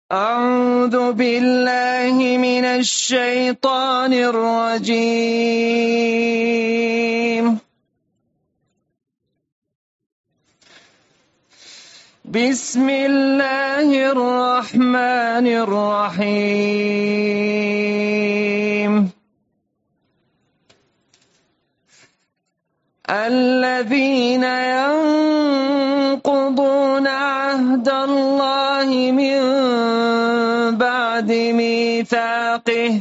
أعوذ بالله من الشيطان الرجيم. بسم الله الرحمن الرحيم. الذين ينقضون عهد الله من بعد ميثاقه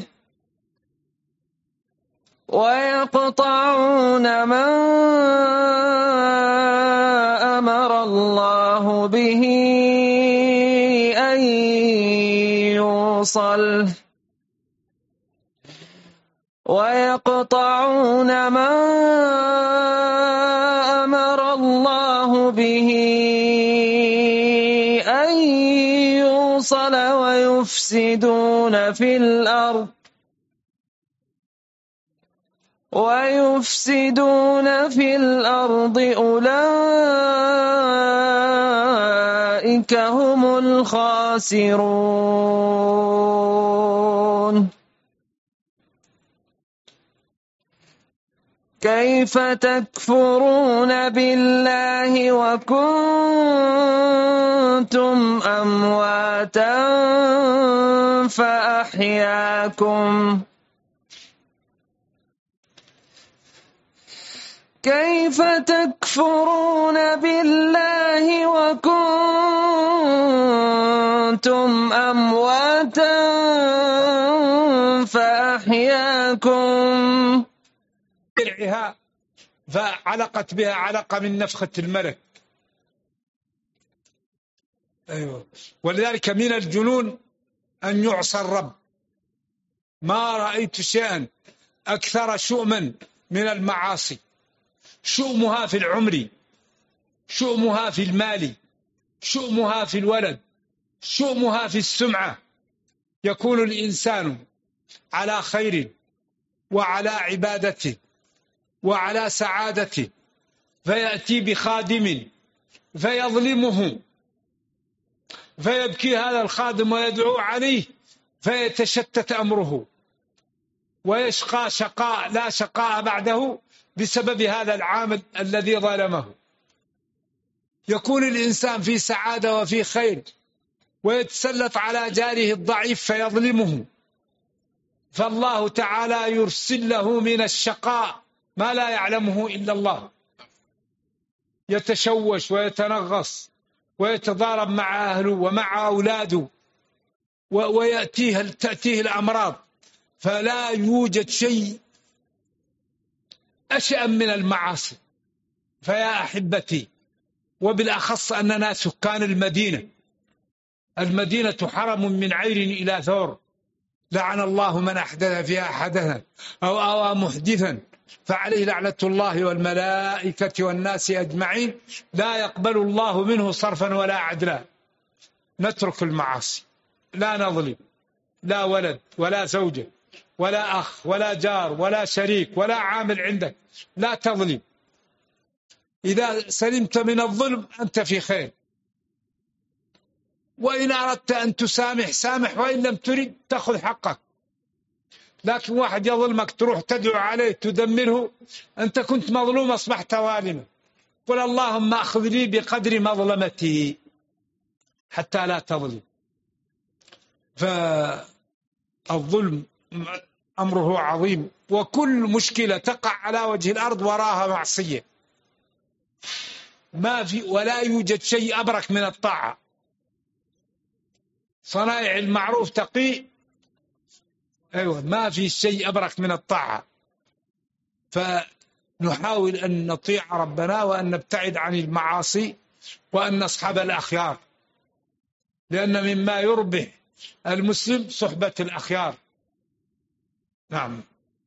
ويقطعون ما أمر الله به أن يوصل ويقطعون ما أمر الله به أن يوصل ويفسدون في الأرض أولئك هم الخاسرون. كيف تكفرون بالله وكنتم أمواتا فأحياكم كيف تكفرون بالله وكنتم أمواتا فأحياكم درعها فعلقت بها علقة من نفخة الملك. أيوة. ولذلك من الجنون أن يعصى الرب. ما رأيت شيئا أكثر شؤما من المعاصي، شؤمها في العمر، شؤمها في المال، شؤمها في الولد، شؤمها في السمعة. يكون الإنسان على خير وعلى عبادته وعلى سعادته، فيأتي بخادم فيظلمه فيبكي هذا الخادم ويدعو عليه فيتشتت أمره ويشقى شقاء لا شقاء بعده بسبب هذا العامل الذي ظلمه. يكون الإنسان في سعادة وفي خير ويتسلط على جاره الضعيف فيظلمه، فالله تعالى يرسل له من الشقاء ما لا يعلمه إلا الله، يتشوش ويتنغص ويتضارب مع أهله ومع أولاده تأتيه الأمراض. فلا يوجد شيء أشأم من المعاصي. فيا أحبتي، وبالأخص أننا سكان المدينة حرم من عير إلى ثور، لعن الله من أحدث فيها حدثا أو أوى محدثا فعليه لعنة الله والملائكة والناس أجمعين، لا يقبل الله منه صرفا ولا عدلا. نترك المعاصي، لا نظلم لا ولد ولا زوجة ولا أخ ولا جار ولا شريك ولا عامل عندك، لا تظلم. إذا سلمت من الظلم أنت في خير، وإن أردت أن تسامح سامح، وإن لم ترد تأخذ حقك. لكن واحد يظلمك تروح تدعو عليه تدمره، أنت كنت مظلوم أصبحت ظالما. قل اللهم أخذ لي بقدر مظلمتي حتى لا تظلم. فالظلم أمره عظيم، وكل مشكلة تقع على وجه الأرض وراها معصية. ولا يوجد شيء أبرك من الطاعة. صنائع المعروف تقي، أيوة، ما في شيء أبرك من الطاعة. فنحاول أن نطيع ربنا وأن نبتعد عن المعاصي وأن نصحب الأخيار، لأن مما يربح المسلم صحبة الأخيار. نعم.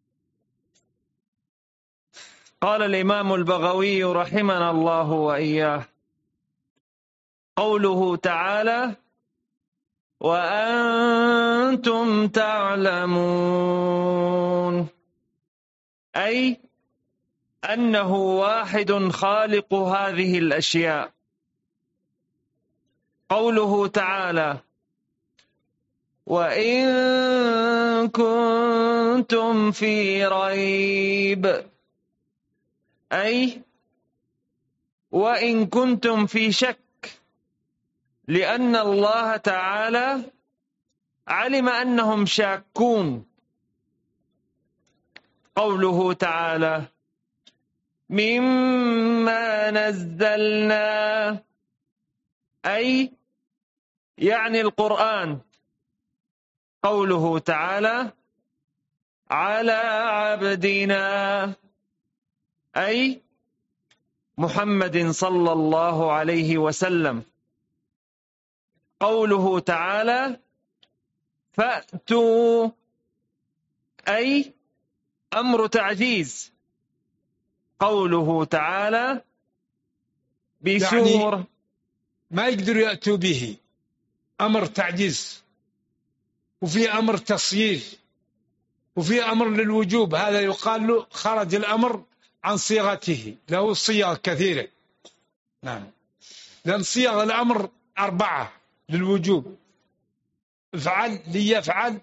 قال الإمام البغوي رحمنا الله وإياه: قوله تعالى: وأنتم تعلمون، أي أنه واحد خالق هذه الأشياء. قوله تعالى: وإن كنتم في ريب، أي وإن كنتم في شك، لأن الله تعالى علم أنهم شاكون. قوله تعالى مما نزلنا، أي يعني القرآن. قوله تعالى على عبدنا، أي محمد صلى الله عليه وسلم. قوله تعالى فأتوا، أي أمر تعجيز. قوله تعالى بسورة، يعني ما يقدروا يأتوا به، أمر تعجيز، وفي أمر تصيير، وفي أمر للوجوب. هذا يقال له خرج الأمر عن صيغته، له صيغ كثيرة. نعم، لأن صيغ الأمر 4 للوجوب: افعل، ليفعل،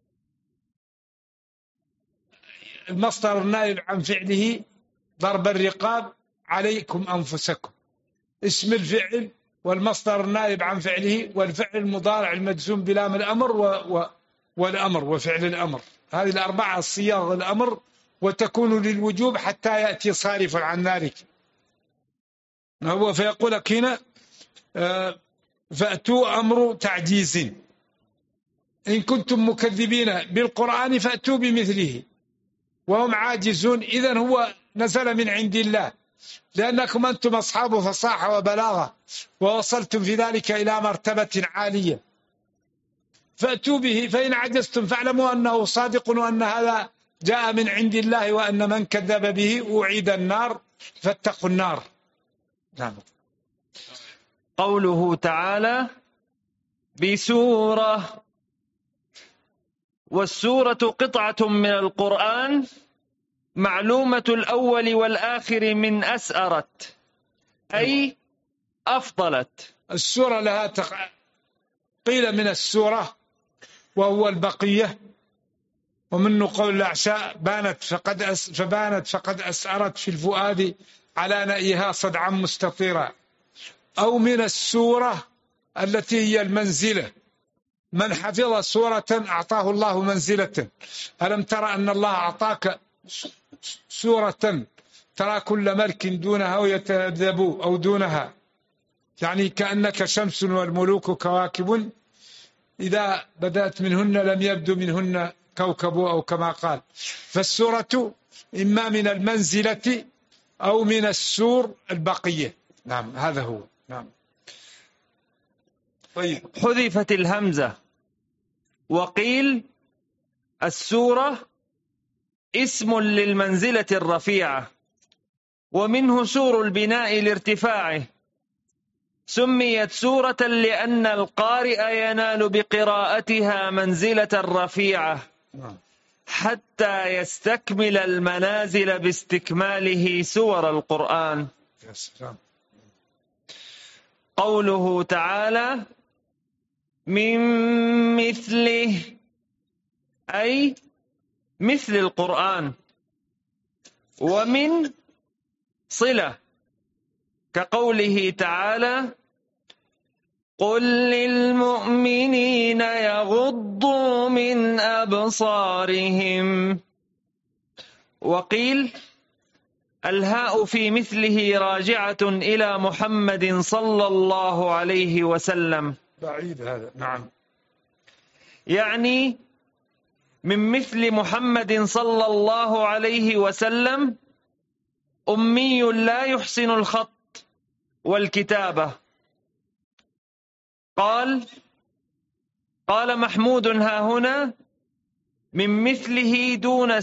المصدر النائب عن فعله ضرب الرقاب، عليكم أنفسكم. اسم الفعل والمصدر النائب عن فعله، والفعل المضارع المجزوم بلام الأمر والأمر وفعل الأمر. هذه ال4 صيغ الأمر، وتكون للوجوب حتى يأتي صارف عن ذلك. هو فيقول لك هنا فأتوا أمر تعجيز. إن كنتم مكذبين بالقرآن فأتوا بمثله، وهم عاجزون. إذن هو نزل من عند الله، لأنكم أنتم أصحاب فصاحة وبلاغة، ووصلتم في ذلك إلى مرتبة عالية. فأتوا به، فإن عجزتم فاعلموا أنه صادق، وأن هذا جاء من عند الله، وأن من كذب به أعيد النار، فاتقوا النار. نعم. قوله تعالى بسورة، والسورة قطعة من القرآن معلومة الأول والآخر من أسأرت، أي أفضلت. السورة لها قيل من السورة وهو البقية، ومنه قول الأعشاء فبانت فقد أسأرت في الفؤاد على نأيها صدعا مستطيرا. أو من السورة التي هي المنزلة، من حفظ سورة أعطاه الله منزلة. ألم ترى أن الله أعطاك سورة ترى كل ملك دونها ويتذبذب أو دونها، يعني كأنك شمس والملوك كواكب، إذا بدأت منهن لم يبدو منهن كوكب، أو كما قال. فالسورة إما من المنزلة أو من السور البقية. نعم، هذا هو. نعم. طيب، حذفت الهمزة، وقيل السورة اسم للمنزلة الرفيعة، ومنه سور البناء لارتفاعه. سميت سورة لأن القارئ ينال بقراءتها منزلة رفيعة حتى يستكمل المنازل باستكماله سور القرآن. قوله تعالى من مثله، أي مثل القرآن. ومن صلة، كقوله تعالى قل للمؤمنين يغضوا من أبصارهم. وقيل الهاء في مثله راجعة إلى محمد صلى الله عليه وسلم. بعيد هذا. نعم، يعني من مثل محمد صلى الله عليه وسلم أمي لا يحسن الخط والكتابة. قال محمود ها هنا من مثله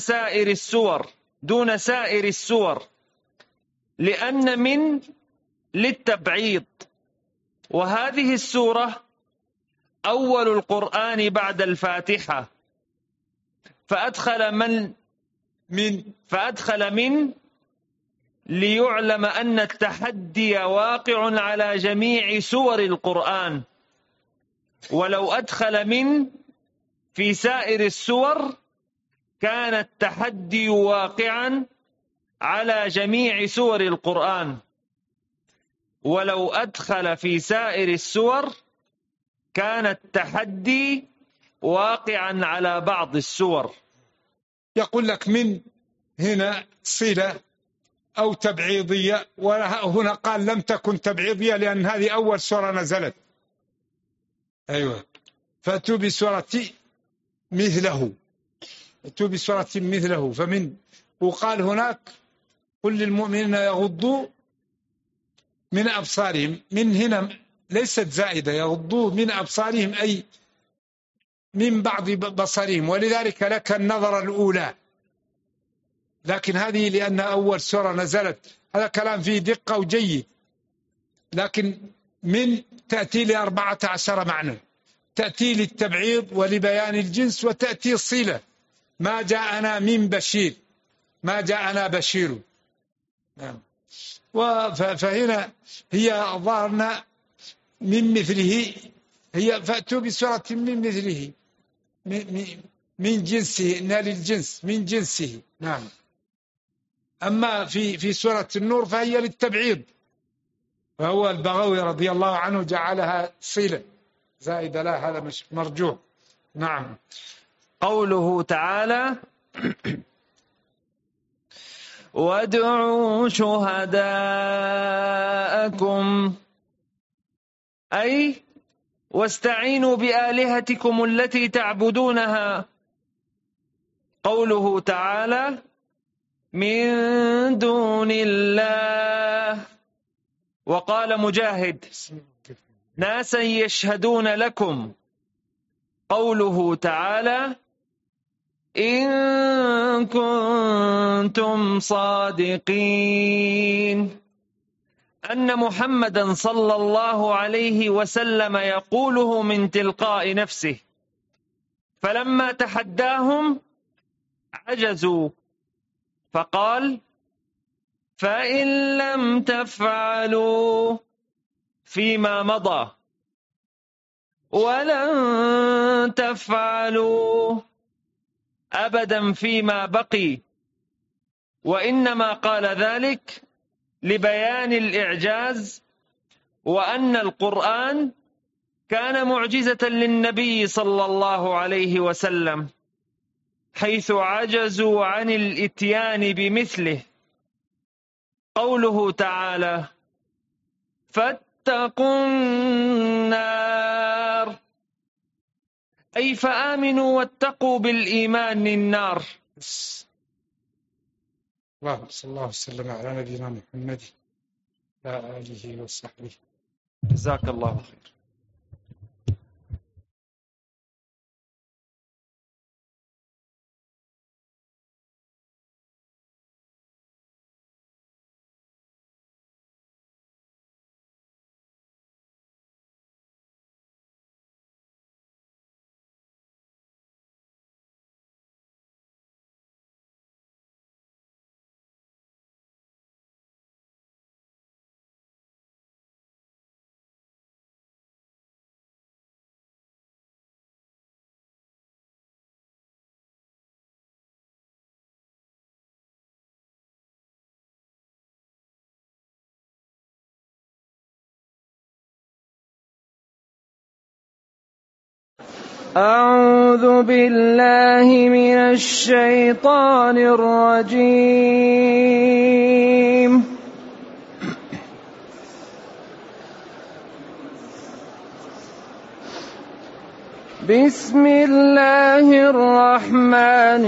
دون سائر السور، لأن من للتبعيض. وهذه السورة أول القرآن بعد الفاتحة، فأدخل من ليعلم أن التحدي واقع على جميع سور القرآن. ولو أدخل من في سائر السور كان التحدي واقعا على جميع سور القرآن، ولو أدخل في سائر السور كان التحدي واقعا على بعض السور. يقول لك من هنا صلة أو تبعيضية، وهنا قال لم تكن تبعيضية لأن هذه أول سورة نزلت. أيوة، فأتوا بسورة مثله، أتوا بسورة مثله. فمن، وقال هناك قل للمؤمنين يغضوا من أبصارهم، من هنا ليست زائدة، يغضوا من أبصارهم أي من بعض بصرهم، ولذلك لك النظرة الأولى، لكن هذه لأن أول سورة نزلت، هذا كلام فيه دقة وجيد. لكن من تأتي ل14 معنى، تأتي للتبعيض ولبيان الجنس، وتأتي الصلة، ما جاءنا من بشير، ما جاءنا بشير. فهنا هي ظهرنا من مثله، هي فأتوا بسورة من مثله، من جنسه، إنها للجنس من جنسه. نعم. أما في سورة النور فهي للتبعيض، فهو البغوي رضي الله عنه جعلها صلة زائدة، لا هذا مش مرجوح. نعم. قوله تعالى وادعوا شهداءكم، أي واستعينوا بآلهتكم التي تعبدونها. قوله تعالى من دون الله. وقال مجاهد ناسا يشهدون لكم. قوله تعالى إن كنتم صادقين، أن محمدا صلى الله عليه وسلم يقوله من تلقاء نفسه، فلما تحداهم عجزوا فقال فإن لم تفعلوا فيما مضى ولن تفعلوا أبدا فيما بقي، وإنما قال ذلك لبيان الإعجاز، وأن القرآن كان معجزة للنبي صلى الله عليه وسلم، حيث عجزوا عن الإتيان بمثله. قوله تعالى فاتقوا النار، أي فآمنوا واتقوا بالإيمان النار. اللهم صل الله وسلم على نبينا محمد وعلى آله وصحبه. جزاك الله خير. أعوذ بالله من الشيطان الرجيم. بسم الله الرحمن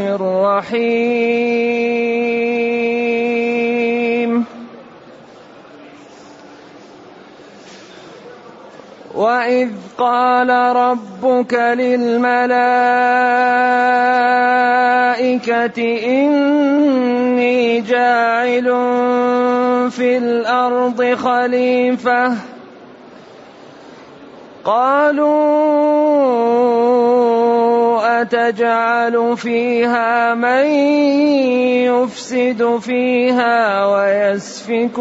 الرحيم. وإذ قال ربك للملائكة إني جاعل في الأرض خليفة، قالوا أتجعل فيها من يفسد فيها ويسفك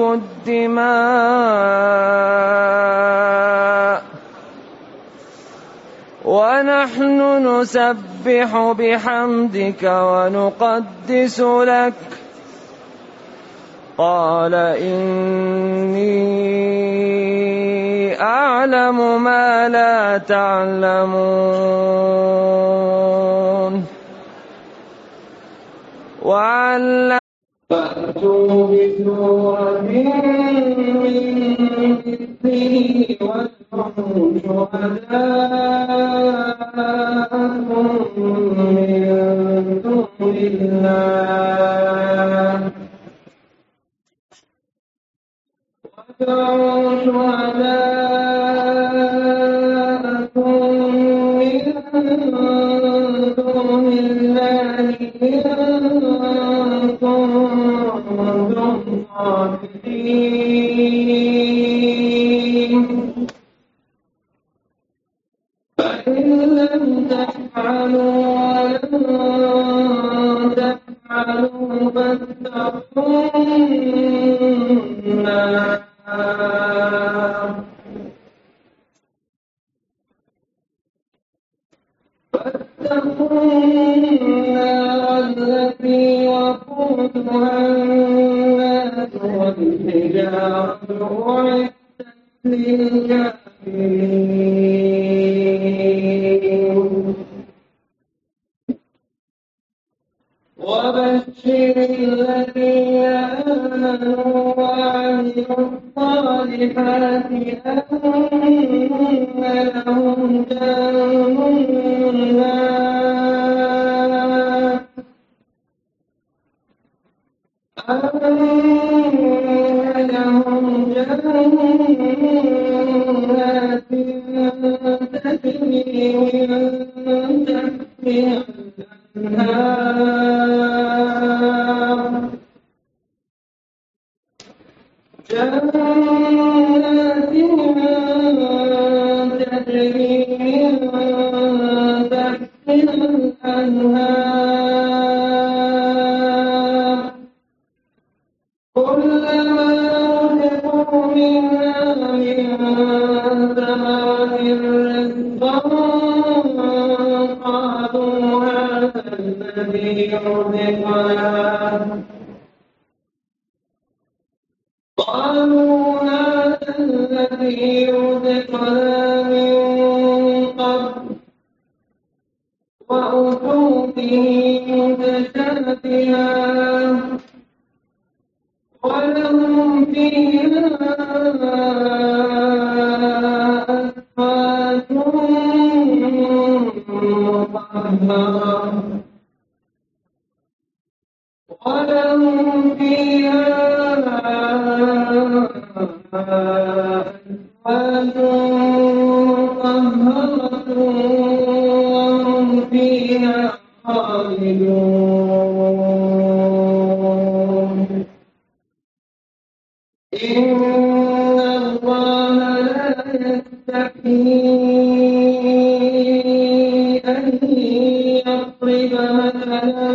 الدماء ونحن نسبح بحمدك ونقدس لك قال إني أعلم ما لا تعلمون وعلم فأتوا بسورة من مثله وادعوا شهداءكم من دون الله فإن لم تفعلوا ولن تفعلوا فاتقوا النار التي وقودها الناس والحجارة أعدت للكافرين وبشر الذين آمنوا وعملوا الصالحات أن لهم جنات تجري من تحتها الأنهار جنات تجري من تحتها الأنهار كلما رزقوا منها من ثمرة رزقا قالوا هذا الذي رزقنا من قبل وأتوا به متشابها ولهم فيها أزواج مطهرة ولهم فيها أزواج مطهرة وهم فيها خالدون إن الله لا يستحيي أن يضرب مثلا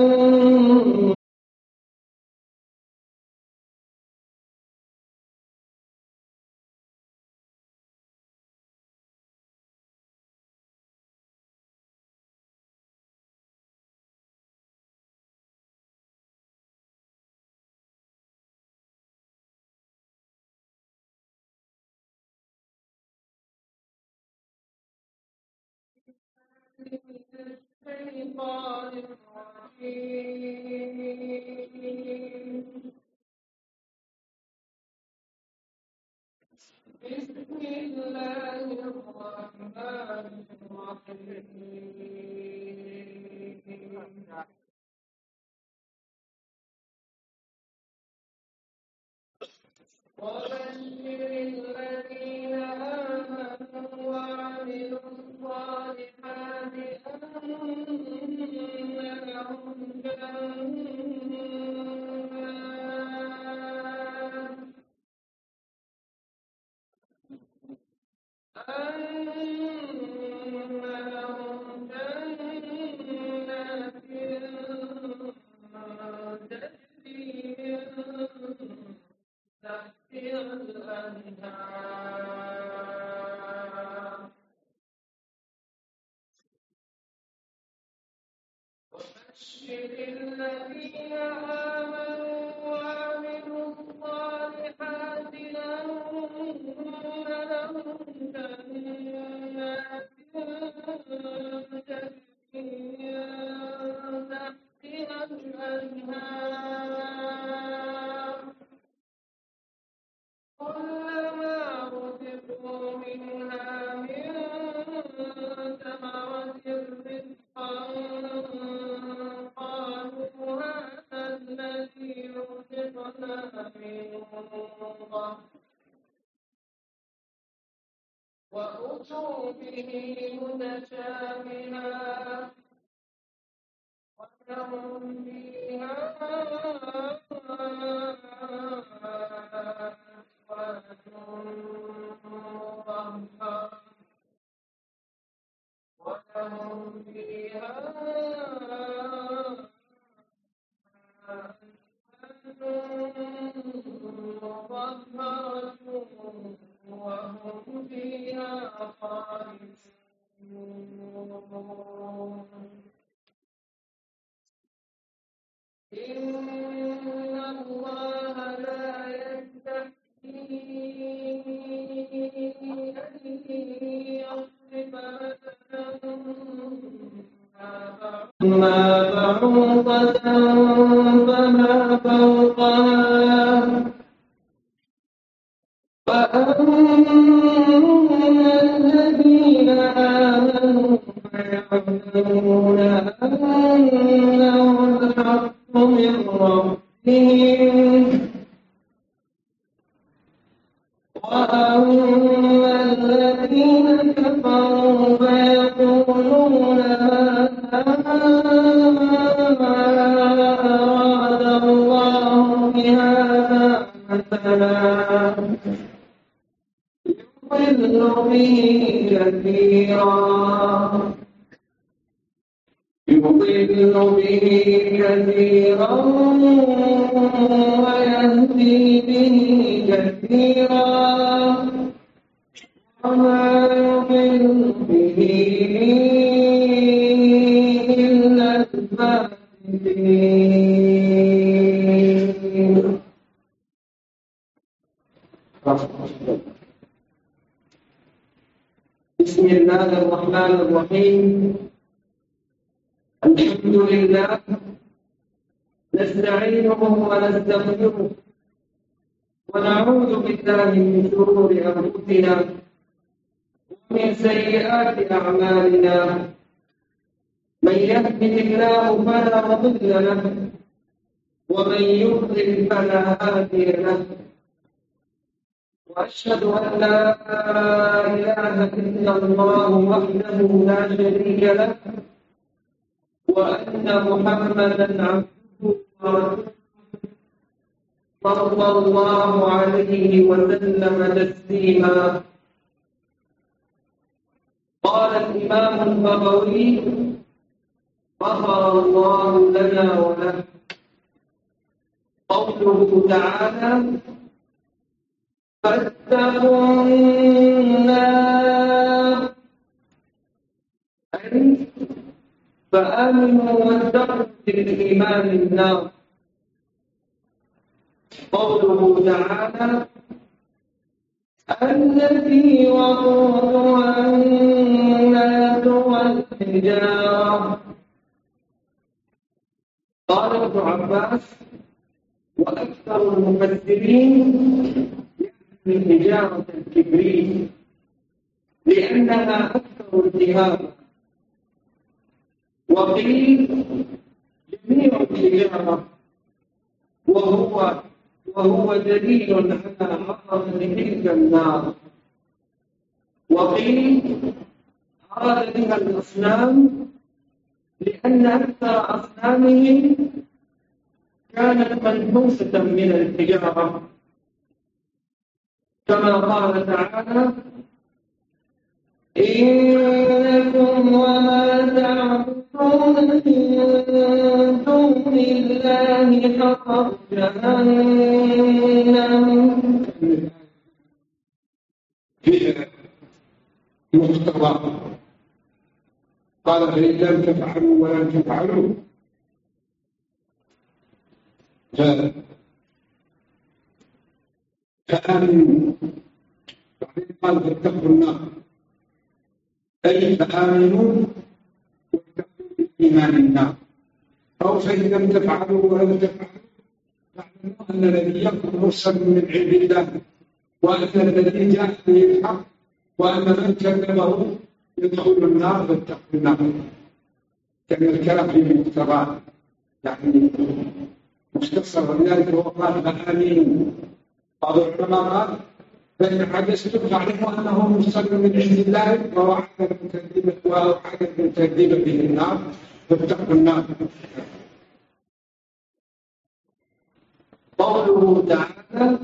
الشيطان الرجيم بسم الله الرحمن الرحيم وبشر الذين آمنوا وعملوا الصالحات أن لهم جنات تجري من تحتها الأنهار الذين آمنوا وعملوا الصالحات لهم جنات تجري من تحتها الأنهار كلما رزقوا منها من ثمرة رزقا قالوا هذا الذي رزقنا من قبل وأتوا به متشابها ولهم فيها وهم فيها خالدون إن الله لا يستحيي أن يضرب مثلا ما بعوضة فما فوقها فأما الذين آمنوا فيعلمون أنه الحق من ربهم وأما الذين كفروا فيقولون ماذا أراد الله بهذا مثلا يضل به كثيرا ويهدي به كثيرا وما يضل به إلا الفاسقين. بسم الله الرحمن الرحيم. الحمد لله نستعينه ونستغفره ونعوذ بالله من شرور أنفسنا ومن سيئات أعمالنا من يهده الله فلا مضل له ومن يضلل فلا هادي له وأشهد أن لا إله إلا الله وحده لا شريك له وأن محمدا عبده ورسوله صلى الله عليه وسلم تسليما. قال الإمام البغوي غفر الله لنا وله قوله تعالى فاتقوا النار أي فآمنوا واتقوا بالإيمان النار. قوله تعالى التي وقودها الناس والحجارة. قال ابن عباس وأكثر المفسرين من حجارة الكبريت لأنها أكثر التهابا، وقيل جميع الحجارة وهو دليل على عظمة تلك النار، وقيل أراد بها الأصنام لأن أكثر أصنامهم كانت منحوسة من الحجارة كما قال تعالى إنكم وما تعبدون من دون الله حصب جهنم. فيها مقتضى قال فإن لم تفعلوا ولم تفعلوا فآمنوا. بعدين قال فاتقوا النار، أي فآمنوا واتقوا بالإيمان النار، أو فإن لم تفعلوا ولم تفعلوا فاعلموا أن نبيكم مرسل من عند الله، وأن الذي جاء به الحق، وأن من كذبه يدخل النار فاتقوا النار. كان الكلام في مقتضاه يعني مختصر، ولذلك هو قال فآمنوا. بعض العلماء قال فإن عجزتم فاعلموا أنه مرسل من عند الله وأوعد المكذب به النار فاتقوا النار. قوله تعالى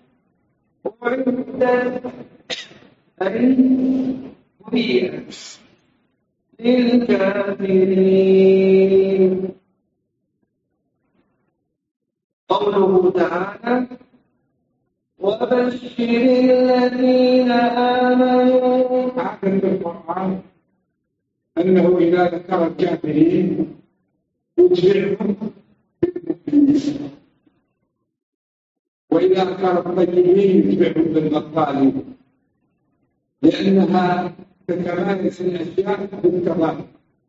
أعدت أي هيئت للكافرين. قوله تعالى وبشر الذين آمنوا. عادة القرآن أنه إذا ذكر الكافرين يجمعهم بالمؤمنين، وإذا ذكر الطيبين يتبعهم بالبطالين، لأنها تتمايز الأشياء بالتضاد،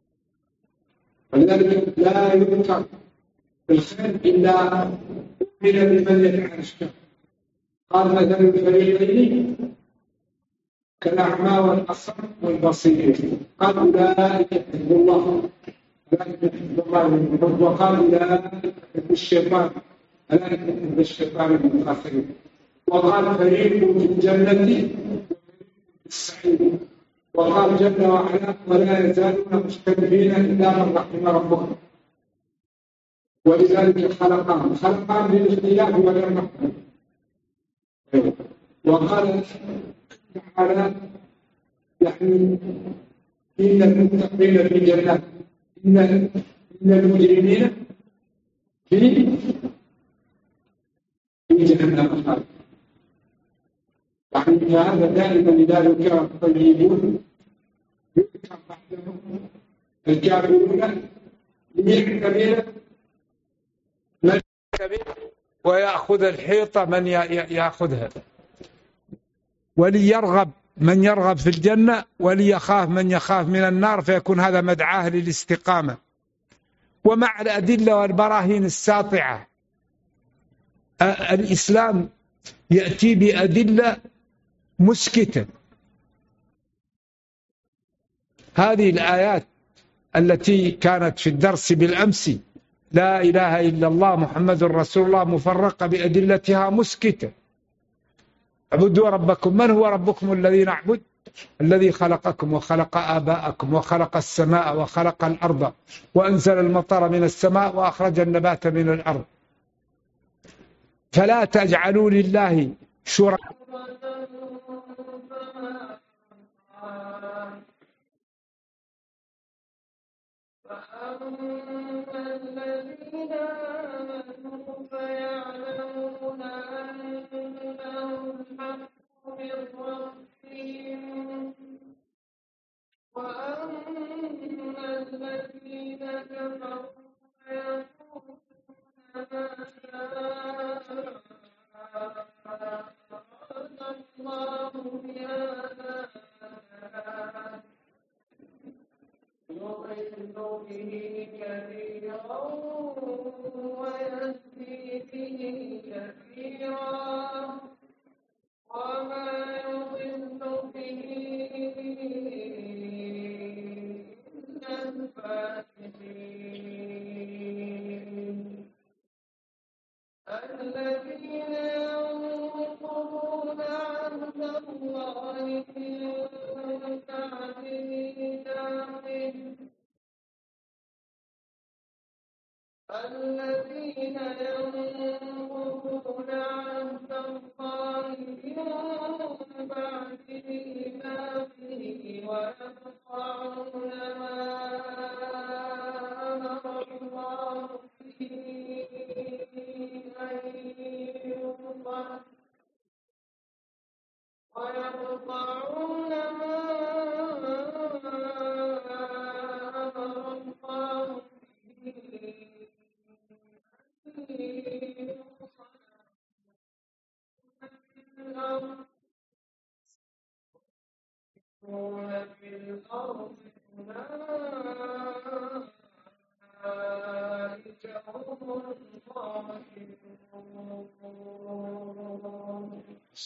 ولذلك لا يذكر الخير إلا بمن يفعل الشر. قال مثل الفريقين كالأعمى والأصم والبصير، قال أولئك حزب الله، أولئك حزب الله، وقال أولئك حزب الشيطان، أولئك حزب الشيطان المتأخرين. وقال فريق في الجنة وفريق في السعير. وقال جل وعلا ولا يزالون مختلفين إلا من رحم ربك، ولذلك خلقهم للاختلاف والرحمة. وقال تعالى يعني إن المتقين في جنات، إن المجرمين في جهنم خالد. يعني هذا دائما إذا ذكر الطيبون يذكر بعدهم الكافرون ليعتبر من ويأخذ الحيطة من يأخذها، وليرغب من يرغب في الجنة، وليخاف من يخاف من النار، فيكون هذا مدعاه للاستقامة. ومع الأدلة والبراهين الساطعة الإسلام يأتي بأدلة مسكتة. هذه الآيات التي كانت في الدرس بالأمس لا إله إلا الله محمد رسول الله مفرقة بأدلتها مسكتة. اعبدوا ربكم. من هو ربكم الذي نعبد؟ الذي خلقكم وخلق آباءكم وخلق السماء وخلق الأرض وأنزل المطر من السماء وأخرج النبات من الأرض. فلا تجعلوا لله شركاء. فأما الذين آمنوا فيعلمون أنه الحق من ربهم، وأما الذين كفروا فيقولون ماذا أراد الله بهذا يضل به كثيرا ويهدي به كثيرا، وما يضل به إلا الفاسقين الذين ينقضون عهد الله من بعد ميثاقه، الذين ينقضون عهد الله من بعد ميثاقه ويقطعون ما أمر الله به أن يوصل ويقطعون ما أمر الله به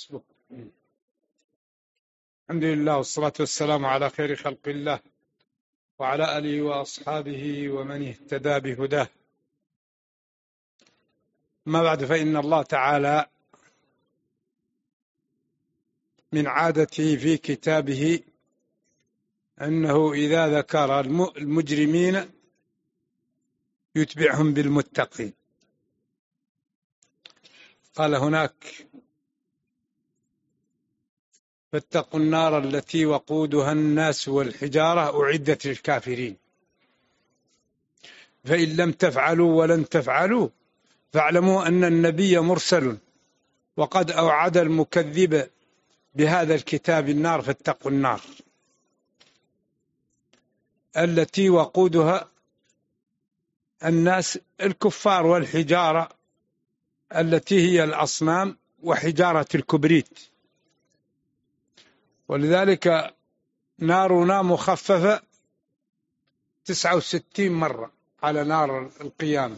حسبك. الحمد لله والصلاة والسلام على خير خلق الله وعلى آله وأصحابه ومن اهتدى بهداه. ما بعد، فإن الله تعالى من عادته في كتابه أنه إذا ذكر المجرمين يتبعهم بالمتقين. قال هناك: فاتقوا النار التي وقودها الناس والحجارة أعدت للكافرين فإن لم تفعلوا ولن تفعلوا فاعلموا أن النبي مرسل وقد أوعد المكذب بهذا الكتاب النار. فاتقوا النار التي وقودها الناس الكفار والحجارة التي هي الأصنام وحجارة الكبريت. ولذلك نارنا مخففة 69 مرة على نار القيامة.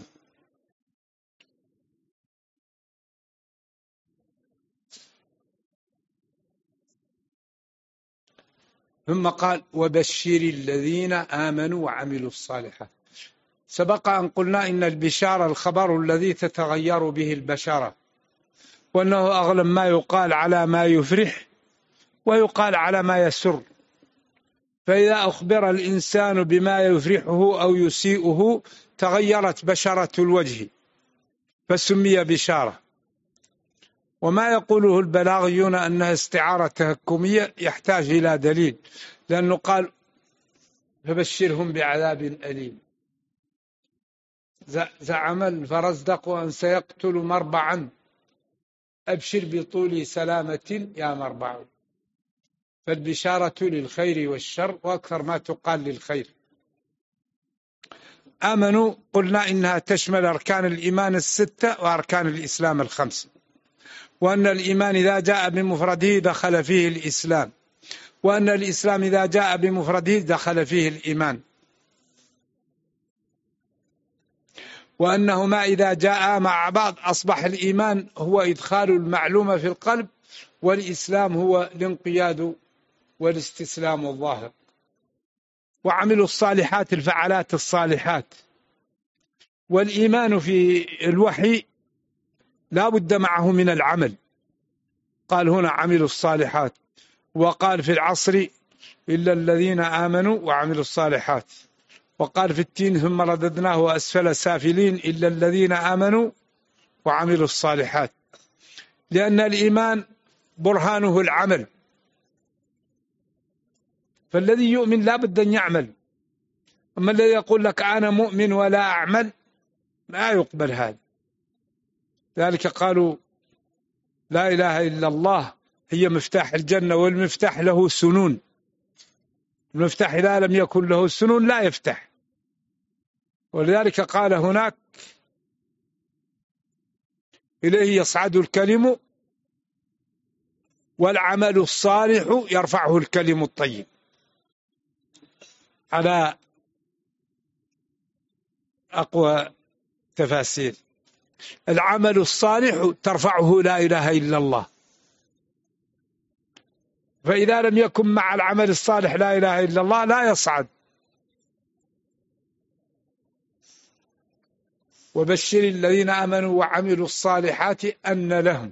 ثم قال: وبشر الذين آمنوا وعملوا الصالحات. سبق أن قلنا إن البشارة الخبر الذي تتغير به البشرة، وأنه أغلب ما يقال على ما يفرح ويقال على ما يسر. فإذا أخبر الإنسان بما يفرحه أو يسيئه تغيرت بشرة الوجه فسمي بشارة. وما يقوله البلاغيون أنها استعارة تهكمية يحتاج إلى دليل، لأنه قال: فبشرهم بعذاب أليم. زعم الفرزدق أن سيقتل مربعا أبشر بطول سلامة يا مربع. فالبشارة للخير والشر، وأكثر ما تقال للخير. آمنوا قلنا إنها تشمل أركان الإيمان 6 وأركان الإسلام 5، وأن الإيمان إذا جاء بمفرده دخل فيه الإسلام، وأن الإسلام إذا جاء بمفرده دخل فيه الإيمان، وأنهما إذا جاء مع بعض أصبح الإيمان هو إدخال المعلومة في القلب، والإسلام هو الانقياد والاستسلام الظاهر. وعملوا الصالحات الفعلات الصالحات. والإيمان في الوحي لا بد معه من العمل. قال هنا عملوا الصالحات، وقال في العصر إلا الذين آمنوا وعملوا الصالحات، وقال في التين ثم رددناه أسفل سافلين إلا الذين آمنوا وعملوا الصالحات. لأن الإيمان برهانه العمل، فالذي يؤمن لا بد أن يعمل. أما الذي يقول لك أنا مؤمن ولا أعمل ما يقبل هذا. ذلك قالوا لا إله إلا الله هي مفتاح الجنة، والمفتاح له سنون. المفتاح إذا لم يكن له سنون لا يفتح. ولذلك قال هناك إليه يصعد الكلم والعمل الصالح يرفعه الكلم الطيب. على أقوى تفاسير العمل الصالح ترفعه لا إله إلا الله. فإذا لم يكن مع العمل الصالح لا إله إلا الله لا يصعد. وبشر الذين آمنوا وعملوا الصالحات أن لهم.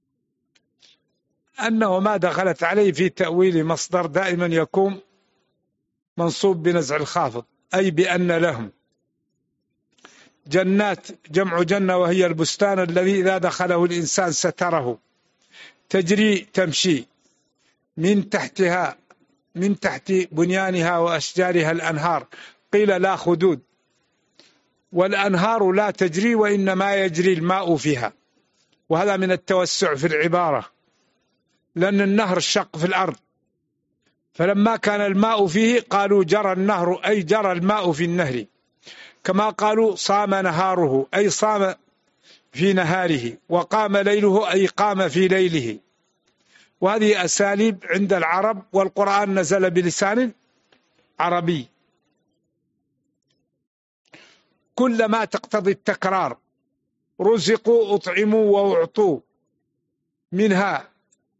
أنه ما دخلت عليه في تأويل مصدر دائما يكون منصوب بنزع الخافض، أي بأن لهم جنات، جمع جنة وهي البستان الذي إذا دخله الإنسان ستره، تجري تمشي من تحتها من تحت بنيانها وأشجارها الأنهار، قيل لا خدود، والأنهار لا تجري وإنما يجري الماء فيها. وهذا من التوسع في العبارة، لأن النهر الشق في الأرض، فلما كان الماء فيه قالوا جرى النهر، أي جرى الماء في النهر. كما قالوا صام نهاره، أي صام في نهاره، وقام ليله، أي قام في ليله. وهذه أساليب عند العرب، والقرآن نزل بلسان عربي. كلما تقتضي التكرار رزقوا أطعموا وأعطوا منها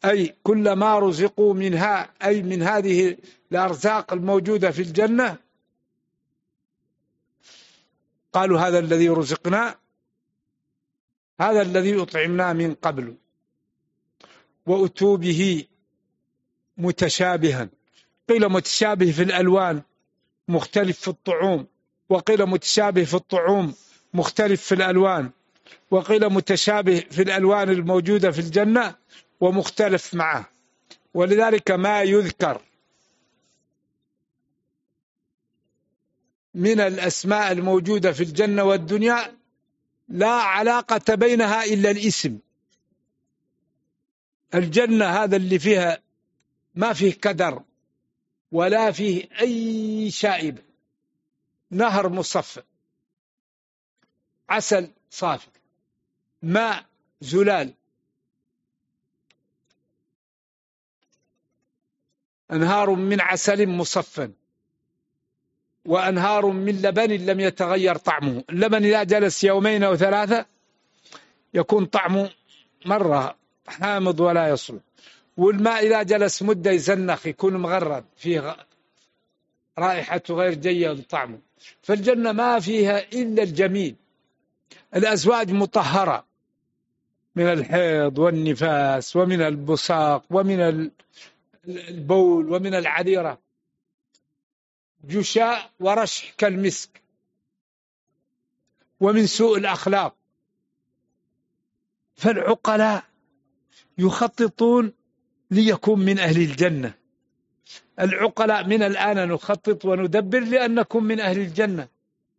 أي كل ما رزقوا منها، أي من هذه الأرزاق الموجودة في الجنة، قالوا هذا الذي رزقنا، هذا الذي أطعمنا من قبل. وأتوا به متشابها، قيل متشابه في الألوان مختلف في الطعوم، وقيل متشابه في الطعوم مختلف في الألوان، وقيل متشابه في الألوان الموجودة في الجنة ومختلف معه. ولذلك ما يذكر من الأسماء الموجودة في الجنة والدنيا لا علاقة بينها إلا الاسم. الجنة هذا اللي فيها ما فيه كدر ولا فيه أي شائب، نهر مصفى، عسل صافي، ماء زلال، أنهار من عسل مصفى، وأنهار من لبن لم يتغير طعمه. اللبن إذا جلس يومين أو ثلاثة يكون طعمه مرة حامض ولا يصلح، والماء إذا جلس مدة يزنخ يكون مغرد فيه رائحته غير جيدة طعمه. فالجنة ما فيها إلا الجميل. الأزواج مطهرة من الحيض والنفاس ومن البصاق ومن البول ومن العذيرة، جشاء ورشح كالمسك، ومن سوء الأخلاق. فالعقلاء يخططون ليكون من أهل الجنة. العقلاء من الآن نخطط وندبر لأنكم من أهل الجنة.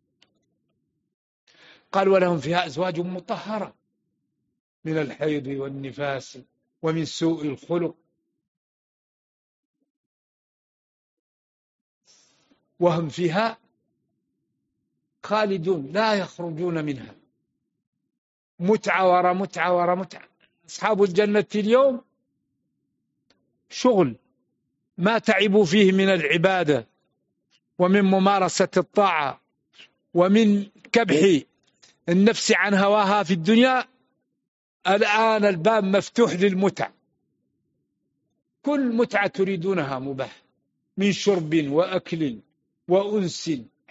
قال ولهم فيها أزواج مطهرة من الحيض والنفاس ومن سوء الخلق، وهم فيها خالدون لا يخرجون منها، متعة ورا متعة ورا متعة. أصحاب الجنة اليوم شغل ما تعبوا فيه من العبادة ومن ممارسة الطاعة ومن كبح النفس عن هواها في الدنيا. الآن الباب مفتوح للمتع، كل متعة تريدونها مباح، من شرب وأكل وأنس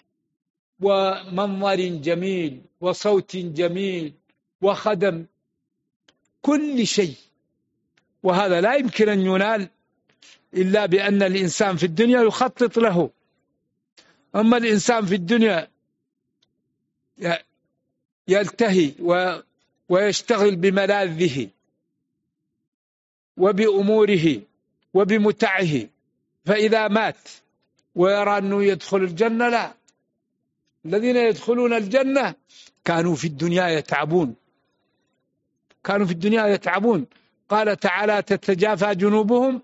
ومنظر جميل وصوت جميل وخدم، كل شيء. وهذا لا يمكن أن ينال إلا بأن الإنسان في الدنيا يخطط له. أما الإنسان في الدنيا يلتهي ويشتغل بملاذه وبأموره وبمتعه، فإذا مات ويرى أنه يدخل الجنة، لا. الذين يدخلون الجنة كانوا في الدنيا يتعبون، كانوا في الدنيا يتعبون. قال تعالى تتجافى جنوبهم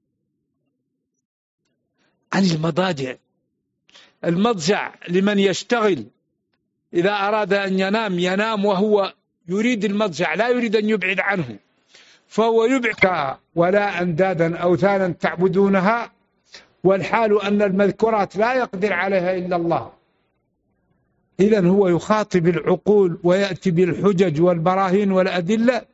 عن المضاجع. المضجع لمن يشتغل إذا أراد أن ينام ينام وهو يريد المضجع، لا يريد أن يبعد عنه، فهو يبعد. ولا أندادا أوثانا تعبدونها والحال أن المذكورات لا يقدر عليها إلا الله. إذن هو يخاطب العقول ويأتي بالحجج والبراهين والأدلة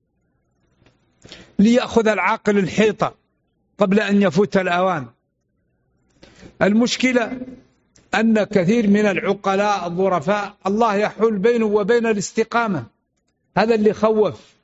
ليأخذ العاقل الحيطة قبل أن يفوت الأوان. المشكلة أن كثير من العقلاء الظرفاء الله يحول بينه وبين الاستقامة. هذا اللي خوف،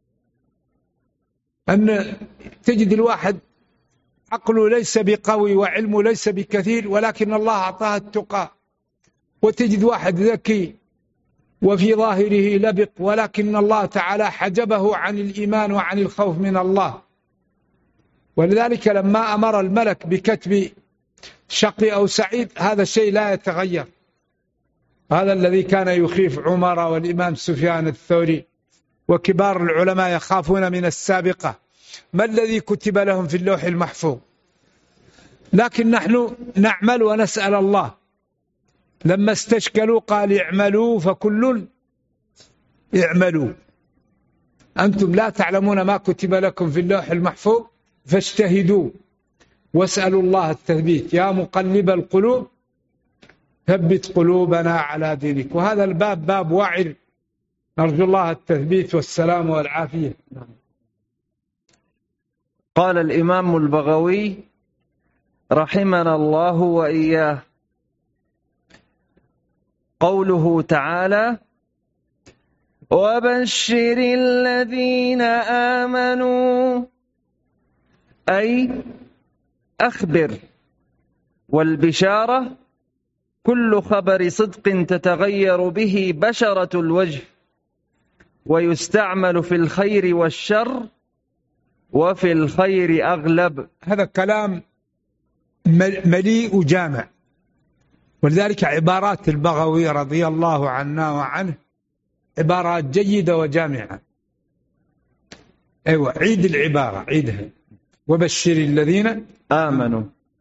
أن تجد الواحد عقله ليس بقوي وعلمه ليس بكثير، ولكن الله أعطاه التقى، وتجد واحد ذكي وفي ظاهره لبق، ولكن الله تعالى حجبه عن الإيمان وعن الخوف من الله. ولذلك لما أمر الملك بكتب شقي أو سعيد هذا الشيء لا يتغير. هذا الذي كان يخيف عمر والإمام سفيان الثوري وكبار العلماء يخافون من السابقة، ما الذي كتب لهم في اللوح المحفوظ؟ لكن نحن نعمل ونسأل الله. لما استشكلوا قال اعملوا فكل اعملوا، أنتم لا تعلمون ما كتب لكم في اللوح المحفوظ فاجتهدوا واسألوا الله التثبيت. يا مقلب القلوب ثبت قلوبنا على دينك. وهذا الباب باب وعر، نرجو الله التثبيت والسلام والعافية. قال الإمام البغوي رحمنا الله وإياه: قوله تعالى: وبشر الذين آمنوا، أي أخبر. والبشارة كل خبر صدق تتغير به بشرة الوجه، ويستعمل في الخير والشر، وفي الخير أغلب. هذا كلام مليء جامع، ولذلك عبارات البغوي رضي الله عنه وعنه عبارات جيدة وجامعة. أيوة، عيد العبارة، عيدها. وبشر الذين آمنوا،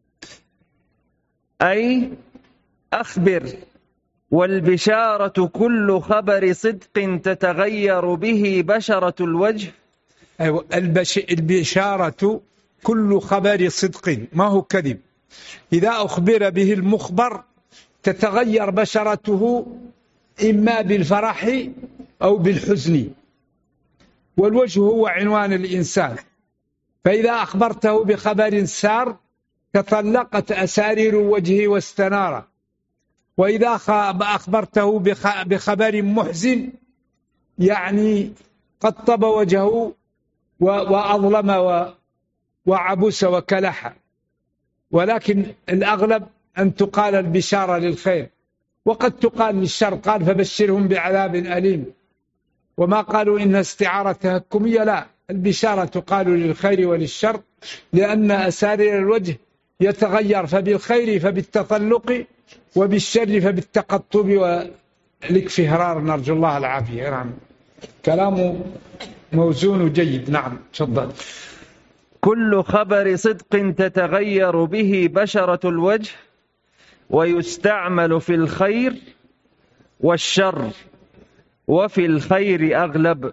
أي أخبر. والبشارة كل خبر صدق تتغير به بشرة الوجه. أيوة، البشارة كل خبر صدق، ما هو كذب. إذا أخبر به المخبر تتغير بشرته إما بالفرح أو بالحزن، والوجه هو عنوان الإنسان. فإذا أخبرته بخبر سار تطلقت أسارير وجهه واستنار، وإذا أخبرته بخبر محزن يعني قطب وجهه وأظلم وعبس وكلح. ولكن الأغلب أن تقال البشارة للخير، وقد تقال للشر، قال فبشرهم بعذاب أليم، وما قالوا إنها استعارة تهكمية، لا، البشارة تقال للخير وللشر، لأن أسارير الوجه يتغير، فبالخير فبالتطلق، وبالشر فبالتقطب والاكفهرار، نرجو الله العافية. نعم، كلامه موزون وجيد. نعم، تفضل. كل خبر صدق تتغير به بشرة الوجه، ويستعمل في الخير والشر، وفي الخير أغلب.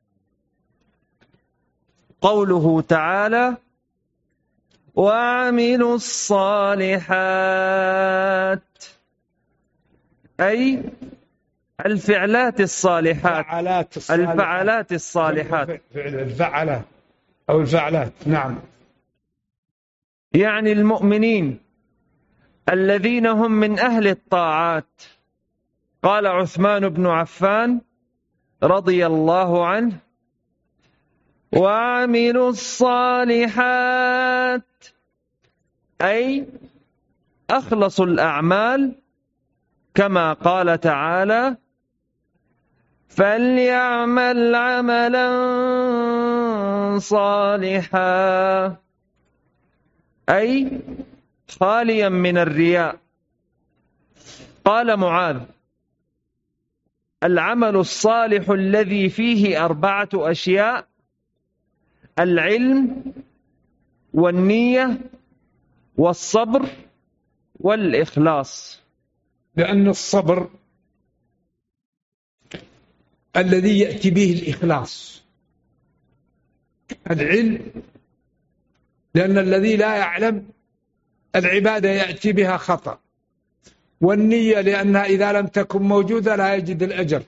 قوله تعالى: وعملوا الصالحات، أي الفعلات الصالحات، الفعلات الصالحات، الفعلات أو الفعلات. نعم، يعني المؤمنين الذين هم من أهل الطاعات. قال عثمان بن عفان رضي الله عنه: وعملوا الصالحات، أي أخلصوا الأعمال، كما قال تعالى: فليعمل عملا صالحا، أي خاليا من الرياء. قال معاذ: العمل الصالح الذي فيه 4 أشياء: العلم والنية والصبر والإخلاص. لأن الصبر الذي يأتي به الإخلاص، العلم لأن الذي لا يعلم العبادة يأتي بها خطأ، والنية لأنها إذا لم تكن موجودة لا يجد الأجر،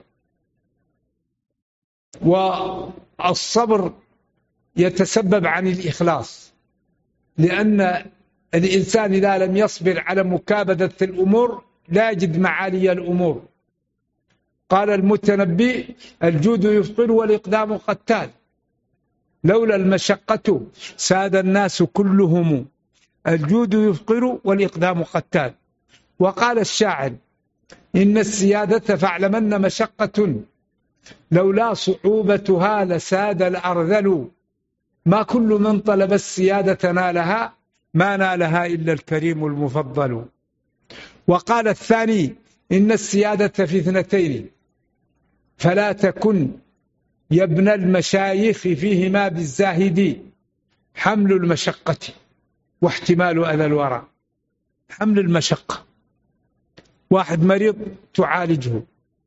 والصبر يتسبب عن الإخلاص، لأن الإنسان إذا لم يصبر على مكابدة الأمور لا يجد معالي الأمور. قال المتنبي: الجود يفطر والإقدام قتال، لولا المشقة ساد الناس كلهم، الجود يفطر والإقدام قتال. وقال الشاعر: إن السيادة فاعلمن مشقة، لولا صعوبتها لساد الأرذل، ما كل من طلب السيادة نالها، ما نالها إلا الكريم المفضل. وقال الثاني: إن السيادة في 2، فلا تكن يا ابن المشايخ فيهما بالزاهد، حمل المشقة واحتمال أذى الورى. حمل المشقة، واحد مريض تعالجه،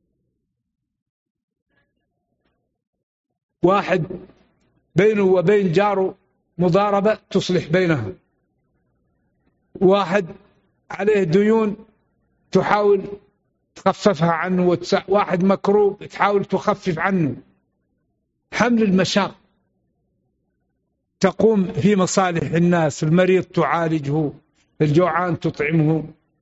واحد بينه وبين جاره مضاربة تصلح بينهم، واحد عليه ديون تحاول تخففها عنه، واحد مكروب تحاول تخفف عنه. حمل المشاق. تقوم في مصالح الناس، المريض تعالجه، الجوعان تطعمه،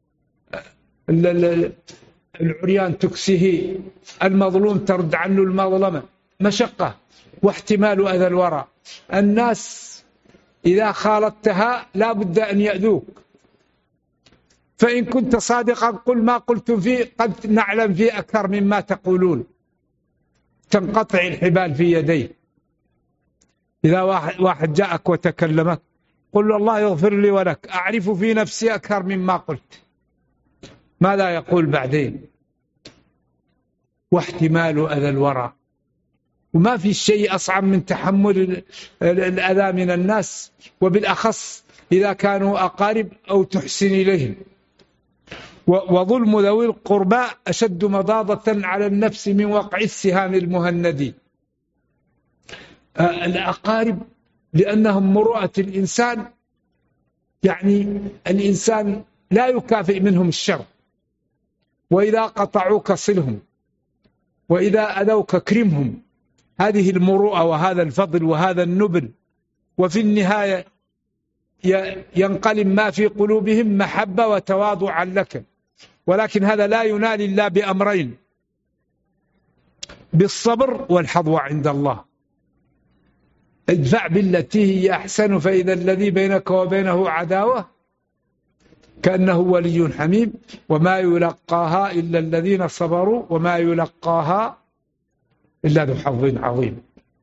العريان تكسه، المظلوم ترد عنه المظلمة. مشقة واحتمال أذى الورى. الناس إذا خالطتها لا بد أن يأذوك، فإن كنت صادقا قل ما قلتم فيه قد نعلم فيه أكثر مما تقولون، تنقطع الحبال في يديه. إذا واحد جاءك وتكلمك قل الله يغفر لي ولك، أعرف في نفسي أكثر مما قلت، ماذا يقول بعدين؟ واحتمال أذى الورى. وما في شيء أصعب من تحمل الأذى من الناس، وبالأخص إذا كانوا أقارب أو تحسن إليهم. وظلم ذوي القربى أشد مضاضة على النفس من وقع السهام المهندي. الأقارب لأنهم مروءة الإنسان، يعني الإنسان لا يكافئ منهم الشر، وإذا قطعوك صلهم، وإذا أذوك كرمهم. هذه المروءة وهذا الفضل وهذا النبل، وفي النهاية ينقلب ما في قلوبهم محبة وتواضعا لك. ولكن هذا لا ينال إلا بأمرين: بالصبر والحظوة عند الله. ادفع بالتي هي أحسن فإذا الذي بينك وبينه عداوة كأنه ولي حميم، وما يلقاها إلا الذين صبروا وما يلقاها إلا ذو حظ عظيم.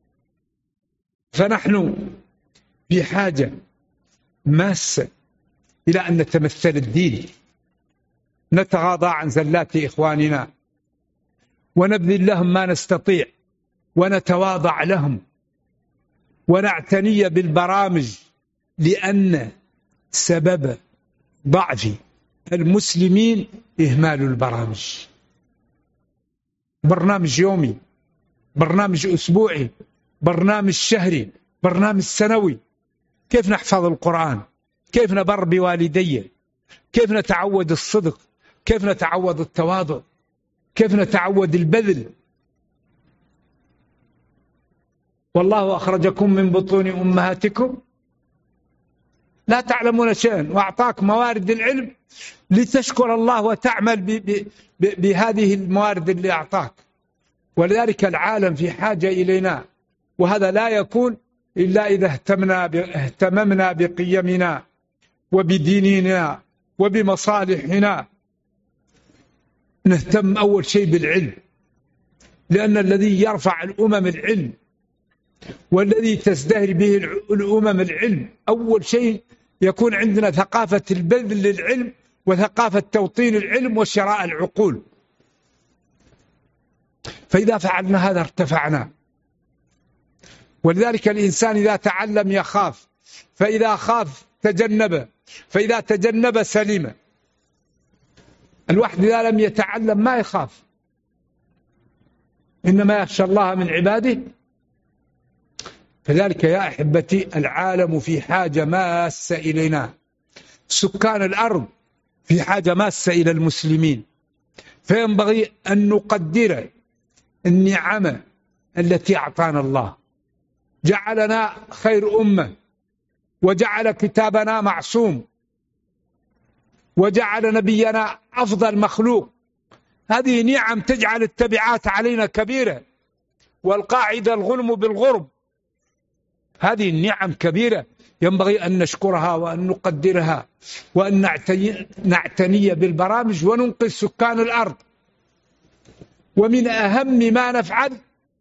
فنحن بحاجة ماسة إلى أن نتمثل الدين، نتغاضى عن زلات إخواننا، ونبذل لهم ما نستطيع، ونتواضع لهم، ونعتني بالبرامج، لأن سبب ضعف المسلمين إهمال البرامج. برنامج يومي، برنامج أسبوعي، برنامج شهري، برنامج سنوي. كيف نحفظ القرآن؟ كيف نبر بوالدي؟ كيف نتعود الصدق؟ كيف نتعود التواضع؟ كيف نتعود البذل؟ والله أخرجكم من بطون أمهاتكم لا تعلمون شيئا وأعطاك موارد العلم لتشكر الله وتعمل بهذه الموارد اللي أعطاك. ولذلك العالم في حاجة إلينا، وهذا لا يكون إلا إذا اهتممنا بقيمنا وبديننا وبمصالحنا. نهتم أول شيء بالعلم، لأن الذي يرفع الأمم العلم، والذي تزدهر به الأمم العلم. أول شيء يكون عندنا ثقافة البذل للعلم، وثقافة توطين العلم وشراء العقول. فإذا فعلنا هذا ارتفعنا. ولذلك الإنسان إذا تعلم يخاف، فإذا خاف تجنب، فإذا تجنب سلم. الواحد إذا لم يتعلم ما يخاف، إنما يخشى الله من عباده. فذلك يا أحبتي العالم في حاجة ماسة إلينا، سكان الأرض في حاجة ماسة إلى المسلمين. فينبغي أن نقدر النعم التي أعطانا الله. جعلنا خير أمة، وجعل كتابنا معصوم، وجعل نبينا أفضل مخلوق. هذه نعم تجعل التبعات علينا كبيرة، والقاعدة الغنم بالغرب. هذه النعم كبيرة ينبغي أن نشكرها وأن نقدرها، وأن نعتني بالبرامج وننقذ سكان الأرض. ومن أهم ما نفعل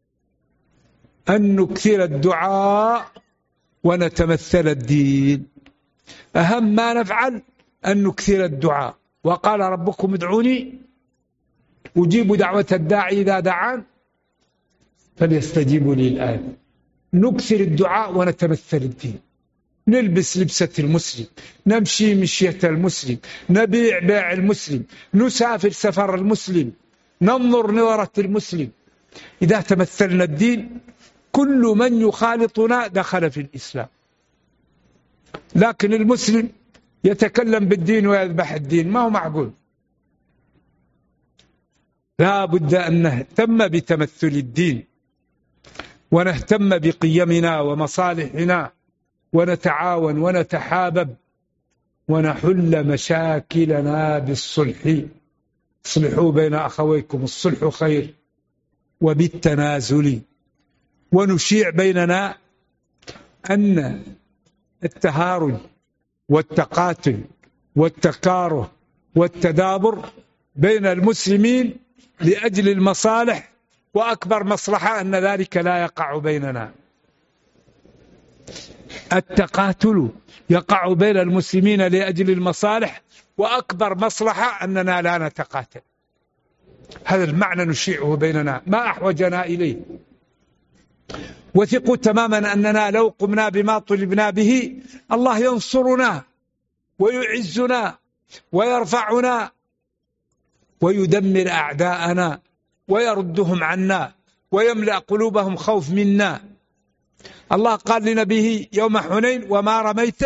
أن نكثر الدعاء ونتمثل الدين. أهم ما نفعل أن نكثر الدعاء. وقال ربكم ادعوني أجيب دعوة الداعي إذا دعان فليستجيبوا لي الآن. نكثر الدعاء ونتمثل الدين، نلبس لبسة المسلم، نمشي مشية المسلم، نبيع بيع المسلم، نسافر سفر المسلم، ننظر نظرة المسلم. إذا تمثلنا الدين كل من يخالطنا دخل في الإسلام. لكن المسلم يتكلم بالدين ويذبح الدين، ما هو معقول. لا بد أن نهتم بتمثل الدين، ونهتم بقيمنا ومصالحنا ونتعاون ونتحابب ونحل مشاكلنا بالصلح. اصلحوا بين أخويكم، الصلح خير، وبالتنازل. ونشيع بيننا أن التهارج والتقاتل والتكاره والتدابر بين المسلمين لأجل المصالح، وأكبر مصلحة أن ذلك لا يقع بيننا. التقاتل يقع بين المسلمين لأجل المصالح، وأكبر مصلحة أننا لا نتقاتل. هذا المعنى نشيعه بيننا، ما أحوجنا إليه. وثقوا تماما أننا لو قمنا بما طلبنا به الله ينصرنا ويعزنا ويرفعنا ويدمر أعداءنا ويردهم عنا ويملأ قلوبهم خوف منا. الله قال لنبيه يوم حنين: وما رميت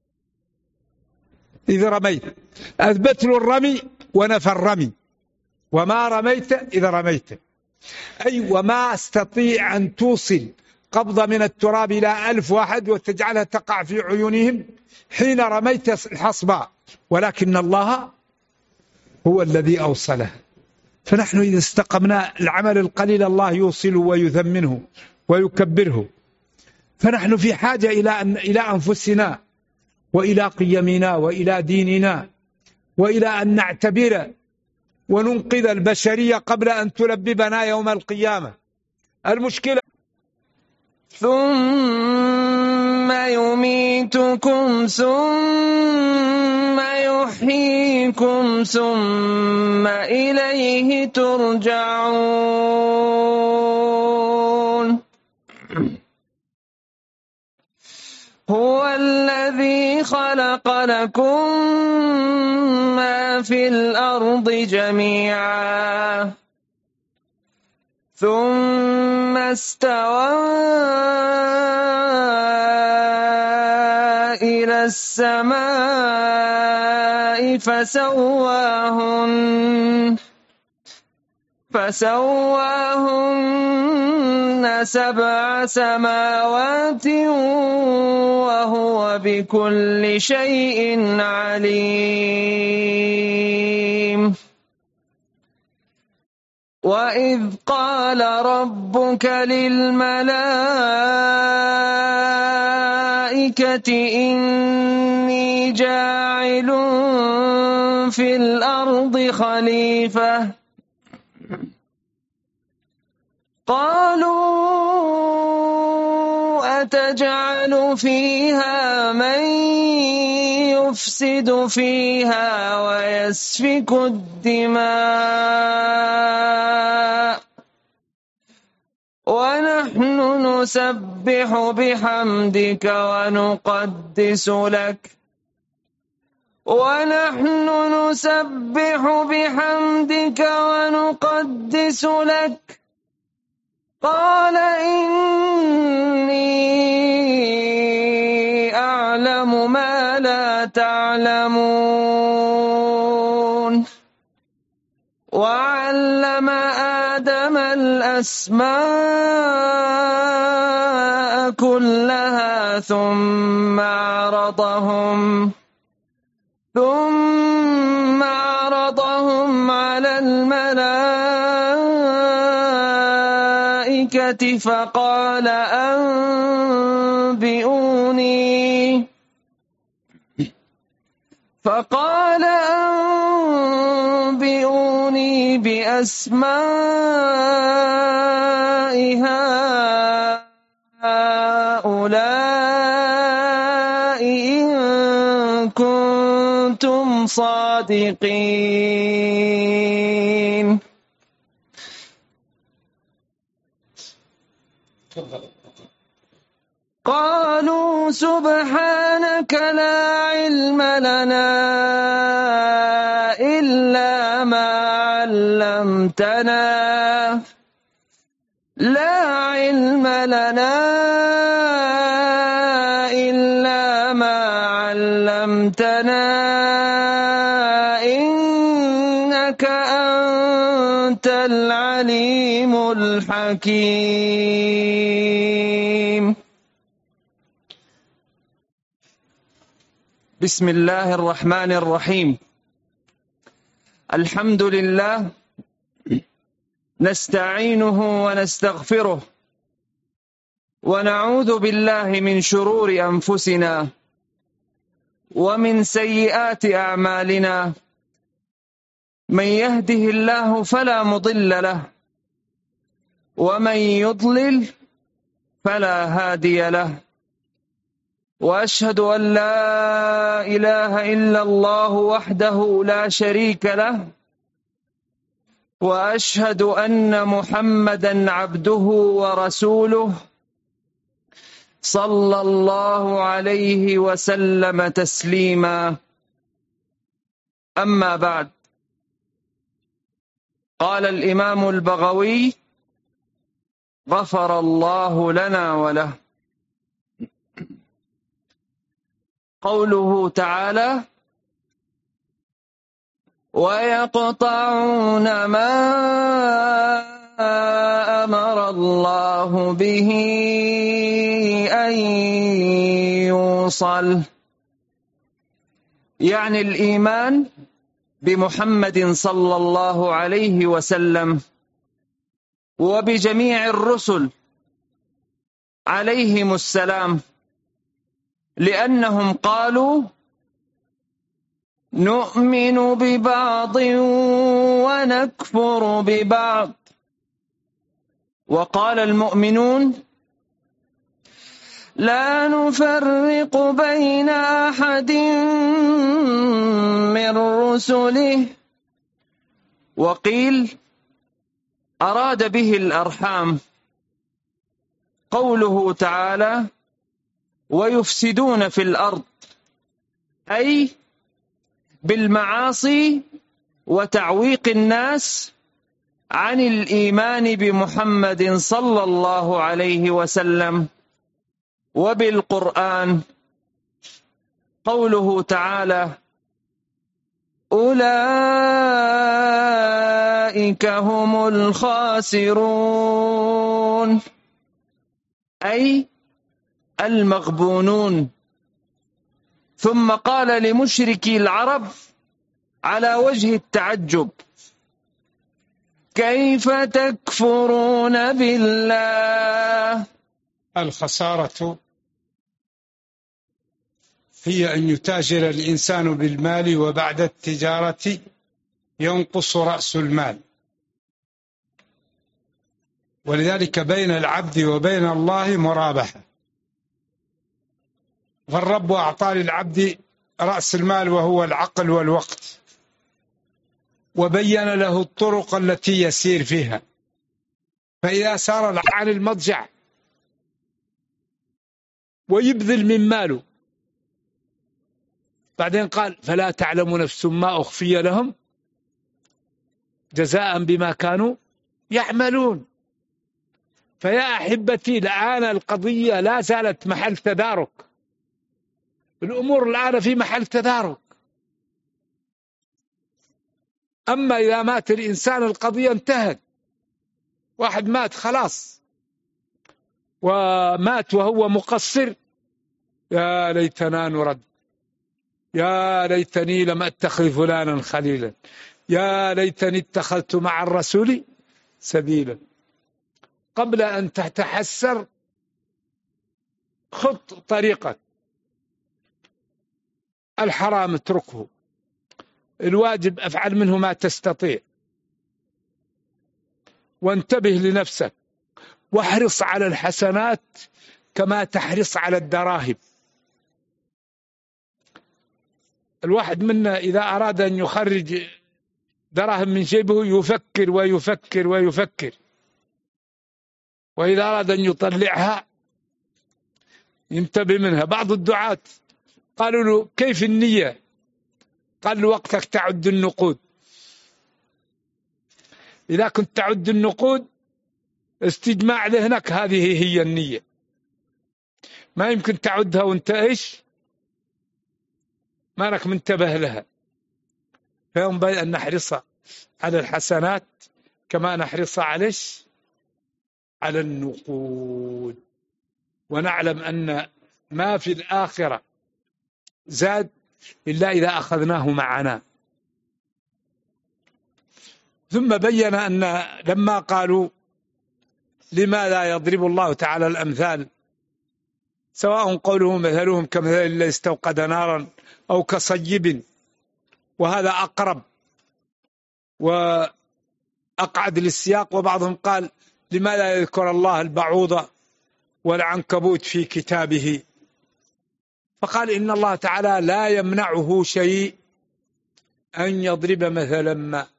إذ رميت. أثبت له الرمي ونفى الرمي. وما رميت إذ رميت، أي وما استطيع أن توصل قبضة من التراب إلى 1000 واحد وتجعلها تقع في عيونهم حين رميت الحصبة، ولكن الله هو الذي أوصله. فنحن إذا استقمنا العمل القليل الله يوصله ويثمنه ويكبره. فنحن في حاجة إلى أنفسنا وإلى قيمنا وإلى ديننا، وإلى أن نعتبر وننقذ البشرية قبل أن تلببنا يوم القيامة. المشكلة ثم يميتكم ثم يحييكم ثم إليه ترجعون. هو الذي خلق لكم ما في الأرض جميعا ثم استوى إلى السماء فسواهن 7 سماوات وهو بكل شيء عليم. وإذ قال ربك للملائكة إني جاعل في الأرض خليفة، قالوا أتجعل فيها من يفسد فيها ويسفك الدماء ونحن نسبح بحمدك ونقدس لك قال إني أعلم ما لا تعلمون. وعلم آدم الأسماء كلها ثم عرضهم على الملائكة فقال أنبئوني بأسماء هؤلاء إن كنتم صادقين. قالوا سبحانك لا علم لنا إلا ما علمتنا إنك أنت العليم الحكيم. بسم الله الرحمن الرحيم. الحمد لله نستعينه ونستغفره ونعوذ بالله من شرور أنفسنا ومن سيئات أعمالنا. من يهده الله فلا مضل له ومن يضلل فلا هادي له، وأشهد أن لا إله إلا الله وحده لا شريك له، وأشهد أن محمدا عبده ورسوله صلى الله عليه وسلم تسليما. أما بعد، قال الإمام البغوي غفر الله لنا وله. قوله تعالى: ويقطعون ما أمر الله به أن يوصل، يعني الإيمان بمحمد صلى الله عليه وسلم وبجميع الرسل عليهم السلام، لأنهم قالوا نؤمن ببعض ونكفر ببعض، وقال المؤمنون لا نفرق بين أحد من رسله، وقيل أراد به الأرحام. قوله تعالى ويفسدون في الأرض، أي بالمعاصي وتعويق الناس عن الإيمان بمحمد صلى الله عليه وسلم وبالقرآن. قوله تعالى أولئك هم الخاسرون، أي المغبونون. ثم قال لمشركي العرب على وجه التعجب كيف تكفرون بالله. الخسارة هي أن يتاجر الإنسان بالمال وبعد التجارة ينقص رأس المال، ولذلك بين العبد وبين الله مرابحة. فالرب أعطى للعبد رأس المال وهو العقل والوقت، وبين له الطرق التي يسير فيها، فإذا سار عن المضجع ويبذل من ماله، بعدين قال فلا تعلم نفس ما أخفي لهم جزاء بما كانوا يعملون. فيا أحبتي، الآن القضية لا زالت محل تدارك، الأمور الآن في محل تدارك. أما إذا مات الإنسان القضية انتهت. واحد مات خلاص، ومات وهو مقصر، يا ليتنا نرد، يا ليتني لم أتخذ فلانا خليلا، يا ليتني اتخذت مع الرسول سبيلا. قبل أن تتحسر خط طريقك، الحرام اتركه، الواجب أفعل منه ما تستطيع، وانتبه لنفسك، واحرص على الحسنات كما تحرص على الدراهم. الواحد منا إذا أراد أن يخرج دراهم من جيبه يفكر ويفكر ويفكر، وإذا أراد أن يطلعها ينتبه منها. بعض الدعاة قالوا له كيف النية؟ قال له وقتك تعد النقود، إذا كنت تعد النقود استجماع ذهنك هذه هي النية، ما يمكن تعدها وانت ايش ما انك منتبه لها. فينبغي أن نحرص على الحسنات كما نحرص على النقود، ونعلم أن ما في الآخرة زاد إلا إذا أخذناه معنا. ثم بين أن لما قالوا لماذا يضرب الله تعالى الأمثال، سواء قوله مثلهم كمثل الذي استوقد نارا أو كصيب، وهذا أقرب وأقعد للسياق. وبعضهم قال لماذا يذكر الله البعوضة والعنكبوت في كتابه، فقال إن الله تعالى لا يمنعه شيء أن يضرب مثلا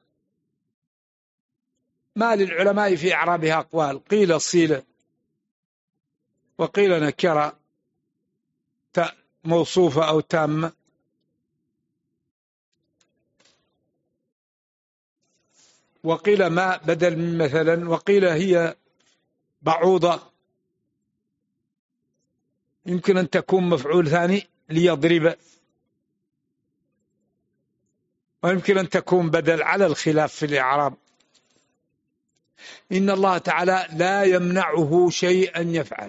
ما للعلماء في إعرابها أقوال، قيل صيلة وقيل نكرة موصوفة أو تامة، وقيل ما بدل من مثلا، وقيل هي بعوضة يمكن أن تكون مفعول ثاني ليضرب، ويمكن أن تكون بدل، على الخلاف في الإعراب. إن الله تعالى لا يمنعه شيء أن يفعل.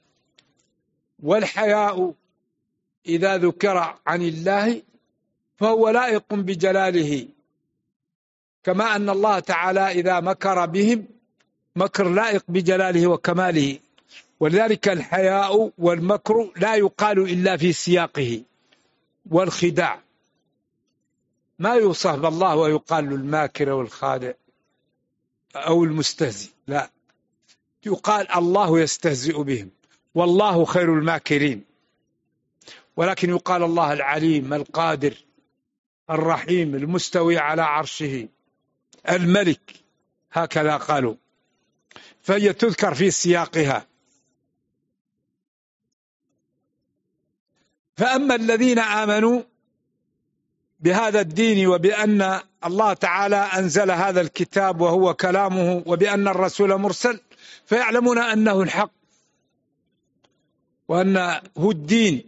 والحياء إذا ذكر عن الله فهو لائق بجلاله، كما أن الله تعالى إذا مكر بهم مكر لائق بجلاله وكماله. ولذلك الحياء والمكر لا يقال إلا في سياقه، والخداع ما يوصف بالله ويقال الماكر والخادع أو المستهزئ، لا، يقال الله يستهزئ بهم والله خير الماكرين. ولكن يقال الله العليم القادر الرحيم المستوي على عرشه الملك، هكذا قالوا، فهي تذكر في سياقها. فأما الذين آمنوا بهذا الدين وبأن الله تعالى أنزل هذا الكتاب وهو كلامه وبأن الرسول مرسل، فيعلمون أنه الحق وأنه الدين.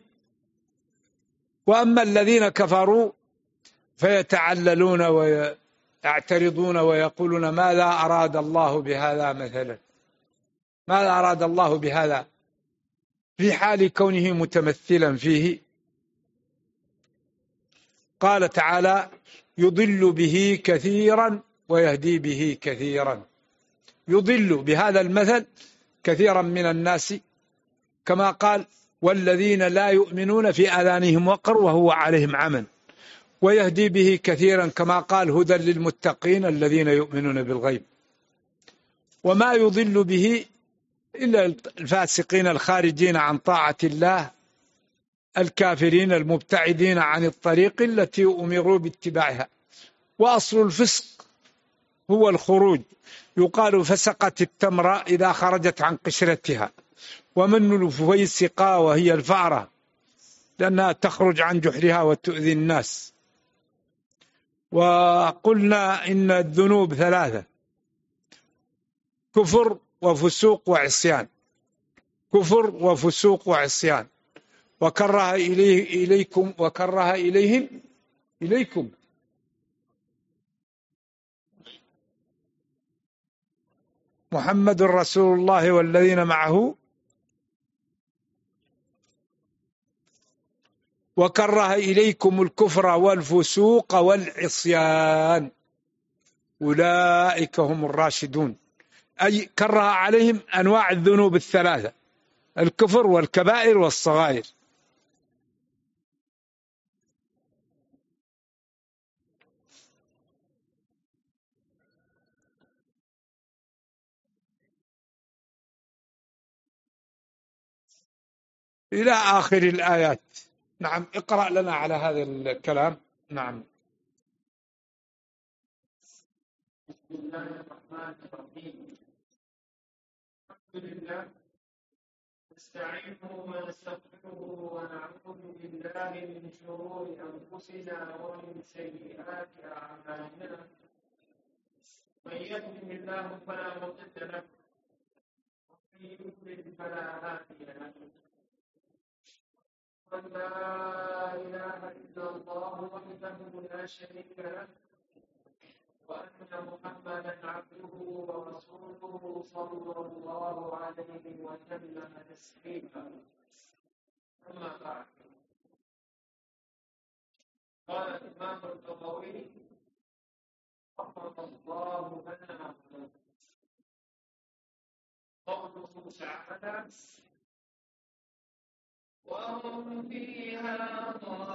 وأما الذين كفروا فيتعللون ويعترضون ويقولون ماذا أراد الله بهذا مثلا، ماذا أراد الله بهذا، في حال كونه متمثلا فيه. قال تعالى يضل به كثيرا ويهدي به كثيرا، يضل بهذا المثل كثيرا من الناس، كما قال والذين لا يؤمنون في آذانهم وقر وهو عليهم عمى، ويهدي به كثيرا كما قال هدى للمتقين الذين يؤمنون بالغيب. وما يضل به إلا الفاسقين الخارجين عن طاعة الله الكافرين المبتعدين عن الطريق التي أمروا باتباعها. وأصل الفسق هو الخروج، يقال فسقت التمرة إذا خرجت عن قشرتها، ومن الفيسقة وهي الفأرة لأنها تخرج عن جحرها وتؤذي الناس. وقلنا إن الذنوب ثلاثة: كفر وفسوق وعصيان، كفر وفسوق وعصيان. وكره إليكم وكره إليكم محمد رسول الله والذين معه، وكره إليكم الكفر والفسوق والعصيان أولئك هم الراشدون. أي كره عليهم أنواع الذنوب الثلاثة: الكفر والكبائر والصغائر. إلى آخر الآيات. نعم، اقرأ لنا على هذا الكلام. نعم. بسم الله الرحمن الرحيم. الحمد لله نستعينه ونستغفره ونعوذ بالله من شرور أنفسنا ومن سيئات أعمالنا. من يهده الله فلا مضل له ومن يضلل فلا هادي له. أن لا إله إلا الله وحده لا شريك له، وأن محمدا عبده ورسوله صلى الله عليه وسلم تسليما. أما بعد، قال الإمام البغوي رحمه الله لنا قوله تعالى وهم فيها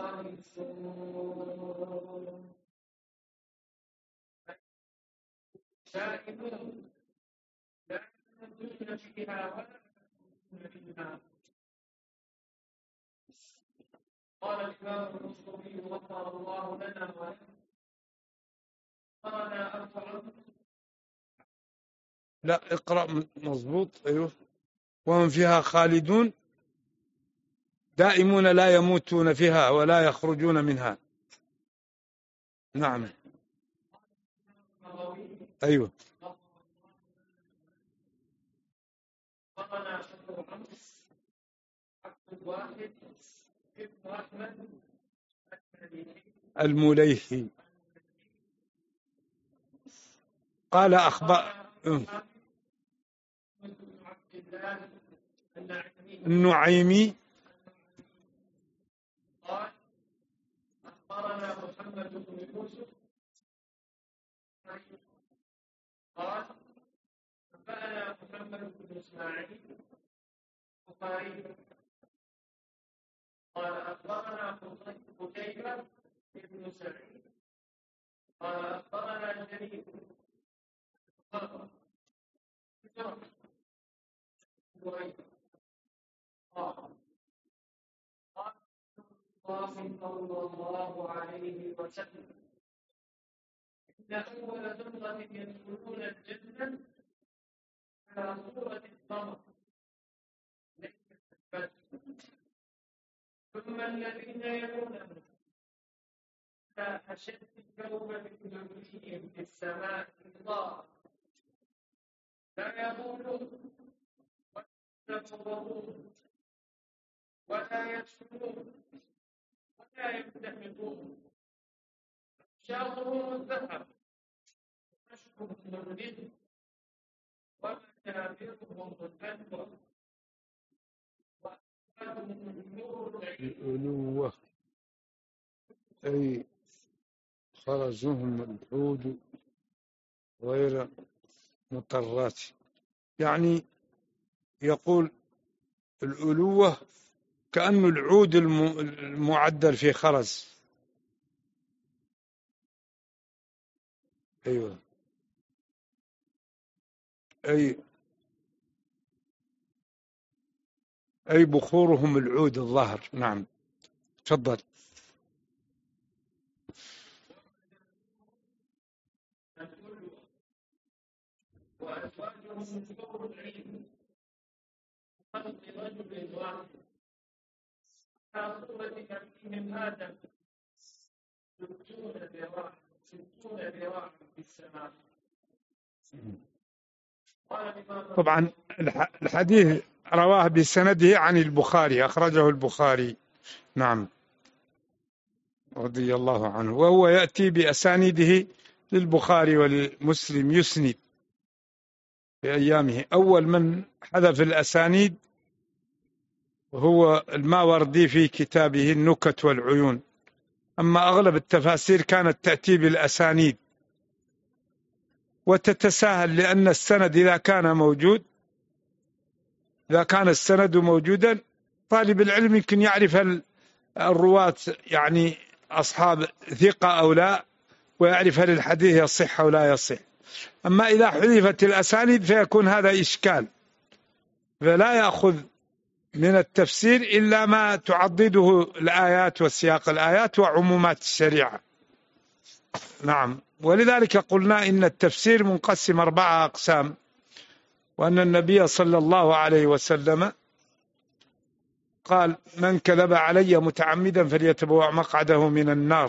خالدون سائلون لا يموتون فيها ولا يموتون منها. قال الإمام القرطبي غفر الله لنا ولكم قال أبو عمرو لا اقرأ مضبوط. أيوه. وهم فيها خالدون دائمون لا يموتون فيها ولا يخرجون منها. نعم. أيوه. قال أبو عمرو عبد الواحد ابن أحمد المليحي قال أخبر النعيمي قال أخبرنا محمد بن يوسف قال أنبأنا محمد بن إسماعيل البخاري قال أخبرنا قتيبة بن سعيد قال أخبرنا جرير قال صلى الله عليه وسلم إن أول ذرة يدخلون الجنة على صورة القمر ثم الذين يلونهم على أشد الكوكب الدنيا في السماء الله لا يقولون ولا يتفضلون ولا يشكرون ولا يمتحنون شاطرون الذهب وأشكرهم الرزق ومكابرهم الفتوى وأكثرهم النور الألوة أي خرزهم العود غير مطرات. يعني يقول الألوة كأنه العود المعدل في خرز. أيوة. أي بخورهم العود الظاهر. نعم. تفضل. وأزواجهم حور العين خلق رجل واحد على صورة أبيهم آدم 60 ذراعا في السماء. طبعا الحديث رواه بسنده عن البخاري، أخرجه البخاري. نعم رضي الله عنه. وهو يأتي بأسانيده للبخاري ولمسلم يسند في أيامه. أول من حذف الأسانيد هو الماوردي في كتابه النكت والعيون. أما أغلب التفاسير كانت تأتي بالأسانيد وتتساهل، لأن السند إذا كان السند موجودا طالب العلم يمكن يعرف الرواة يعني أصحاب ثقة أو لا، ويعرف هل الحديث يصح أو لا يصح. أما إذا حذفت الأسانيد فيكون هذا إشكال، فلا يأخذ من التفسير إلا ما تعضده الآيات وسياق الآيات وعمومات الشريعة. نعم. ولذلك قلنا إن التفسير منقسم 4 أقسام، وأن النبي صلى الله عليه وسلم قال من كذب علي متعمدا فليتبوأ مقعده من النار.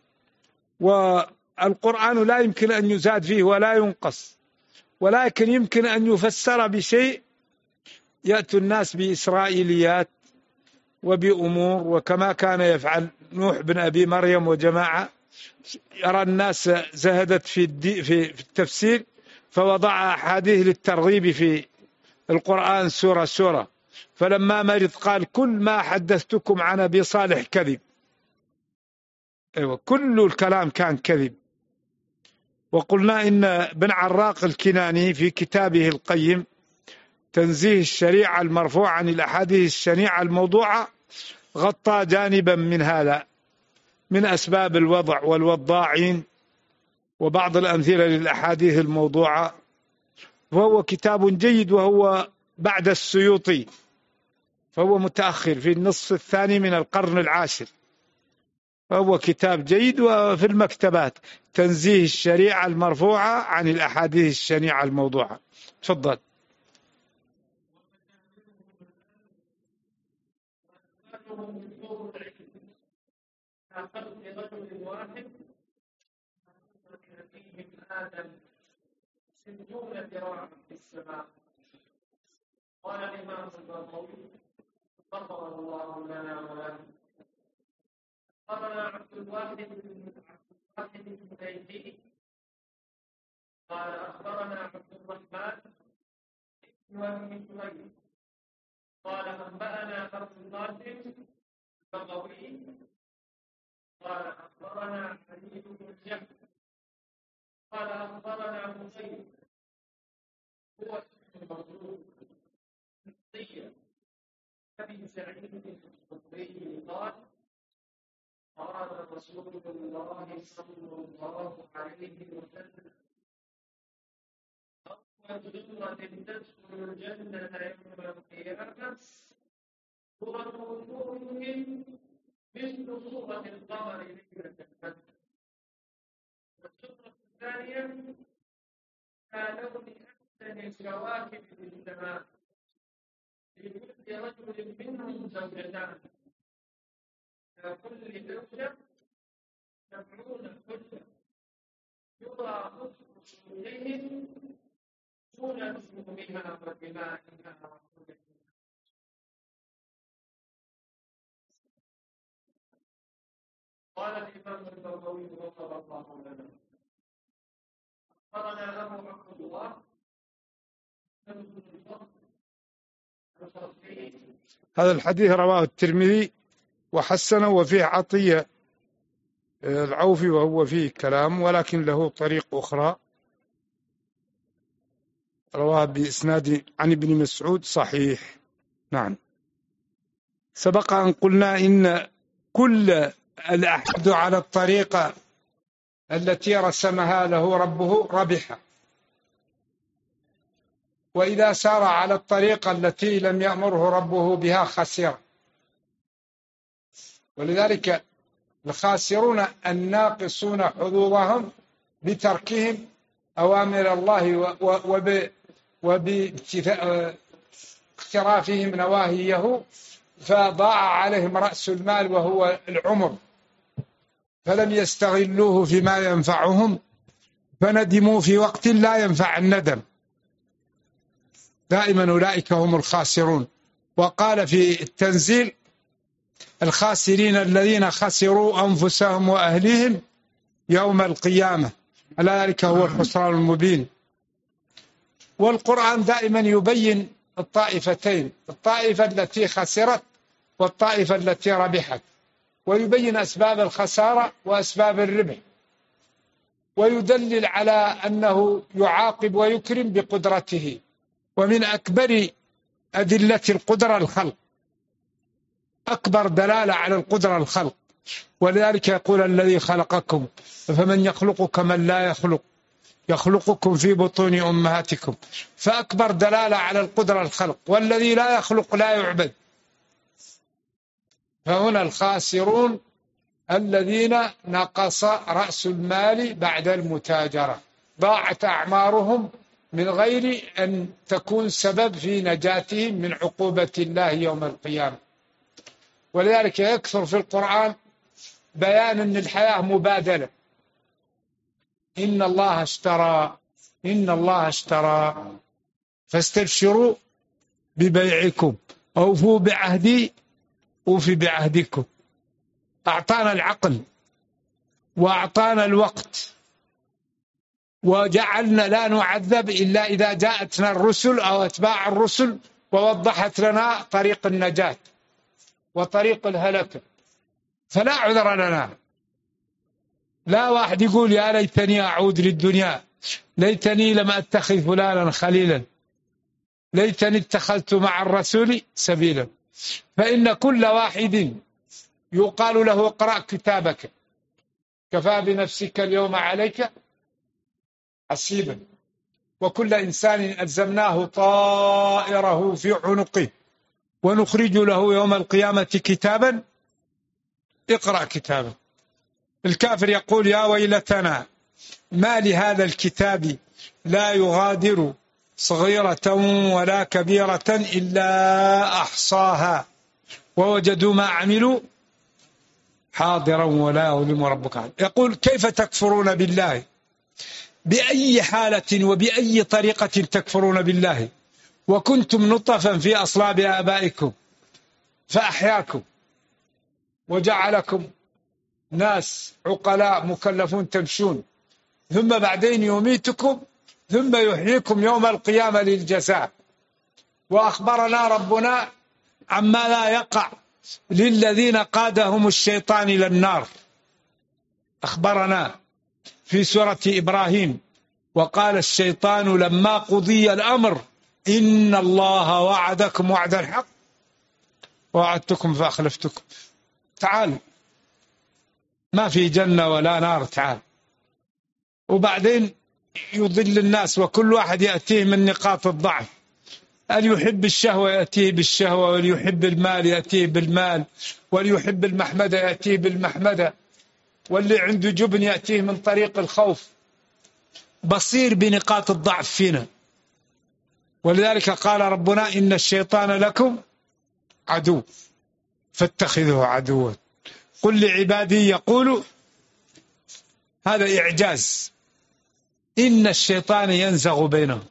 والقرآن لا يمكن أن يزاد فيه ولا ينقص، ولكن يمكن أن يفسر بشيء يأتي الناس بإسرائيليات وبأمور، وكما كان يفعل نوح بن أبي مريم وجماعة يرى الناس زهدت في التفسير فوضع أحاديث للترغيب في القرآن سورة سورة. فلما مرض قال كل ما حدثتكم عن أبي صالح كذب، أيوة، كل الكلام كان كذب. وقلنا إن بن عراق الكناني في كتابه القيم تنزيه الشريعة المرفوع عن الأحاديث الشنيعة الموضوعة غطى جانبا من هذا، من أسباب الوضع والوضاعين وبعض الأمثلة للأحاديث الموضوعة. وهو كتاب جيد، وهو بعد السيوطي، فهو متأخر في النصف الثاني من القرن العاشر، فهو كتاب جيد. وفي المكتبات تنزيه الشريعة المرفوعة عن الأحاديث الشنيعة الموضوعة. تفضل. قال الإمام البغوي غفر الله لنا ولكم. أخبرنا عبد الواحد بن زيد قال أخبرنا عبد الرحمن بن أبي سليم قال أنبأنا أبو القاسم البغوي قال أخبرنا حميد بن جعفر قال أخبرنا مسيب هو اسم المظلوم أبي سعيد الخدري قال قال رسول الله صلى الله عليه وسلم أول ذرة تدخل الجنة يوم القيامة سورة المؤمن مثل سورة القمر ليلة البدر. والسورة الثانية كلون أحسن الكواكب في السماء لكل رجل منهم زوجتان كل زوجة 70 كلة يرى خصف صورتهم دون نجومها ودمائها. قال الإمام البغوي غفر الله لنا. أخبرنا أبو عبد الله هذا الحديث رواه الترمذي وحسنه، وفيه عطية العوفي وهو فيه كلام، ولكن له طريق أخرى رواه بإسناد عن ابن مسعود صحيح. نعم. سبق أن قلنا إن كل الأحد على الطريقة التي رسمها له ربه ربح، وإذا سار على الطريقة التي لم يأمره ربه بها خسر. ولذلك الخاسرون الناقصون حظوظهم بتركهم أوامر الله وباقترافهم نواهيه، فضاع عليهم رأس المال وهو العمر، فلم يستغلوه فيما ينفعهم، فندموا في وقت لا ينفع الندم. دائما أولئك هم الخاسرون. وقال في التنزيل الخاسرين الذين خسروا أنفسهم وأهليهم يوم القيامة، ألا ذلك هو الخسران المبين. والقرآن دائما يبين الطائفتين، الطائفة التي خسرت والطائفة التي ربحت، ويبين أسباب الخسارة وأسباب الربح، ويدلل على أنه يعاقب ويكرم بقدرته. ومن أكبر أدلة القدرة الخلق، أكبر دلالة على القدرة الخلق. ولذلك يقول الذي خلقكم فمن يخلق كمن لا يخلق، يخلقكم في بطون أمهاتكم. فأكبر دلالة على القدرة الخلق، والذي لا يخلق لا يعبد. فهنا الخاسرون الذين نقص رأس المال بعد المتاجرة، ضاعت أعمارهم من غير أن تكون سبب في نجاتهم من عقوبة الله يوم القيامة. ولذلك يكثر في القرآن بيان أن الحياة مبادلة. إن الله اشترى فاستبشروا ببيعكم أوفوا بعهدي أوفي بعهدكم. أعطانا العقل وأعطانا الوقت، وجعلنا لا نعذب إلا إذا جاءتنا الرسل أو أتباع الرسل ووضحت لنا طريق النجاة وطريق الهلكة، فلا عذر لنا. لا واحد يقول يا ليتني أعود للدنيا، ليتني لم أتخذ فلانا خليلا، ليتني اتخذت مع الرسول سبيلا. فإن كل واحد يقال له اقرأ كتابك كفى بنفسك اليوم عليك حسيبا، وكل إنسان ألزمناه طائره في عنقه ونخرج له يوم القيامة كتابا اقرأ كتابك. الكافر يقول يا ويلتنا ما لهذا الكتاب لا يغادر صغيرة ولا كبيرة إلا أحصاها ووجدوا ما عملوا حاضرا ولا يظلم ربك أحد. يقول كيف تكفرون بالله، بأي حالة وبأي طريقة تكفرون بالله وكنتم نطفا في أصلاب آبائكم فأحياكم وجعلكم ناس عقلاء مكلفون تمشون، ثم بعدين يميتكم ثم يحييكم يوم القيامة للجزاء. وأخبرنا ربنا عما لا يقع للذين قادهم الشيطان إلى النار. أخبرنا في سورة إبراهيم وقال الشيطان لما قضي الأمر إن الله وعدكم وعد الحق ووعدتكم فأخلفتكم. تعال، ما في جنة ولا نار، تعال. وبعدين يضل الناس وكل واحد يأتيه من نقاط الضعف. اللي يحب الشهوة يأتيه بالشهوة، واللي يحب المال يأتيه بالمال، واللي يحب المحمدة يأتيه بالمحمدة، واللي عنده جبن يأتيه من طريق الخوف. بصير بنقاط الضعف فينا. ولذلك قال ربنا إن الشيطان لكم عدو فاتخذوه عدوا. قل لعبادي يقولوا، هذا إعجاز، إن الشيطان ينزغ بينهم.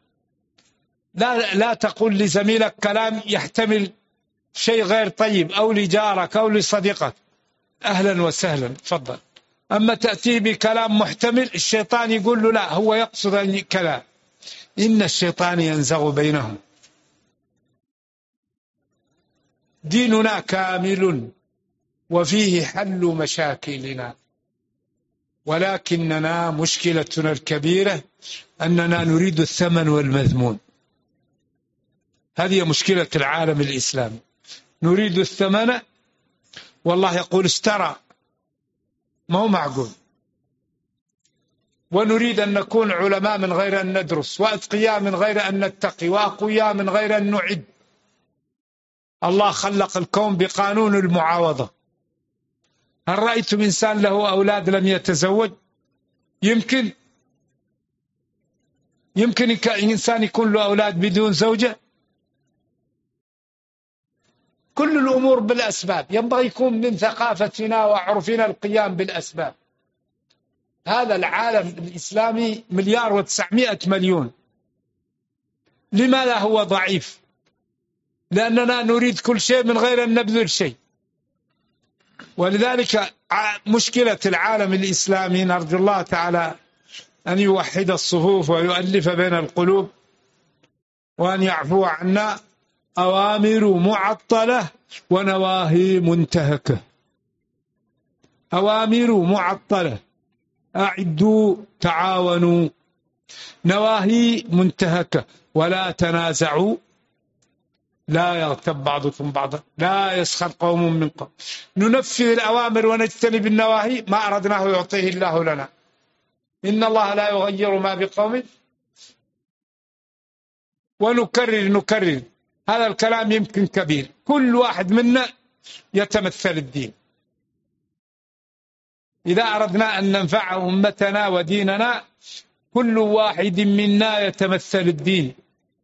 لا تقول لزميلك كلام يحتمل شيء غير طيب، أو لجارك أو لصديقك، أهلا وسهلا تفضل. أما تأتيه بكلام محتمل الشيطان يقول له لا، هو يقصد كلام. إن الشيطان ينزغ بينهم. ديننا كامل وفيه حل مشاكلنا، ولكننا مشكلتنا الكبيرة أننا نريد الثمن والمذمون. هذه مشكلة العالم الإسلامي، نريد الثمن. والله يقول اشترى، ما هو معقول. ونريد أن نكون علماء من غير أن ندرس، وأتقياء من غير أن نتقي، وأقوياء من غير أن نعد. الله خلق الكون بقانون المعاوضة. هل رأيتم إنسان له أولاد لم يتزوج؟ يمكن إنسان يكون له أولاد بدون زوجة؟ كل الأمور بالأسباب. ينبغي يكون من ثقافتنا وعرفنا القيام بالأسباب. هذا العالم الإسلامي 1,900,000,000. لماذا هو ضعيف؟ لأننا نريد كل شيء من غير أن نبذل شيء. ولذلك مشكلة العالم الإسلامي نرجو الله تعالى أن يوحد الصفوف ويؤلف بين القلوب وأن يعفو عنا. أوامر معطلة ونواهي منتهكة. أوامر معطلة، أعدوا تعاونوا. نواهي منتهكة، ولا تنازعوا، لا يغتب بعضكم بعضا، لا يسخر قوم من قوم. ننفذ الأوامر ونجتنب النواهي، ما أردناه يعطيه الله لنا. إن الله لا يغير ما بقوم. ونكرر هذا الكلام يمكن كبير. كل واحد منا يتمثل الدين. إذا أردنا أن ننفع أمتنا وديننا كل واحد منا يتمثل الدين.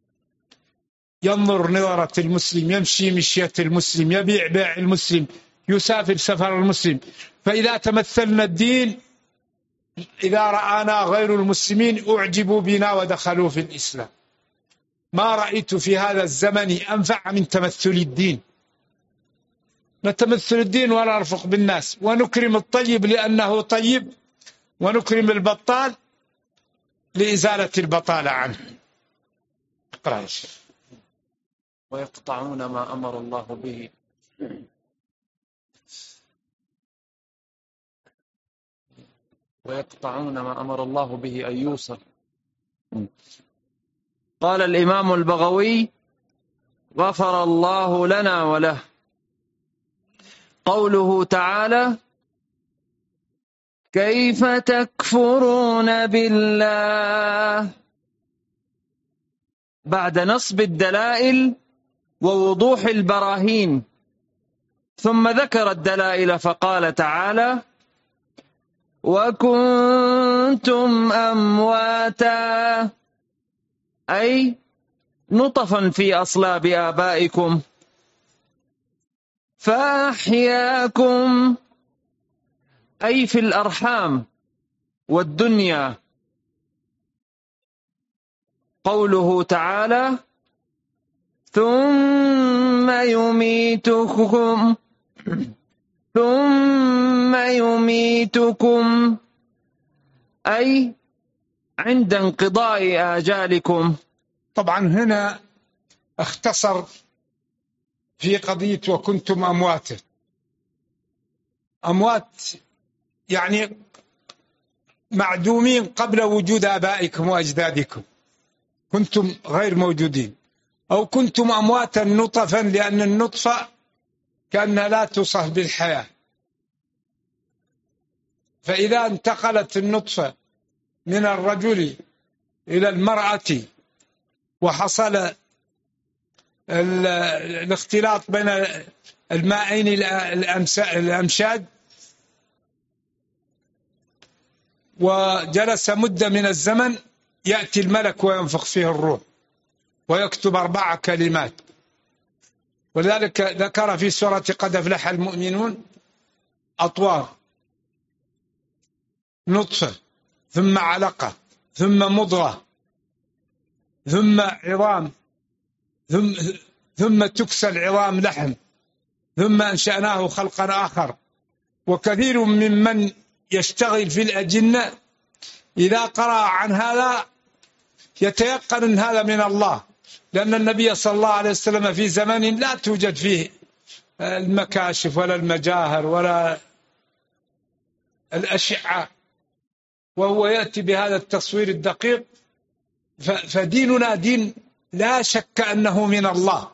ينظر نظرة المسلم، يمشي مشية المسلم، يبيع بيع المسلم، يسافر سفر المسلم. فإذا تمثلنا الدين، إذا رآنا غير المسلمين أعجبوا بنا ودخلوا في الإسلام. ما رأيت في هذا الزمن أنفع من تمثل الدين. نتمثل الدين ونرفق بالناس، ونكرم الطيب لأنه طيب، ونكرم البطال لإزالة البطالة عنه. اقرأ يا شيخ. ويقطعون ما أمر الله به. ويقطعون ما أمر الله به أن يوصل. قال الإمام البغوي: غفر الله لنا وله. قوله تعالى: كيف تكفرون بالله، بعد نصب الدلائل ووضوح البراهين، ثم ذكر الدلائل فقال تعالى: وكنتم أمواتا، أي نطفا في أصلاب آبائكم، فأحياكم، أي في الأرحام والدنيا. قوله تعالى: ثم يميتكم، أي عند انقضاء آجالكم. طبعا هنا اختصر في قضية وكنتم أمواتا. أموات يعني معدومين قبل وجود آبائكم وأجدادكم، كنتم غير موجودين. أو كنتم أمواتا نطفا، لأن النطفة كأنها لا توصف بالحياة، فإذا انتقلت النطفة من الرجل إلى المرأة وحصل الاختلاط بين المائين الأمشاج وجلس مدة من الزمن، يأتي الملك وينفخ فيه الروح ويكتب 4 كلمات. ولذلك ذكر في سورة قد أفلح المؤمنون: أطوار، نطفة، ثم علقة، ثم مضغة، ثم عظام، ثم تكسى العظام لحم، ثم أنشأناه خلقا آخر. وكثير ممن يشتغل في الأجنة إذا قرأ عن هذا يتيقن أن هذا من الله، لأن النبي صلى الله عليه وسلم في زمان لا توجد فيه المكاشف ولا المجاهر ولا الأشعة، وهو يأتي بهذا التصوير الدقيق. فديننا دين لا شك أنه من الله،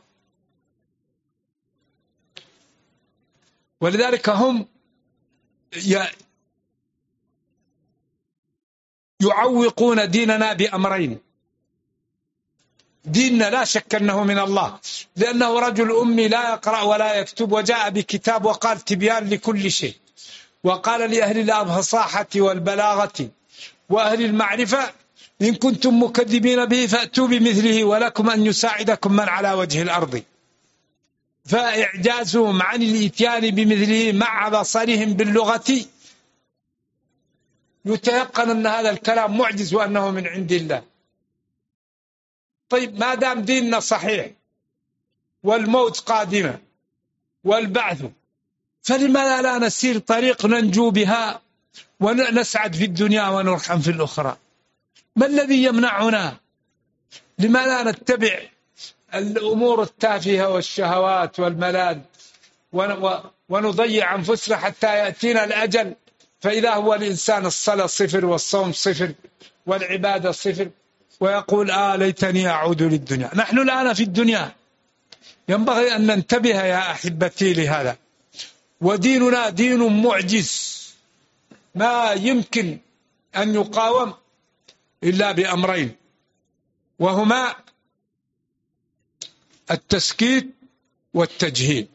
ولذلك هم يعوقون ديننا بأمرين. ديننا لا شك أنه من الله، لأنه رجل أمي لا يقرأ ولا يكتب، وجاء بكتاب وقال تبيان لكل شيء، وقال لأهل الفصاحة والبلاغة وأهل المعرفة: إن كنتم مكذبين به فأتوا بمثله ولكم أن يساعدكم من على وجه الأرض. فإعجازهم عن الإتيان بمثله مع بصرهم باللغة يتيقن أن هذا الكلام معجز وأنه من عند الله. طيب، ما دام ديننا صحيح والموت قادمة والبعث، فلماذا لا نسير طريق ننجو بها ونسعد في الدنيا ونرحم في الأخرى؟ ما الذي يمنعنا؟ لماذا نتبع الأمور التافهة والشهوات والملاذ ونضيع أنفسنا حتى يأتينا الأجل، فإذا هو الإنسان الصلاة 0 والصوم 0 والعبادة 0، ويقول ليتني أعود للدنيا. نحن الآن في الدنيا، ينبغي أن ننتبه يا أحبتي لهذا. وديننا دين معجز، ما يمكن أن يقاوم إلا بأمرين، وهما التسكيت والتجهيل.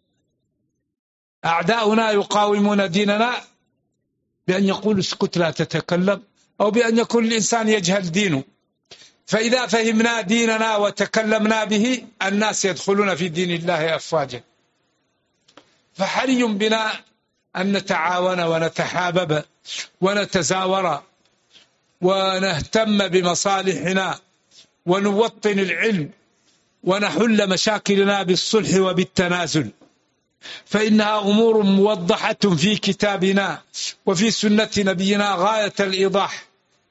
أعداؤنا يقاومون ديننا بأن يقول اسكت لا تتكلم، أو بأن يكون الإنسان يجهل دينه. فإذا فهمنا ديننا وتكلمنا به، الناس يدخلون في دين الله أفواجا. فحري بنا أن نتعاون ونتحابب ونتزاور ونهتم بمصالحنا ونوطن العلم ونحل مشاكلنا بالصلح وبالتنازل، فإنها أمور موضحة في كتابنا وفي سنة نبينا غاية الإيضاح.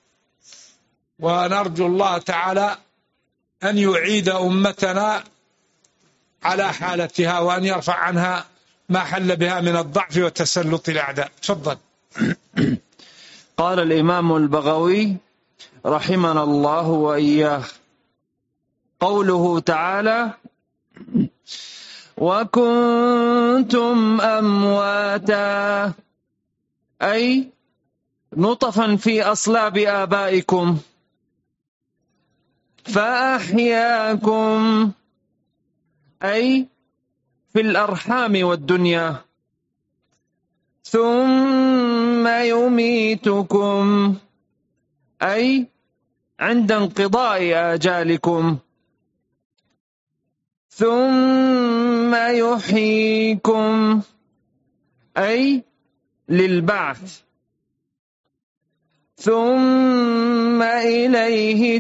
ونرجو الله تعالى أن يعيد أمتنا على حالتها، وأن يرفع عنها ما حل بها من الضعف وتسلط الأعداء. تفضل. قال الإمام البغوي رحمنا الله وإياه: قوله تعالى: وكنتم أمواتا، أي نطفا في أصلاب آبائكم، فأحياكم، أي في الأرحام والدنيا، ثم يميتكم، أي عند انقضاء آجالكم، ثم يحييكم، أي للبعث، ثم إليه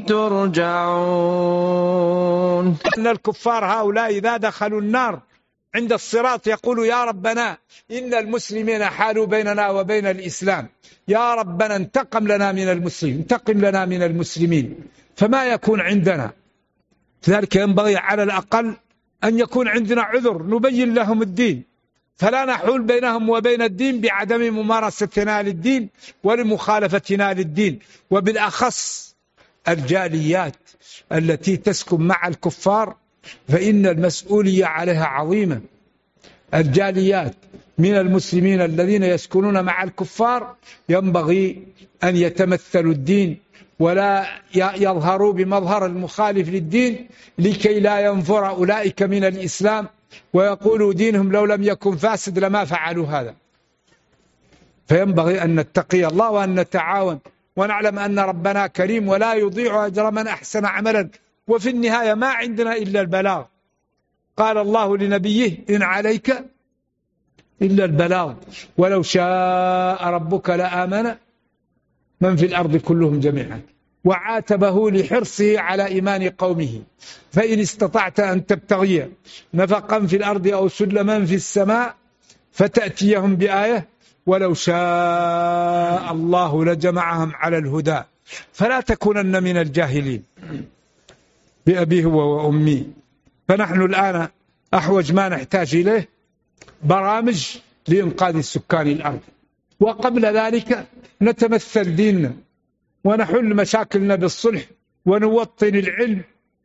ترجعون. أن الكفار هؤلاء إذا دخلوا النار عند الصراط يقولوا: يا ربنا إن المسلمين حالوا بيننا وبين الإسلام، يا ربنا انتقم لنا من المسلمين، انتقم لنا من المسلمين. فما يكون عندنا؟ لذلك ينبغي على الأقل أن يكون عندنا عذر نبين لهم الدين، فلا نحول بينهم وبين الدين بعدم ممارستنا للدين ولمخالفتنا للدين. وبالأخص الجاليات التي تسكن مع الكفار فإن المسؤولية عليها عظيمة. الجاليات من المسلمين الذين يسكنون مع الكفار ينبغي أن يتمثلوا الدين ولا يظهروا بمظهر المخالف للدين، لكي لا ينفر أولئك من الإسلام ويقولوا دينهم لو لم يكن فاسد لما فعلوا هذا. فينبغي أن نتقي الله وأن نتعاون ونعلم أن ربنا كريم ولا يضيع أجر من أحسن عملا، وفي النهاية ما عندنا إلا البلاغ. قال الله لنبيه: إن عليك إلا البلاغ ولو شاء ربك لآمن من في الأرض كلهم جميعا. وعاتبه لحرصه على إيمان قومه: فإن استطعت أن تبتغي نفقا في الأرض أو سلما في السماء فتأتيهم بآية ولو شاء الله لجمعهم على الهدى فلا تكونن من الجاهلين. بأبيه وأمي. فنحن الآن أحوج ما نحتاج إليه برامج لإنقاذ سكان الأرض، وقبل ذلك نتمثل ديننا ونحل مشاكلنا بالصلح ونوطن العلم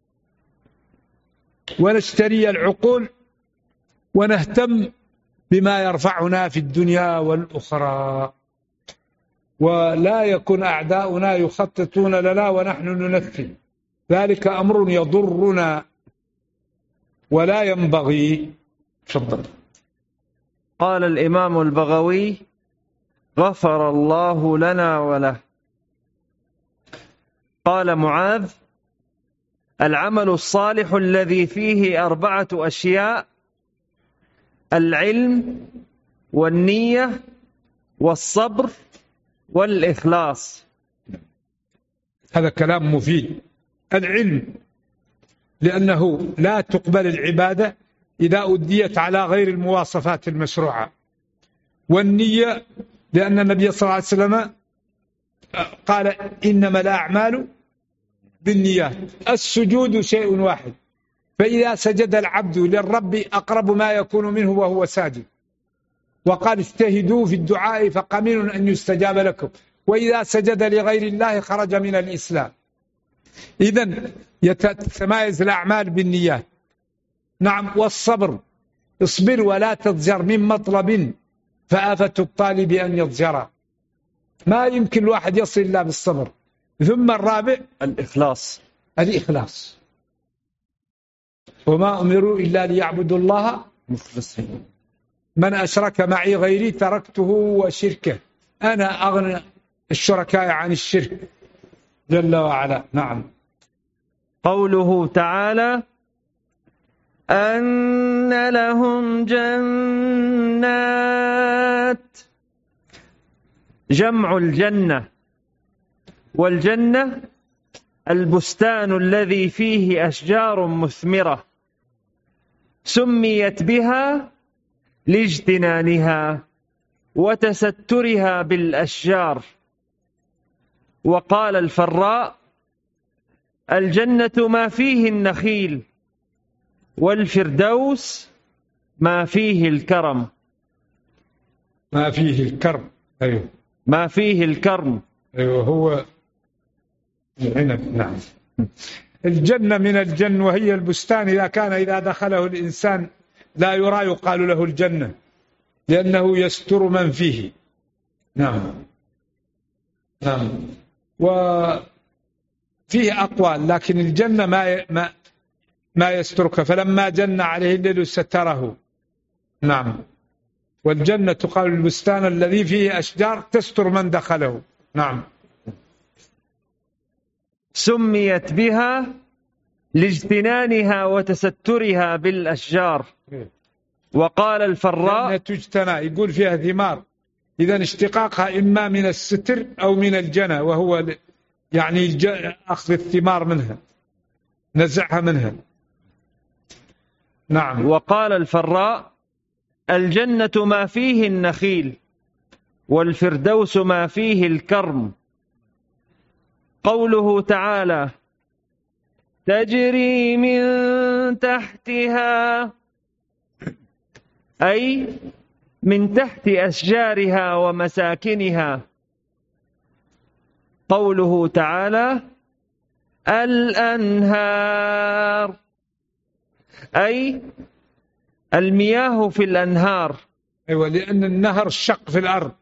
ونشتري العقول ونهتم بما يرفعنا في الدنيا والأخرى، ولا يكن أعداؤنا يخططون لنا ونحن ننفذ. ذلك أمر يضرنا ولا ينبغي. تفضل. قال الإمام البغوي غفر الله لنا وله. قال معاذ: العمل الصالح الذي فيه 4 أشياء: العلم والنية والصبر والإخلاص. هذا كلام مفيد. العلم لأنه لا تقبل العبادة إذا أديت على غير المواصفات المشروعة. والنية لأن النبي صلى الله عليه وسلم قال: إنما الأعمال بالنيات. السجود شيء واحد، فإذا سجد العبد للرب أقرب ما يكون منه وهو ساجد، وقال: اجتهدوا في الدعاء فقمن أن يستجاب لكم، وإذا سجد لغير الله خرج من الإسلام. إذن يتمايز الأعمال بالنيات. نعم. والصبر، اصبر ولا تضجر من مطلب فآفة الطالب أن يضجر. ما يمكن الواحد يصل إلا بالصبر. ثم الرابع الإخلاص. الإخلاص: وما أمروا إلا ليعبدوا الله مخلصين. من أشرك معي غيري تركته وشركه، أنا أغنى الشركاء عن الشرك جل وعلا. نعم. قوله تعالى: أن لهم جنات، جمع الجنة، والجنة البستان الذي فيه أشجار مثمرة سميت بها لاجتنانها وتسترها بالأشجار. وقال الفراء: الجنة ما فيه النخيل، والفردوس ما فيه الكرم. ما فيه الكرم. أيوه. ما فيه الكرم. أيوه هو العنب. نعم. الجنة من الجن وهي البستان، إذا دخله الإنسان لا يرى يقال له الجنة، لأنه يستر من فيه. نعم. نعم. وفيه أقوال، لكن الجنة ما يسترك، فلما جن عليه الليل ستره. نعم. والجنة قال البستان الذي فيه أشجار تستر من دخله. نعم. سميت بها لاجتنانها وتسترها بالأشجار. وقال الفراء تجتنى، يقول فيها ثمار، إذا اشتقاقها إما من الستر أو من الجنى، وهو يعني أخذ الثمار منها، نزعها منها. نعم. وقال الفراء الجنة ما فيه النخيل، والفردوس ما فيه الكرم. قوله تعالى تجري من تحتها، أي من تحت أشجارها ومساكنها. قوله تعالى الأنهار، أي المياه في الأنهار. أيوة، لأن النهر شق في الأرض،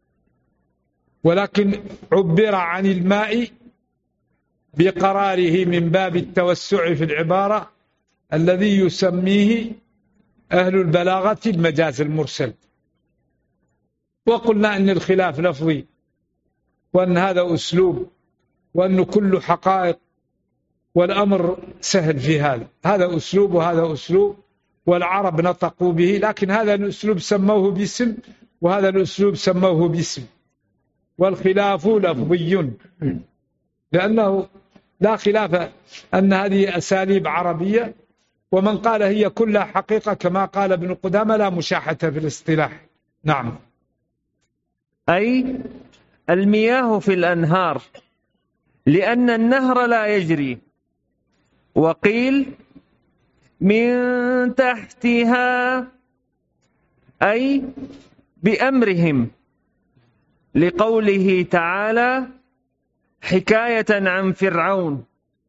ولكن عبر عن الماء بقراره من باب التوسع في العبارة الذي يسميه أهل البلاغة المجاز المرسل. وقلنا أن الخلاف لفظي، وأن هذا أسلوب، وأن كل حقائق، والأمر سهل في هذا أسلوب وهذا أسلوب، والعرب نطقوا به، لكن هذا الأسلوب سموه باسم وهذا الأسلوب سموه باسم، والخلاف لفظي، لأنه لا خلاف أن هذه أساليب عربية، ومن قال هي كلها حقيقة كما قال ابن قدامة لا مشاحة في الاصطلاح. نعم. أي المياه في الأنهار، لأن النهر لا يجري. وقيل من تحتها، أي بأمرهم، لقوله تعالى حكاية عن فرعون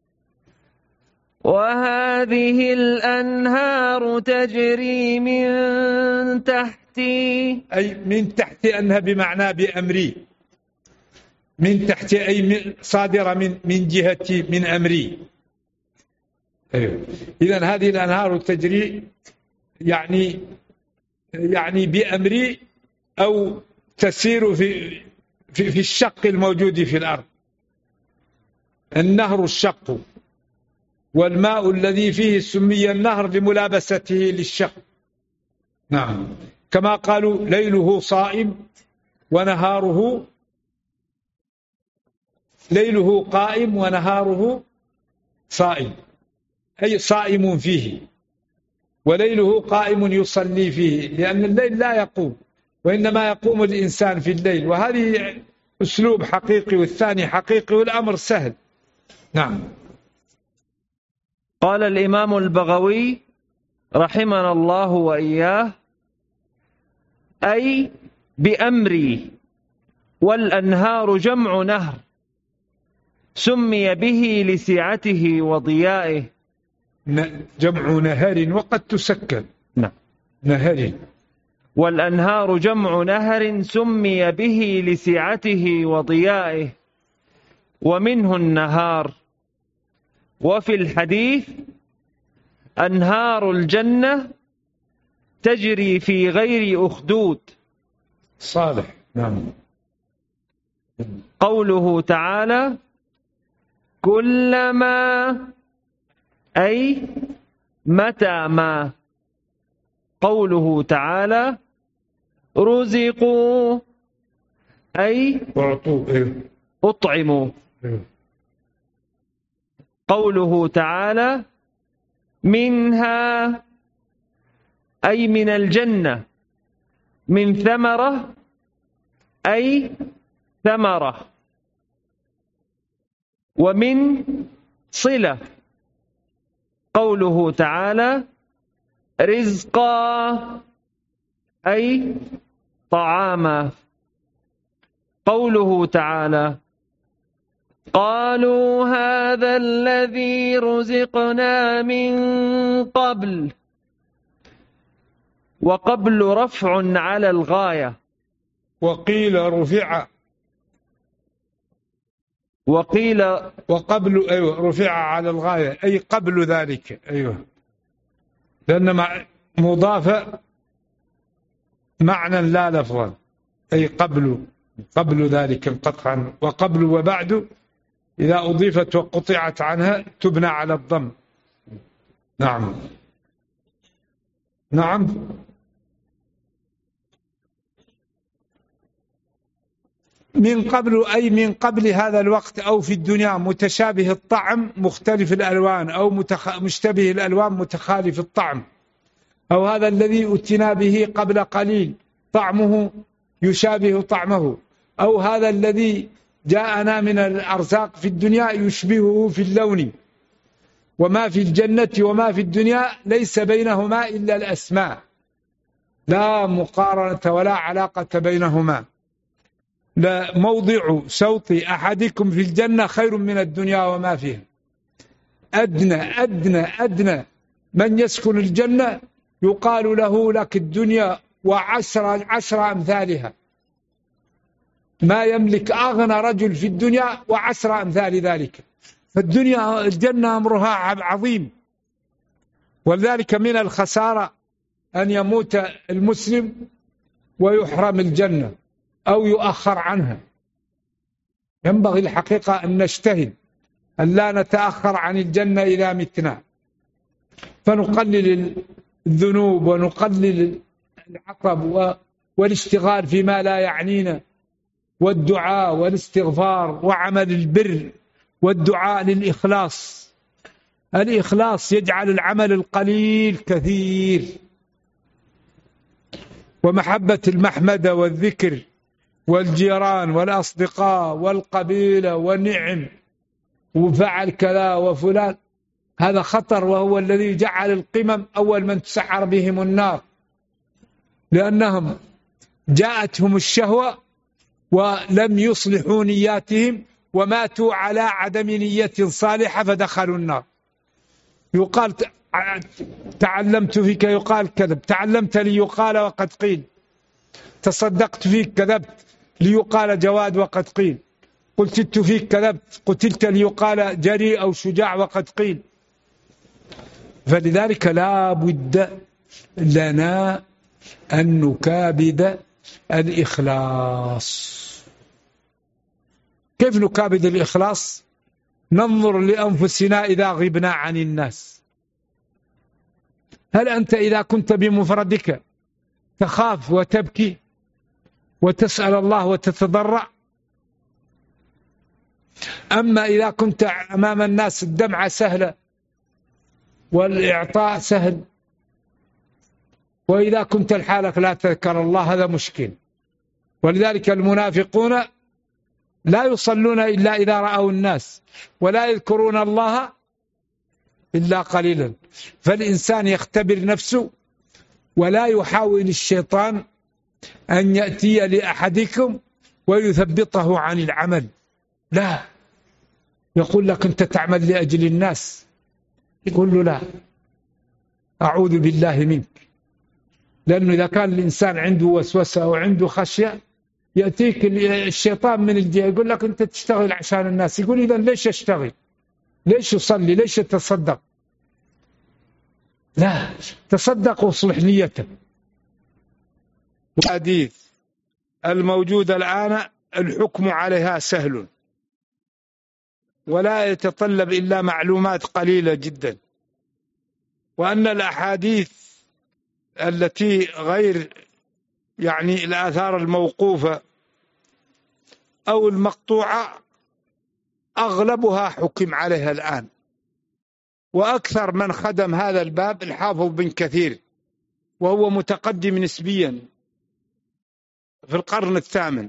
وهذه الأنهار تجري من تحتي، أي من تحت أنها بمعنى بأمري، من تحت أي صادرة من جهة من أمري. أيوه. إذن هذه الأنهار تجري يعني بأمري، أو تسير في الشق الموجود في الأرض. النهر الشق، والماء الذي فيه سمي النهر لملابسته للشق. نعم. كما قالوا ليله صائم ونهاره، ليله قائم ونهاره صائم، أي صائم فيه، وليله قائم يصلي فيه، لأن الليل لا يقوم، وإنما يقوم الإنسان في الليل. وهذه أسلوب حقيقي والثاني حقيقي، والأمر سهل. نعم. قال الإمام البغوي رحمنا الله وإياه أي بأمري، والأنهار جمع نهر سمي به لسعته وضيائه. جمع نهر وقد تسكن. نعم. نهر. والأنهار جمع نهر سمي به لسعته وضيائه، ومنه النهار. وفي الحديث أنهار الجنة تجري في غير أخدود. صالح. نعم. قوله تعالى كلما، أي متى ما. قوله تعالى رزقوا، أي أطعموا. قوله تعالى منها، أي من الجنة، من ثمرة، أي ثمرة. ومن صلة. قوله تعالى رزقا، أي طعاما. قوله تعالى: قالوا هذا الذي رزقنا من قبل. وقبل رفع على الغاية. وقيل رفع. وقيل وقبل أيوة رفع على الغاية أي قبل ذلك. أيوة لأن مضافة معنى لا لفظا أي قبل ذلك انقطع عنه. وقبل وبعد إذا أضيفت وقطعت عنها تبنى على الضم. نعم نعم. من قبل أي من قبل هذا الوقت أو في الدنيا متشابه الطعم مختلف الألوان أو مشتبه الألوان متخالف الطعم، أو هذا الذي أتنا به قبل قليل طعمه يشابه طعمه، أو هذا الذي جاءنا من الأرزاق في الدنيا يشبهه في اللون. وما في الجنة وما في الدنيا ليس بينهما إلا الأسماء، لا مقارنة ولا علاقة بينهما. لا موضع صوت أحدكم في الجنة خير من الدنيا وما فيها. أدنى من يسكن الجنة يقال له لك الدنيا وعشر أمثالها. ما يملك أغنى رجل في الدنيا وعشر أمثال ذلك. فالدنيا الجنة أمرها عظيم. ولذلك من الخسارة أن يموت المسلم ويحرم الجنة أو يؤخر عنها. ينبغي الحقيقة أن نجتهد أن لا نتأخر عن الجنة إذا متنا، فنقلل الذنوب ونقلل العقب والاشتغال فيما لا يعنينا، والدعاء والاستغفار وعمل البر والدعاء للإخلاص. الإخلاص يجعل العمل القليل كثير. ومحبة المحمدة والذكر والجيران والأصدقاء والقبيلة والنعم وفعل كذا وفلان، هذا خطر، وهو الذي جعل القمم أول من تسعر بهم النار، لأنهم جاءتهم الشهوة ولم يصلحوا نياتهم وماتوا على عدم نية صالحة فدخلوا النار. يقال تعلمت فيك يقال كذب، تعلمت لي يقال وقد قيل، تصدقت فيك كذبت ليقال جواد وقد قيل، قتلت فيك كذبت قتلت ليقال جريء أو شجاع وقد قيل. فلذلك لا بد لنا أن نكابد الإخلاص. كيف نكابد الإخلاص؟ ننظر لأنفسنا إذا غبنا عن الناس. هل أنت إذا كنت بمفردك تخاف وتبكي وتسأل الله وتتضرع؟ أما إذا كنت أمام الناس الدمعة سهلة والإعطاء سهل، وإذا كنت لحالك لا تذكر الله، هذا مشكل. ولذلك المنافقون لا يصلون إلا إذا رأوا الناس، ولا يذكرون الله إلا قليلا. فالإنسان يختبر نفسه، ولا يحاول الشيطان أن يأتي لأحدكم ويثبطه عن العمل. لا، يقول لك أنت تعمل لأجل الناس، يقول له لا، أعوذ بالله منك. لأنه إذا كان الإنسان عنده وسوسة أو عنده خشية يأتيك الشيطان من الجهة يقول لك أنت تشتغل عشان الناس. يقول إذا ليش أشتغل؟ ليش أصلي؟ ليش أتصدق؟ لا، تصدق واصلح نيتك. الحديث الموجودة الآن الحكم عليها سهل، ولا يتطلب إلا معلومات قليلة جدا. وأن الأحاديث التي غير يعني الآثار الموقوفة أو المقطوعة أغلبها حكم عليها الآن. وأكثر من خدم هذا الباب الحافظ بن كثير، وهو متقدم نسبيا في القرن الثامن،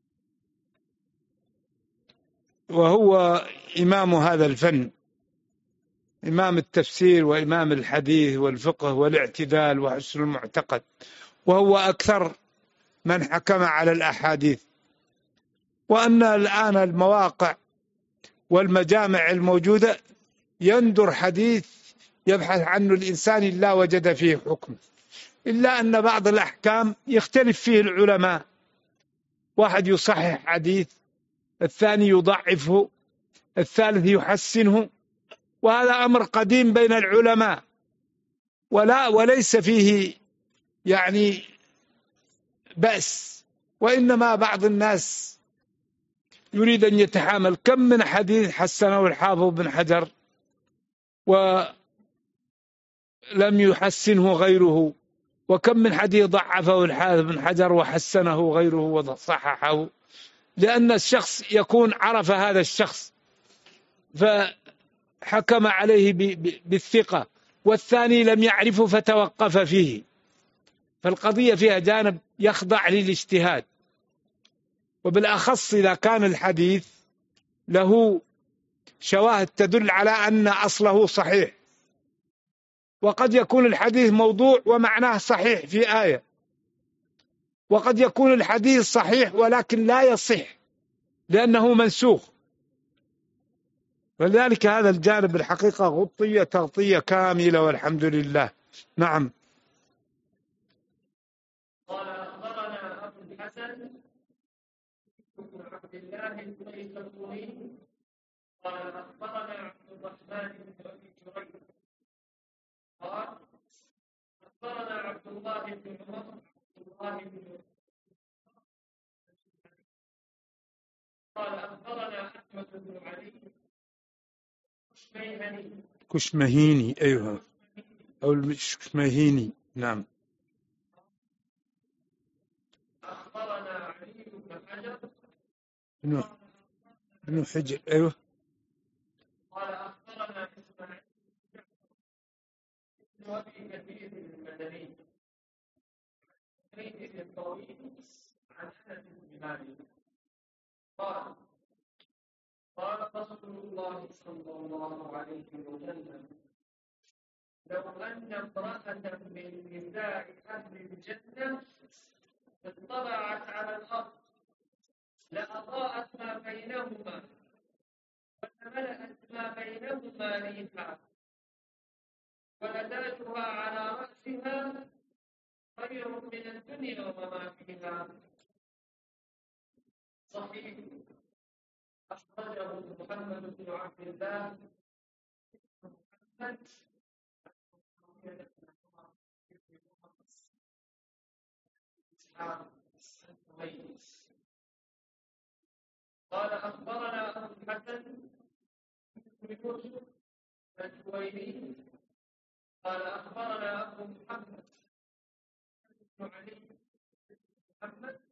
وهو إمام هذا الفن، إمام التفسير وإمام الحديث والفقه والاعتدال وحسن المعتقد، وهو أكثر من حكم على الأحاديث. وأن الآن المواقع والمجامع الموجودة يندر حديث يبحث عنه الإنسان إلا وجد فيه حكم، إلا أن بعض الأحكام يختلف فيه العلماء، واحد يصحح حديث، الثاني يضعفه، الثالث يحسنه، وهذا أمر قديم بين العلماء وليس فيه يعني بأس، وإنما بعض الناس يريد أن يتحامل. كم من حديث حسنه الحافظ بن حجر ولم يحسنه غيره، وكم من حديث ضعفه الحافظ بن حجر وحسنه غيره وصححه، لأن الشخص يكون عرف هذا الشخص فحكم عليه بالثقة، والثاني لم يعرفه فتوقف فيه، فالقضية فيها جانب يخضع للاجتهاد، وبالأخص إذا كان الحديث له شواهد تدل على أن أصله صحيح. وقد يكون الحديث موضوع ومعناه صحيح في آية، وقد يكون الحديث صحيح ولكن لا يصح لأنه منسوخ، ولذلك هذا الجانب الحقيقة غطية تغطية كاملة والحمد لله. نعم. قال أخبرنا أبو الحسن بن عبد الله البيضاوي قال أخبرنا عبد الرحمن بن أبي جريج قال أخبرنا عبد الله بن عمر قال أخبرنا أحمد بن علي كشمهيني، أيوه، أو الكشمهيني. نعم. أخبرنا علي بن حجر بن حجر، أيوه. قال أخبرنا إسماعيل بن أبي كثير المدني حديث الطويل عن أنس بن مالك قال قال رسول الله صلى الله عليه وسلم لو أن امرأة من نساء أهل الجنة اطلعت على الأرض لأضاءت ما بينهما ولملأت ما بينهما ريحا ولتاجها على رأسها خير من الدنيا وما فيها. صحيح أخرجه محمد بن عبد الله محمد قال أخبرنا أبو الحسن بن يوسف الجويني قال أخبرنا أبو محمد بن علي محمد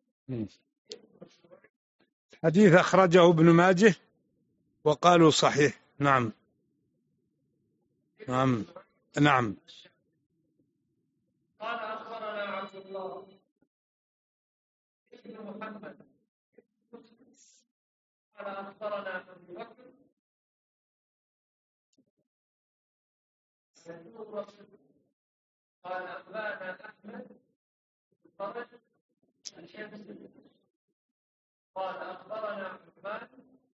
حديث أخرجه ابن ماجه وقالوا صحيح. نعم. نعم. نعم. قال أخبرنا عبد الله بن محمد قال أخبرنا أبو بكر قال أنبانا أحمد فرج الشمسي قال أخبرنا عثمان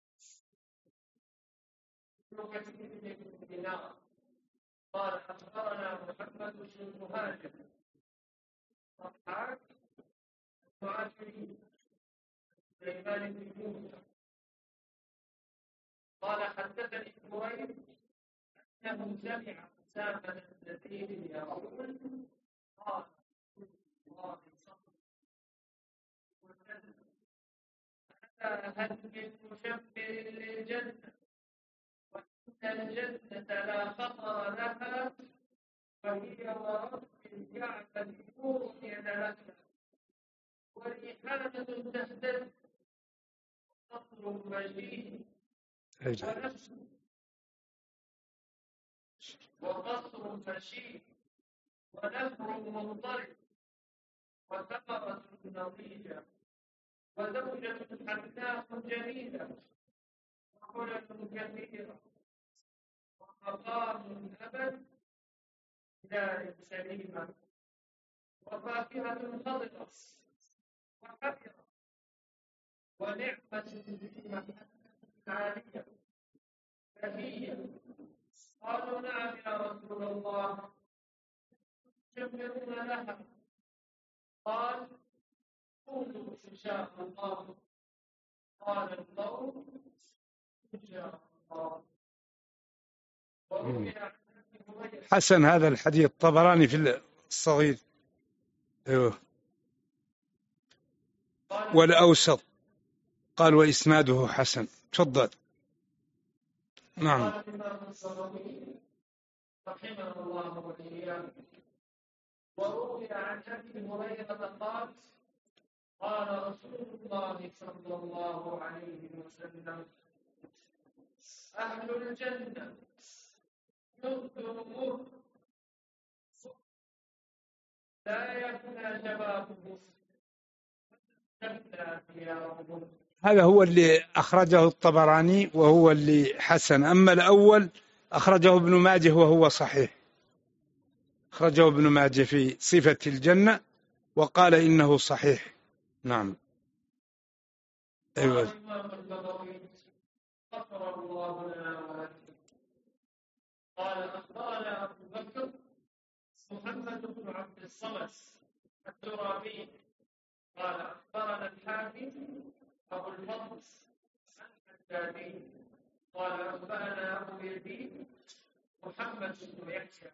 بن كثير بن دينار قال أخبرنا محمد بن مهاجر ضحاك المعافري سليمان بن موسى قال حدثني كريم أنه سمع أسامة النذير يقول قال الله صلى هل من مشبه للجنة وإن الجنة لا خطر لها وهي ورب الكعبة نور يدها وريحانة تهتز وقصر مجيد وقصر مشيد ونهر مضطرب وثمرة نضيجة وزوجة حسناء جميلة وخلق كثيرة ومقام أبد دار سليمة وفاكهة خضرة وحفرة ونعمة عالية بهية. قالوا نعم يا رسول الله، تشمرون لها؟ قال قولوا إن شاء الله. قال القوم إن شاء الله. حسن هذا الحديث الطبراني في الصغير. أيوه. والأوسط قال وإسناده حسن. تفضل. نعم. قال الإمام الصبري رحمه الله وإياه: وروي عن أبي هريرة قال: قال رسول الله صلى الله عليه وسلم: أهل الجنة يؤثر لا يفنى شبابه تبلى ثيابه. هذا هو اللي أخرجه الطبراني وهو اللي حسن. أما الأول أخرجه ابن ماجه وهو صحيح. أخرجه ابن ماجه في صفة الجنة وقال إنه صحيح. نعم. أيوة. قال أخبرنا أبو بكر محمد بن عبد الصمد الترابي قال أخبرنا الحاكم أبو الفضل الحدادي قال أنبأنا أبو يزيد محمد بن يحيى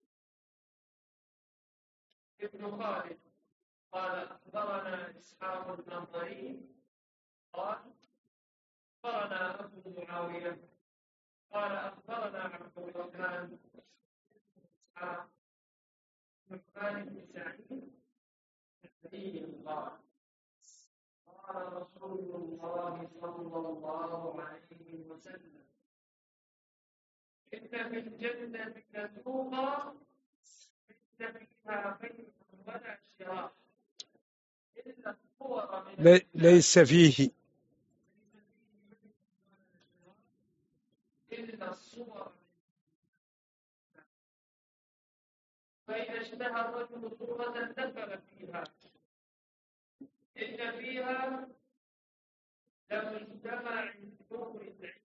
ابن خالد قال أخبرنا إسحاق النظري قال أخبرنا أبو معاوية قال أخبرنا عبد الرحمن بن إسحاق بن خالد بن سعيد قال قال رسول الله صلى الله عليه وسلم: إن في الجنة لسوقا ليس فيها بيع ولا شراء إلا الصور من ليس فيه إلا الصور. فإذا اشتهى الرجل صورة دخل فيها إن فيها لمجتمع نور العلم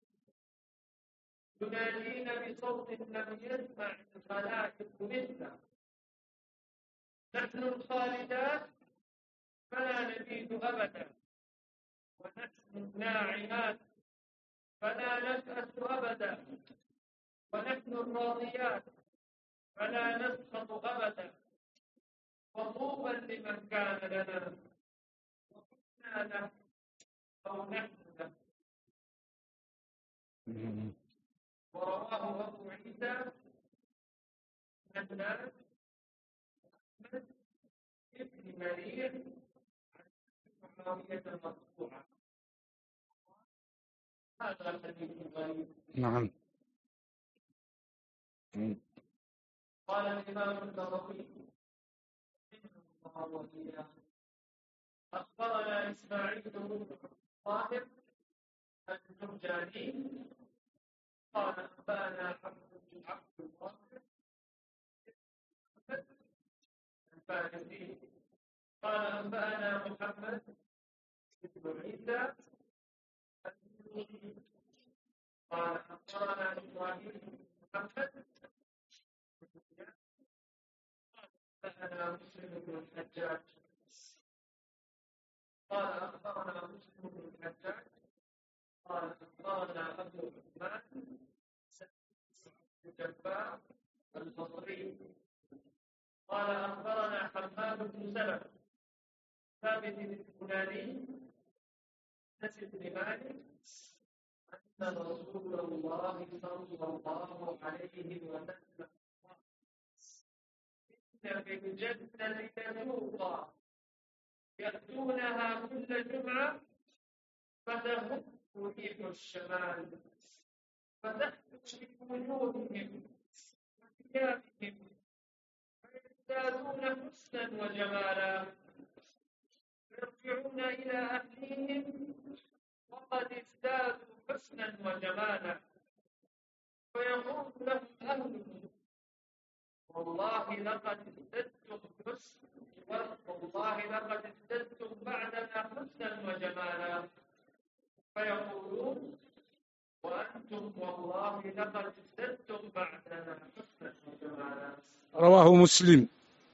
ينادين بصوت لم يسمع الخلائق مثله. نحن الخالدات فلا نزيد أبدا، ونحن الناعمات فلا نبأس أبدا، ونحن الراضيات فلا نسخط أبدا. وطوبى لمن كان لنا وكنا له أو نحن له. ورواه أبو عيسى حداد أحمد بن مريع عن معاوية مرفوعا. هذا حديث غريب. نعم. قال الإمام النووي رحمه الله وإياه: أخبرنا إسماعيل بن طاهر الجرجاني قال أنبأنا حفص بن عبد الواحد الفارسي قال أنبأنا محمد بن عيسى قال أخبرنا إبراهيم بن محمد أخبرنا مسلم بن الحجاج قال أخبرنا مسلم بن الحجاج قال أخبرنا أبو عثمان الجبار البصري قال أخبرنا حماد بن سلمة ثابت البناني أنس بن مالك أن رسول الله صلى الله عليه وسلم إن في الجنة لسوقا يأتونها كل جمعة فتهب ريح الشمال فتحدث في وجوههم وثيابهم فيزدادون حسنا وجمالا يرجعون إلى أهليهم وقد ازدادوا حسنا وجمالا فيقول لهم أهلهم: والله لقد ازددتم حسنا، والله لقد ازددتم بعدنا حسنا وجمالا. فيقولون وأنتم والله لقد ازددتم بعدنا حسنا وجمالا. رواه مسلم.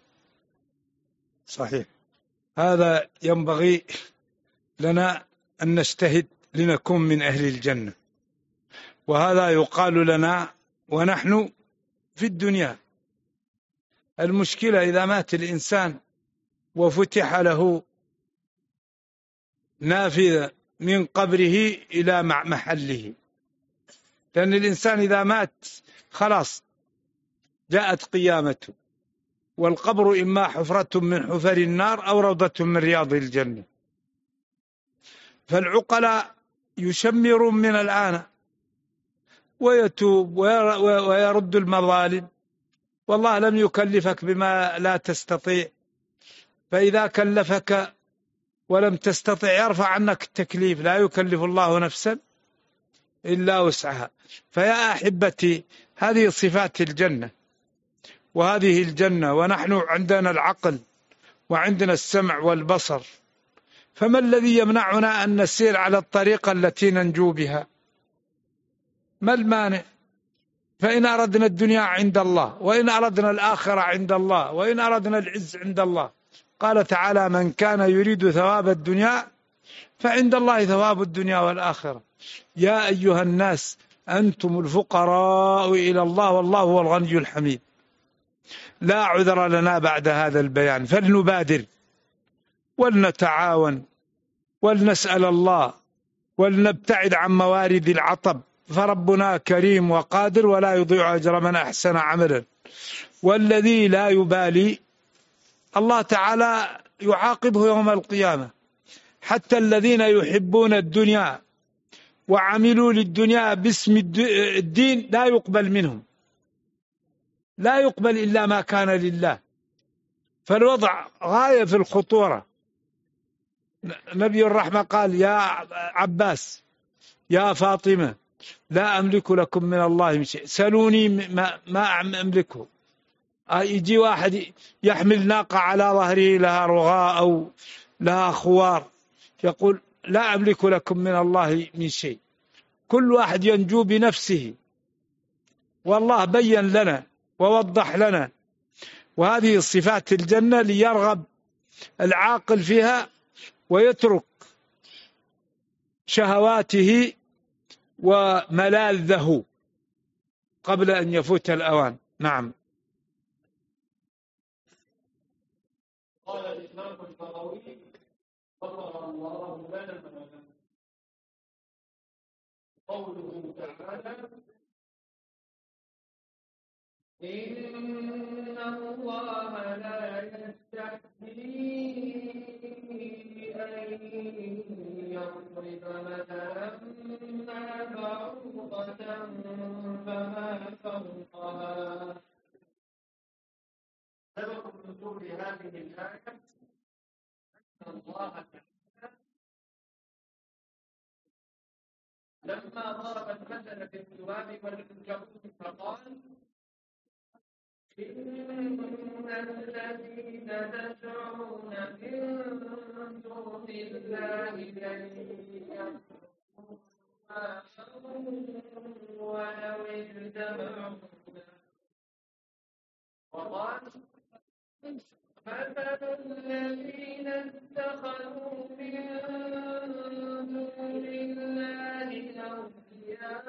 صحيح. هذا ينبغي لنا أن نجتهد لنكون من أهل الجنة، وهذا يقال لنا ونحن في الدنيا. المشكلة إذا مات الإنسان وفتح له نافذة من قبره إلى محله، لأن الإنسان إذا مات خلاص جاءت قيامته، والقبر إما حفرة من حفر النار أو روضة من رياض الجنة. فالعقلاء يشمرون من الآن ويتوب ويرد المظالم، والله لم يكلفك بما لا تستطيع، فإذا كلفك ولم تستطع يرفع عنك التكليف، لا يكلف الله نفسا إلا وسعها. فيا أحبتي هذه صفات الجنة، وهذه الجنة، ونحن عندنا العقل وعندنا السمع والبصر، فما الذي يمنعنا أن نسير على الطريقة التي ننجو بها؟ ما المانع؟ فإن أردنا الدنيا عند الله، وإن أردنا الآخرة عند الله، وإن أردنا العز عند الله. قال تعالى: من كان يريد ثواب الدنيا فعند الله ثواب الدنيا والآخرة. يا أيها الناس أنتم الفقراء إلى الله والله هو الغني الحميد. لا عذر لنا بعد هذا البيان، فلنبادر ولنتعاون ولنسأل الله ولنبتعد عن موارد العطب، فربنا كريم وقادر ولا يضيع أجر من أحسن عملا. والذي لا يبالي الله تعالى يعاقبه يوم القيامة. حتى الذين يحبون الدنيا وعملوا للدنيا باسم الدين لا يقبل منهم، لا يقبل إلا ما كان لله. فالوضع غاية في الخطورة. نبي الرحمة قال: يا عباس يا فاطمة لا أملك لكم من الله من شيء، سلوني ما أملكه. يجي واحد يحمل ناقة على ظهره لها رغاء أو لها خوار، يقول: لا أملك لكم من الله من شيء. كل واحد ينجو بنفسه، والله بين لنا ووضح لنا. وهذه صفات الجنة ليرغب العاقل فيها ويترك شهواته وملاذه قبل أن يفوت الأوان. نعم. قال الإمام البغوي غفر الله لنا قوله تعالى: إن الله لا يستحيي أن يضرب مثلا ما بعوضة فما فوقها. سبب نزول هذه الآية أن الله تعالى لما ضرب المثل في الذباب والعنكبوت فقال: إن الذين تدعون من دون الله لن يخلقوا ولو اجتمعوا. وقال: مثل الذين اتخذوا من دون الله أولياء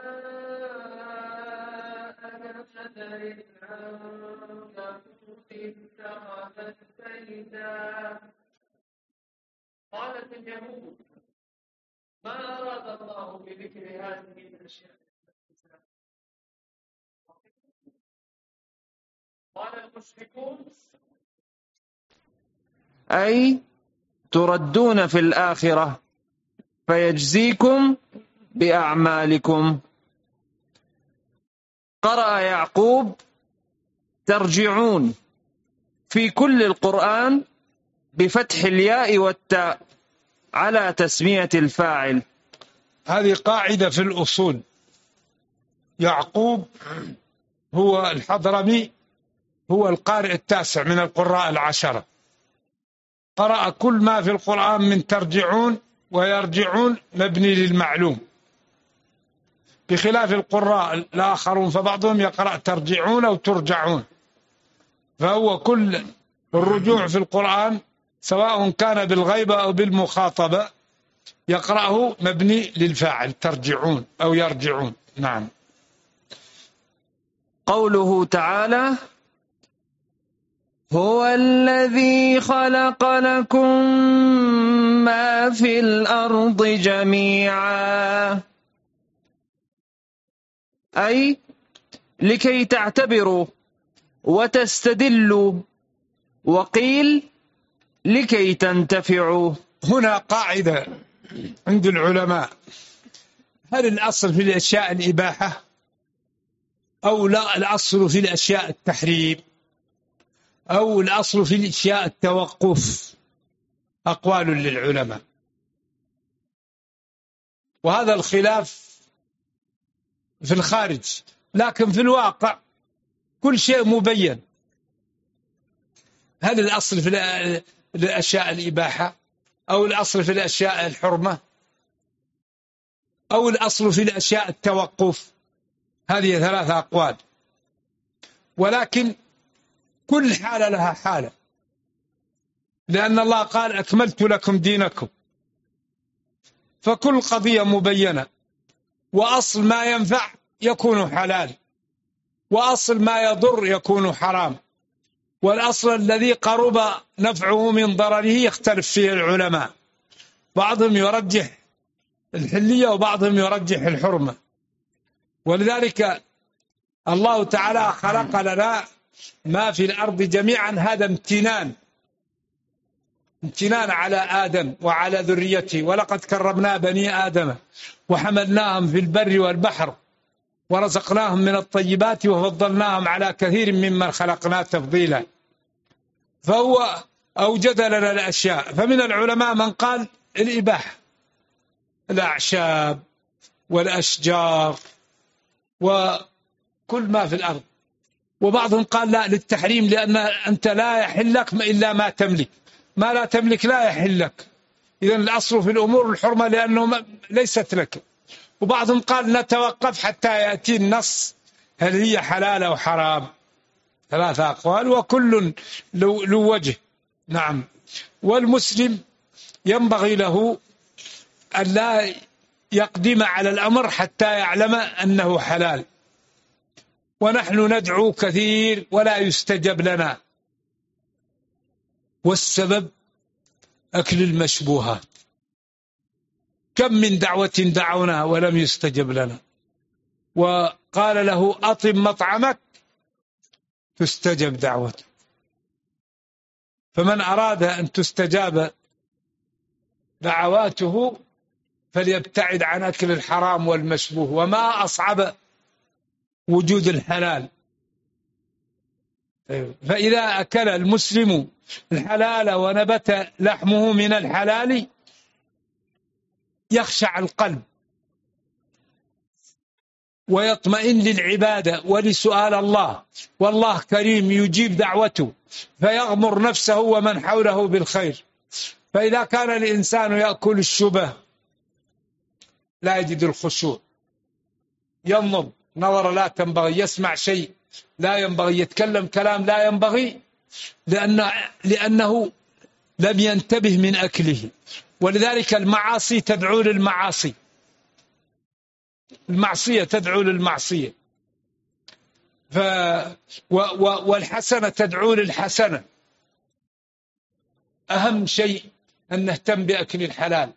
كمثل العنكبوت اتخذت بيتا. قالت اليهود: ما أراد الله بذكر هذه الأشياء. قال المشركون: أي تردون في الآخرة فيجزيكم بأعمالكم. قرأ يعقوب: ترجعون في كل القرآن بفتح الياء والتاء على تسمية الفاعل. هذه قاعدة في الأصول. يعقوب هو الحضرمي، هو القارئ التاسع من القراء العشرة، قرأ كل ما في القرآن من ترجعون ويرجعون مبني للمعلوم، بخلاف القراء الآخرون فبعضهم يقرأ ترجعون أو ترجعون. فهو كل الرجوع في القرآن سواء كان بالغيبة أو بالمخاطبة يقرأه مبني للفاعل، ترجعون أو يرجعون. نعم. قوله تعالى: هو الذي خلق لكم ما في الأرض جميعا، أي لكي تعتبروا وتستدلوا، وقيل لكي تنتفعوا. هنا قاعدة عند العلماء: هل الأصل في الأشياء الإباحة أو لا الأصل في الأشياء التحريم أو الأصل في الأشياء التوقف؟ أقوال للعلماء، وهذا الخلاف في الخارج، لكن في الواقع كل شيء مبين. هل الأصل في الأشياء الإباحة أو الأصل في الأشياء الحرمة أو الأصل في الأشياء التوقف؟ هذه ثلاثة أقوال، ولكن كل حالة لها حالة، لأن الله قال: أكملت لكم دينكم، فكل قضية مبينة، وأصل ما ينفع يكون حلال، وأصل ما يضر يكون حرام، والأصل الذي قرب نفعه من ضرره يختلف فيه العلماء، بعضهم يرجح الحلية وبعضهم يرجح الحرمة. ولذلك الله تعالى خلق لنا ما في الأرض جميعا، هذا امتنان على آدم وعلى ذريته، ولقد كرمنا بني آدم وحملناهم في البر والبحر ورزقناهم من الطيبات وفضلناهم على كثير ممن خلقنا تفضيلا. فهو أوجد لنا الأشياء، فمن العلماء من قال الإباحة، الأعشاب والأشجار وكل ما في الأرض، وبعضهم قال لا، للتحريم، لأن أنت لا يحل لك إلا ما تملك، ما لا تملك لا يحل لك، إذن الأصل في الأمور الحرمة لأنه ليست لك. وبعضهم قال نتوقف حتى يأتي النص هل هي حلال أو حرام. ثلاثة أقوال وكل له وجه. نعم. والمسلم ينبغي له أن لا يقدم على الأمر حتى يعلم أنه حلال، ونحن ندعو كثير ولا يستجب لنا، والسبب أكل المشبوهات. كم من دعوة دعونا ولم يستجب لنا، وقال له أطم مطعمك تستجب دعوته. فمن أراد أن تستجاب دعواته فليبتعد عن أكل الحرام والمشبوه، وما أصعب وجود الحلال. فإذا أكل المسلم الحلال ونبت لحمه من الحلال يخشع القلب ويطمئن للعبادة ولسؤال الله، والله كريم يجيب دعوته، فيغمر نفسه ومن حوله بالخير. فإذا كان الإنسان يأكل الشبه لا يجد الخشوع، ينظر نظر لا تنبغي، يسمع شيء لا ينبغي، يتكلم كلام لا ينبغي، لأنه لم ينتبه من أكله. ولذلك المعاصي تدعو للمعاصي، المعصية تدعو للمعصية، والحسنة تدعو للحسنة. أهم شيء أن نهتم بأكل الحلال،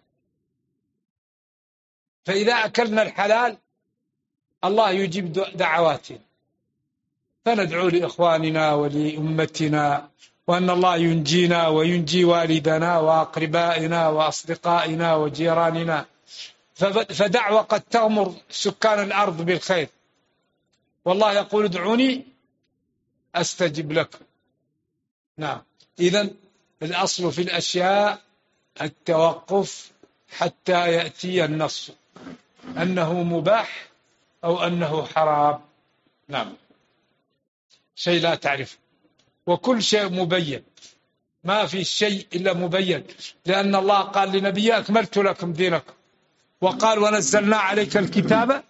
فإذا أكلنا الحلال الله يجيب دعواتنا، فندعو لإخواننا ولأمتنا، وأن الله ينجينا وينجي والدنا وأقربائنا وأصدقائنا وجيراننا. فدعوة قد تغمر سكان الأرض بالخير، والله يقول ادعوني أستجب لكم. نعم. إذن الأصل في الأشياء التوقف حتى يأتي النص أنه مباح أو أنه حرام. نعم. شيء لا تعرف، وكل شيء مبين، ما في شيء إلا مبين، لأن الله قال لنبيه أكملت لكم دينكم، وقال ونزلنا عليك الكتاب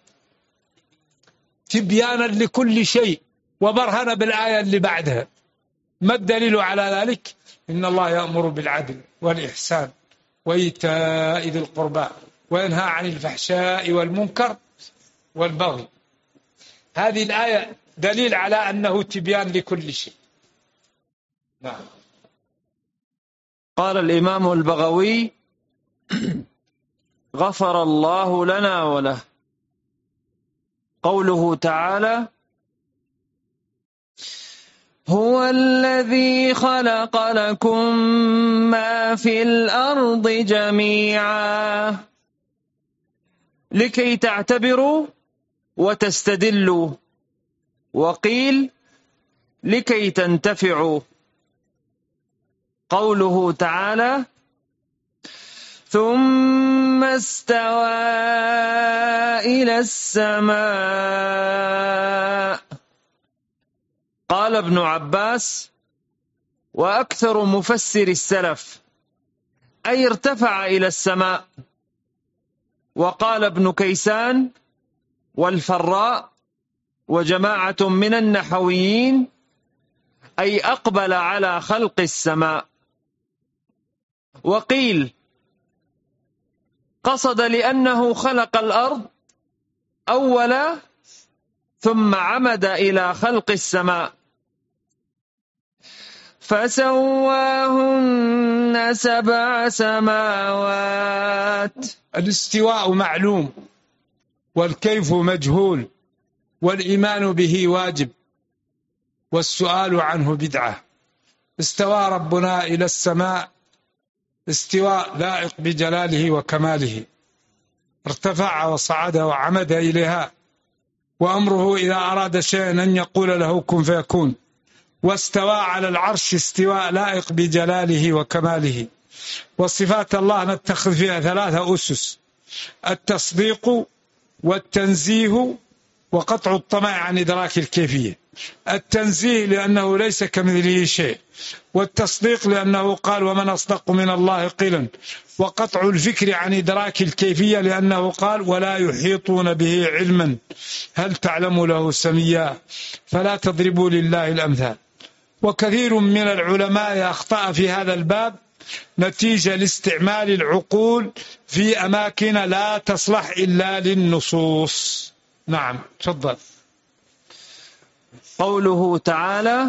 تبيانا لكل شيء وبرهنا بالآية اللي بعدها. ما الدليل على ذلك؟ إن الله يأمر بالعدل والإحسان وإيتاء ذي القربى وينهى عن الفحشاء والمنكر والبغي. هذه الآية دليل على أنه تبيان لكل شيء. نعم. قال الإمام البغوي غفر الله لنا وله. قوله تعالى هو الذي خلق لكم ما في الأرض جميعا لكي تعتبروا وتستدلوا، وقيل لكي تنتفعوا. قوله تعالى ثم استوى إلى السماء. قال ابن عباس وأكثر مفسر السلف أي ارتفع إلى السماء. وقال ابن كيسان والفراء وجماعة من النحويين أي أقبل على خلق السماء. وقيل قصد لأنه خلق الأرض أولا ثم عمد إلى خلق السماء. فسواهن 7 سماوات. الاستواء معلوم والكيف مجهول والإيمان به واجب والسؤال عنه بدعة. استوى ربنا إلى السماء استواء لائق بجلاله وكماله، ارتفع وصعد وعمد إليها، وأمره إذا أراد شيئا أن يقول له كن فيكون. واستوى على العرش استواء لائق بجلاله وكماله. وصفات الله نتخذ فيها 3 أسس: التصديق والتنزيه وقطع الطمع عن إدراك الكيفية. التنزيه لأنه ليس كمثله شيء، والتصديق لأنه قال ومن أصدق من الله قيلا، وقطع الفكر عن إدراك الكيفية لأنه قال ولا يحيطون به علما هل تعلم له سميا فلا تضربوا لله الأمثال. وكثير من العلماء أخطأ في هذا الباب نتيجة لاستعمال العقول في أماكن لا تصلح إلا للنصوص. نعم تفضل. قوله تعالى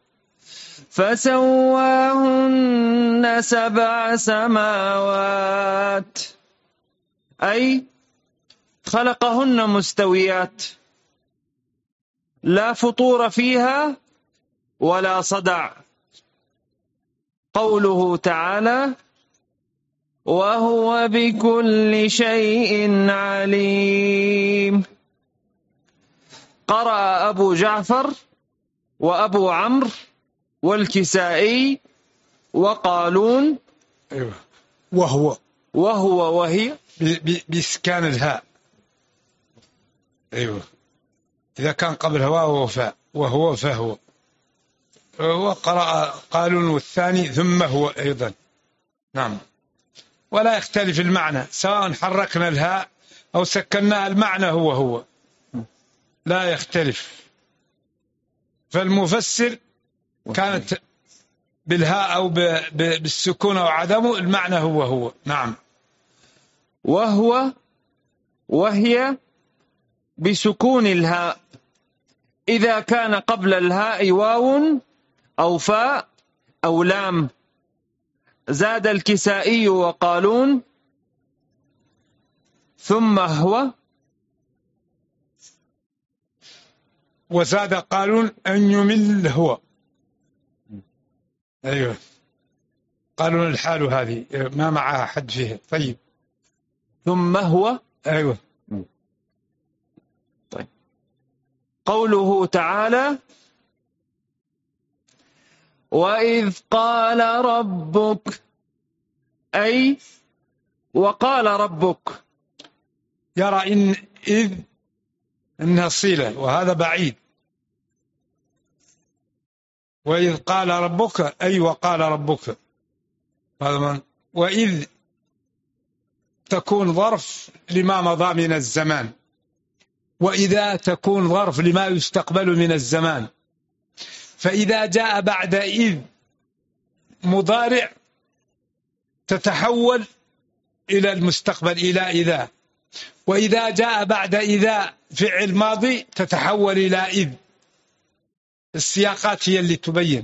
فسواهن 7 سماوات أي خلقهن مستويات لا فطور فيها ولا صدع. قوله تعالى وهو بكل شيء عليم. قرأ أبو جعفر وأبو عمرو والكسائي وقالون أيوة. وهو وهي بإسكان الهاء. أيوة. إذا كان قبل هواء وفاء وهو فهو. وقرأ قالون والثاني ثم هو أيضا. نعم. ولا يختلف المعنى سواء حركنا الهاء أو سكناها، المعنى هو لا يختلف. فالمفسر كانت بالهاء أو بالسكون أو عدمه، المعنى هو. نعم. وهو وهي بسكون الهاء إذا كان قبل الهاء واو أو فاء أو لام. زاد الكسائي وقالون ثم هو، وزاد قالون أن يمل هو. أيوه قالون الحال هذه ما معها حد فيها. طيب ثم هو. أيوه. طيب. قوله تعالى وإذ قال ربك أي وقال ربك. يرى إن إذ إنها صلة وهذا بعيد، وإذ قال ربك أي وقال ربك. وإذ تكون ظرف لما مضى من الزمان، وإذا تكون ظرف لما يستقبل من الزمان. فإذا جاء بعد إذ مضارع تتحول إلى المستقبل إلى إذا، وإذا جاء بعد إذا فعل ماضي تتحول إلى إذ. السياقات هي اللي تبين.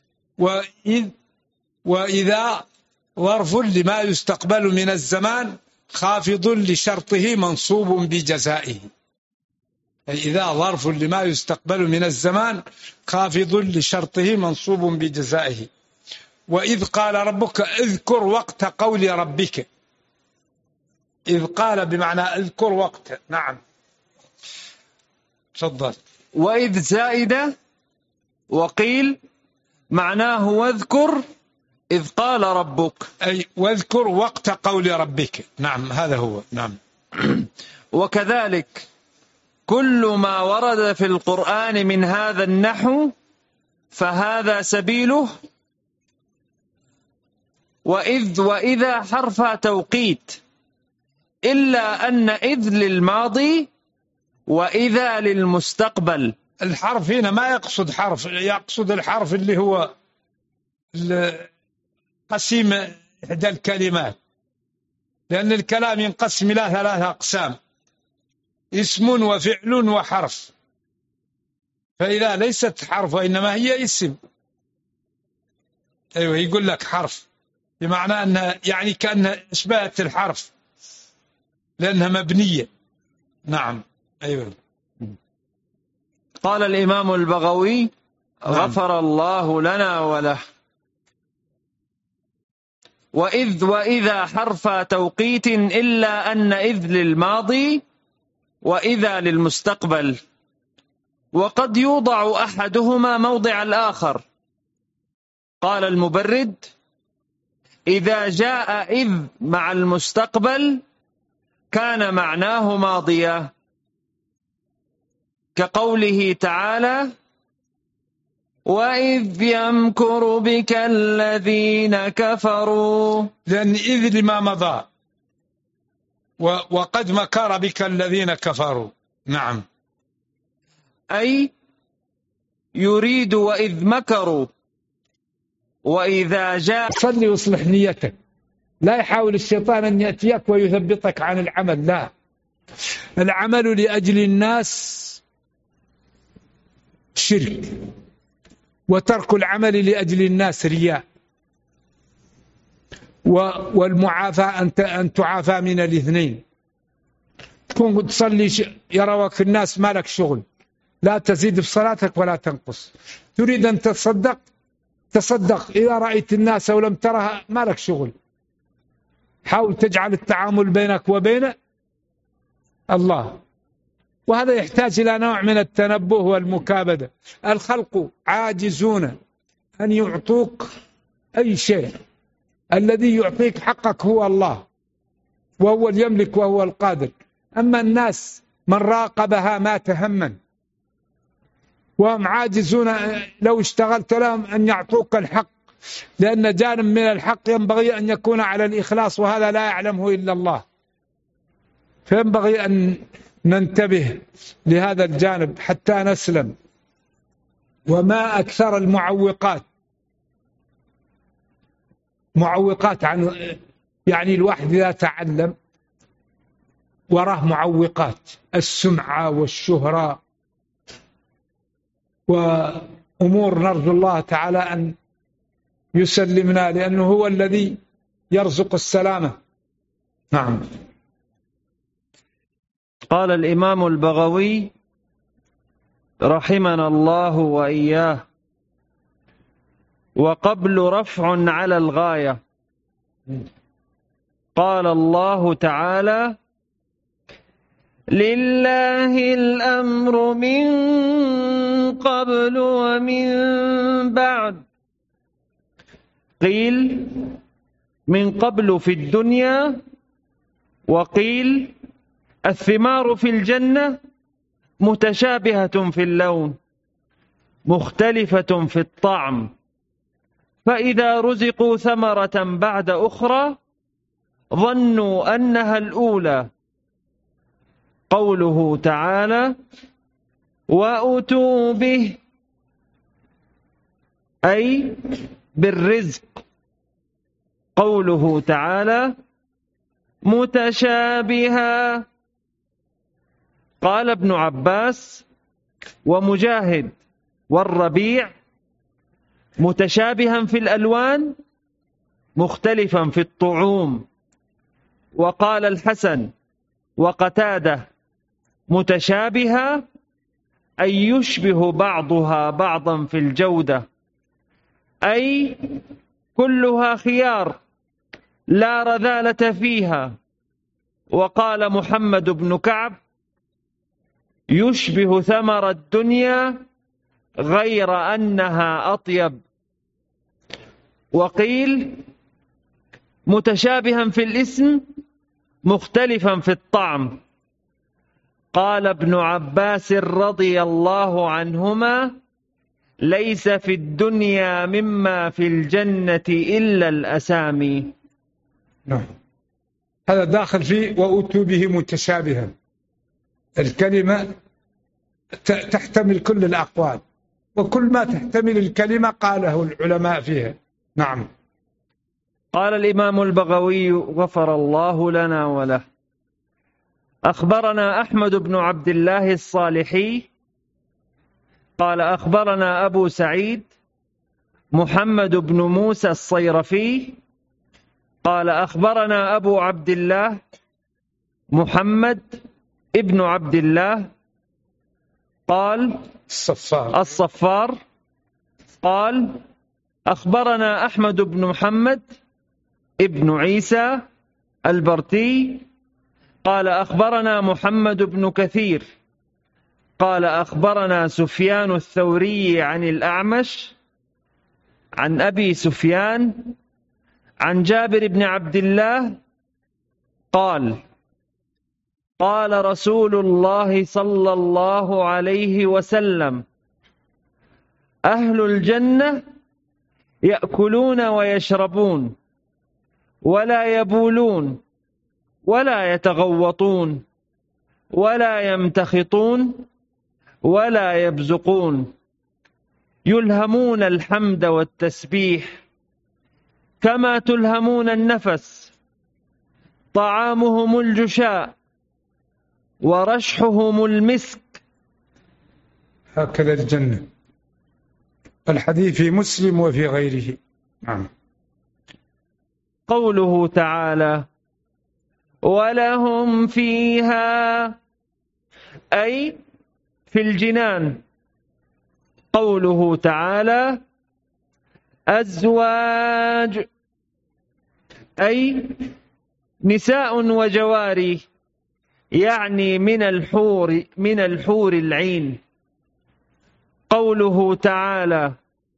وإذا ظرف لما يستقبل من الزمان خافض لشرطه منصوب بجزائه. إذا ظرف لما يستقبل من الزمان خافض لشرطه منصوب بجزائه. وإذ قال ربك اذكر وقت قول ربك. إذ قال بمعنى اذكر وقت. نعم تفضل. وإذ زائدة، وقيل معناه واذكر إذ قال ربك، أي واذكر وقت قول ربك. نعم هذا هو. نعم. وكذلك كل ما ورد في القرآن من هذا النحو فهذا سبيله. وإذا حرف توقيت، إلا أن إذ للماضي وإذا للمستقبل. الحرف هنا ما يقصد حرف، يقصد الحرف اللي هو قسيم إحدى الكلمات، لأن الكلام ينقسم إلى 3 أقسام: اسم وفعل وحرف. فإذا ليست حرف وإنما هي اسم، أيوة يقول لك حرف بمعنى أنها يعني كأنها أشبهت الحرف لأنها مبنية. نعم أيوة. قال الإمام البغوي غفر الله لنا وله: وإذا حرف توقيت إلا أن إذ للماضي وإذا للمستقبل، وقد يوضع أحدهما موضع الآخر. قال المبرد: إذا جاء إذ مع المستقبل كان معناه ماضيا، كقوله تعالى: وإذ يمكر بك الذين كفروا. لأن إذ لما مضى، وقد مكر بك الذين كفروا. نعم. أي يريد وإذ مكروا. وإذا جاء صلي واصلح نيتك، لا يحاول الشيطان أن يأتيك ويثبطك عن العمل. لا، العمل لأجل الناس شرك، وترك العمل لأجل الناس رياء. والمعافاة أن تعافى من الاثنين. تكون تصلي يروك الناس ما لك شغل، لا تزيد في صلاتك ولا تنقص. تريد أن تصدق، تصدق إذا رأيت الناس ولم ترها ما لك شغل. حاول تجعل التعامل بينك وبين الله، وهذا يحتاج إلى نوع من التنبه والمكابدة. الخلق عاجزون أن يعطوك أي شيء، الذي يعطيك حقك هو الله، وهو يملك وهو القادر. أما الناس من راقبها ما تهمن، وهم عاجزون لو اشتغلت لهم أن يعطوك الحق، لأن جانب من الحق ينبغي أن يكون على الإخلاص، وهذا لا يعلمه إلا الله. فينبغي أن ننتبه لهذا الجانب حتى نسلم. وما أكثر المعوقات، معوقات عن يعني الواحد إذا تعلم وراه معوقات: السمعة والشهرة وأمور نرجو الله تعالى أن يسلمنا، لأنه هو الذي يرزق السلامة. نعم. قال الإمام البغوي رحمنا الله وإياه: وقبل رفع على الغاية. قال الله تعالى: لله الأمر من قبل ومن بعد. قيل من قبل في الدنيا، وقيل الثمار في الجنة متشابهة في اللون، مختلفة في الطعم، فإذا رزقوا ثمرة بعد أخرى ظنوا أنها الأولى. قوله تعالى: وأتوا به، أي بالرزق. قوله تعالى: متشابها. قال ابن عباس ومجاهد والربيع: متشابها في الألوان، مختلفا في الطعوم. وقال الحسن وقتادة: متشابها أي يشبه بعضها بعضا في الجودة، أي كلها خيار لا رذالة فيها. وقال محمد بن كعب: يشبه ثمر الدنيا غير أنها أطيب. وقيل: متشابها في الاسم، مختلفا في الطعم. قال ابن عباس رضي الله عنهما: ليس في الدنيا مما في الجنة إلا الأسامي. نعم، هذا داخل فيه وأتوا به متشابها. الكلمة تحتمل كل الأقوال، وكل ما تحتمل الكلمة قاله العلماء فيها. نعم. قال الإمام البغوي غفر الله لنا وله: أخبرنا أحمد بن عبد الله الصالحي قال أخبرنا أبو سعيد محمد بن موسى الصيرفي قال أخبرنا أبو عبد الله محمد ابن عبد الله قال الصفار قال أخبرنا أحمد بن محمد ابن عيسى البرتي قال أخبرنا محمد بن كثير قال أخبرنا سفيان الثوري عن الأعمش عن أبي سفيان عن جابر بن عبد الله قال قال رسول الله صلى الله عليه وسلم: أهل الجنة يأكلون ويشربون ولا يبولون ولا يتغوطون ولا يمتخطون ولا يبزقون، يلهمون الحمد والتسبيح كما تلهمون النفس، طعامهم الجشاء ورشحهم المسك. هكذا الجنة. الحديث في مسلم وفي غيره. نعم. قوله تعالى: ولهم فيها، أي في الجنان. قوله تعالى: أزواج، أي نساء وجواري، يعني من الحور العين. قوله تعالى: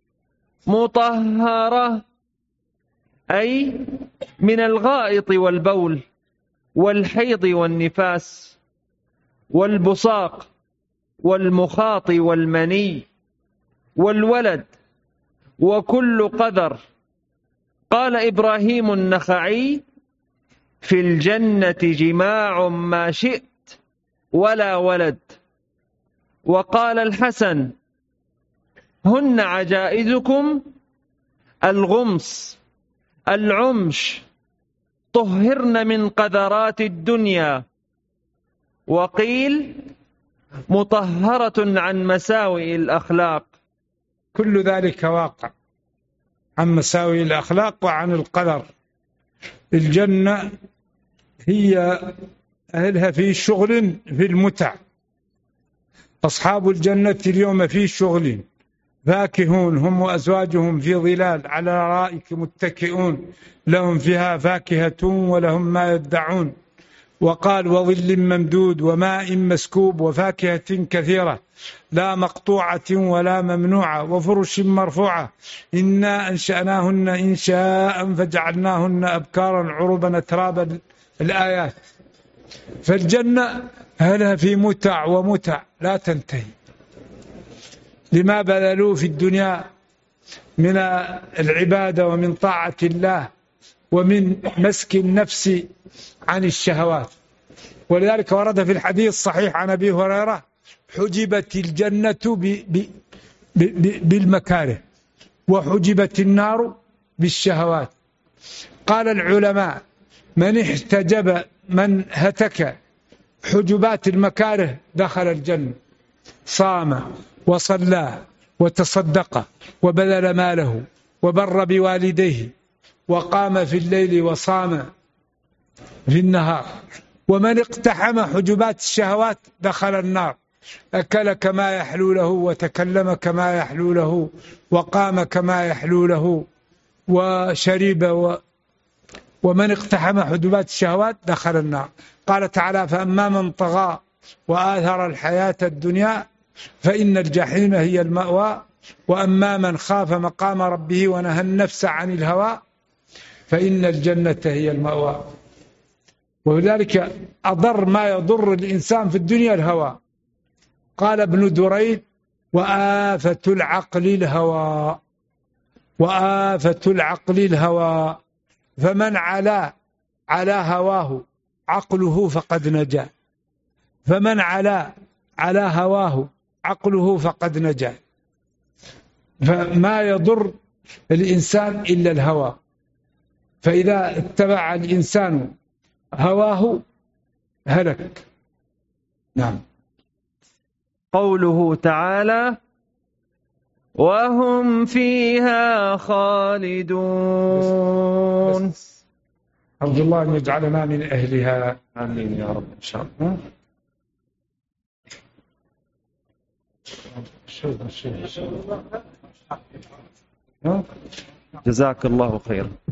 مطهرة، أي من الغائط والبول والحيض والنفاس والبصاق والمخاط والمني والولد وكل قذر. قال إبراهيم النخعي: في الجنة جماع ما شئت ولا ولد. وقال الحسن: هن عجائزكم الغمس العمش، طهرن من قذرات الدنيا. وقيل: مطهرة عن مساوئ الأخلاق. كل ذلك واقع، عن مساوئ الأخلاق وعن القدر. الجنة هي أهلها في شغل في المتع. أصحاب الجنة اليوم في شغل فاكهون هم وأزواجهم في ظلال على الأرائك متكئون، لهم فيها فاكهة ولهم ما يدعون. وقال: وظل ممدود وماء مسكوب وفاكهة كثيرة لا مقطوعة ولا ممنوعة وفرش مرفوعة إنا أنشأناهن إنشاء فجعلناهن أبكارا عربا أترابا. الآيات. فالجنة هلها في متع ومتع لا تنتهي. لما بذلوه في الدنيا من العبادة ومن طاعة الله ومن مسك النفس عن الشهوات. ولذلك ورد في الحديث الصحيح عن أبي هريرة: حجبت الجنة بالمكاره وحجبت النار بالشهوات. قال العلماء: من هتك حجبات المكاره دخل الجنة، صام وصلى وتصدق وبذل ماله وبر بوالديه وقام في الليل وصام في النهار. ومن اقتحم حجبات الشهوات دخل النار، أكل كما يحلو له وتكلم كما يحلو له وقام كما يحلو له وشرب ومن اقتحم حجبات الشهوات دخل النار. قال تعالى: فأما من طغى وآثر الحياة الدنيا فإن الجحيم هي المأوى وأما من خاف مقام ربه ونهى النفس عن الهوى فإن الجنة هي المأوى. ولذلك أضر ما يضر الإنسان في الدنيا الهوى. قال ابن دريد: وآفة العقل الهوى، وآفة العقل الهوى، فمن على هواه عقله فقد نجا، فمن على هواه عقله فقد نجا. فما يضر الإنسان إلا الهوى، فإذا اتبع الإنسان هواه هلك. نعم. قوله تعالى: وهم فيها خالدون. أرجو الله أن يجعلنا من أهلها. آمين يا رب إن شاء الله. جزاك الله خيرا.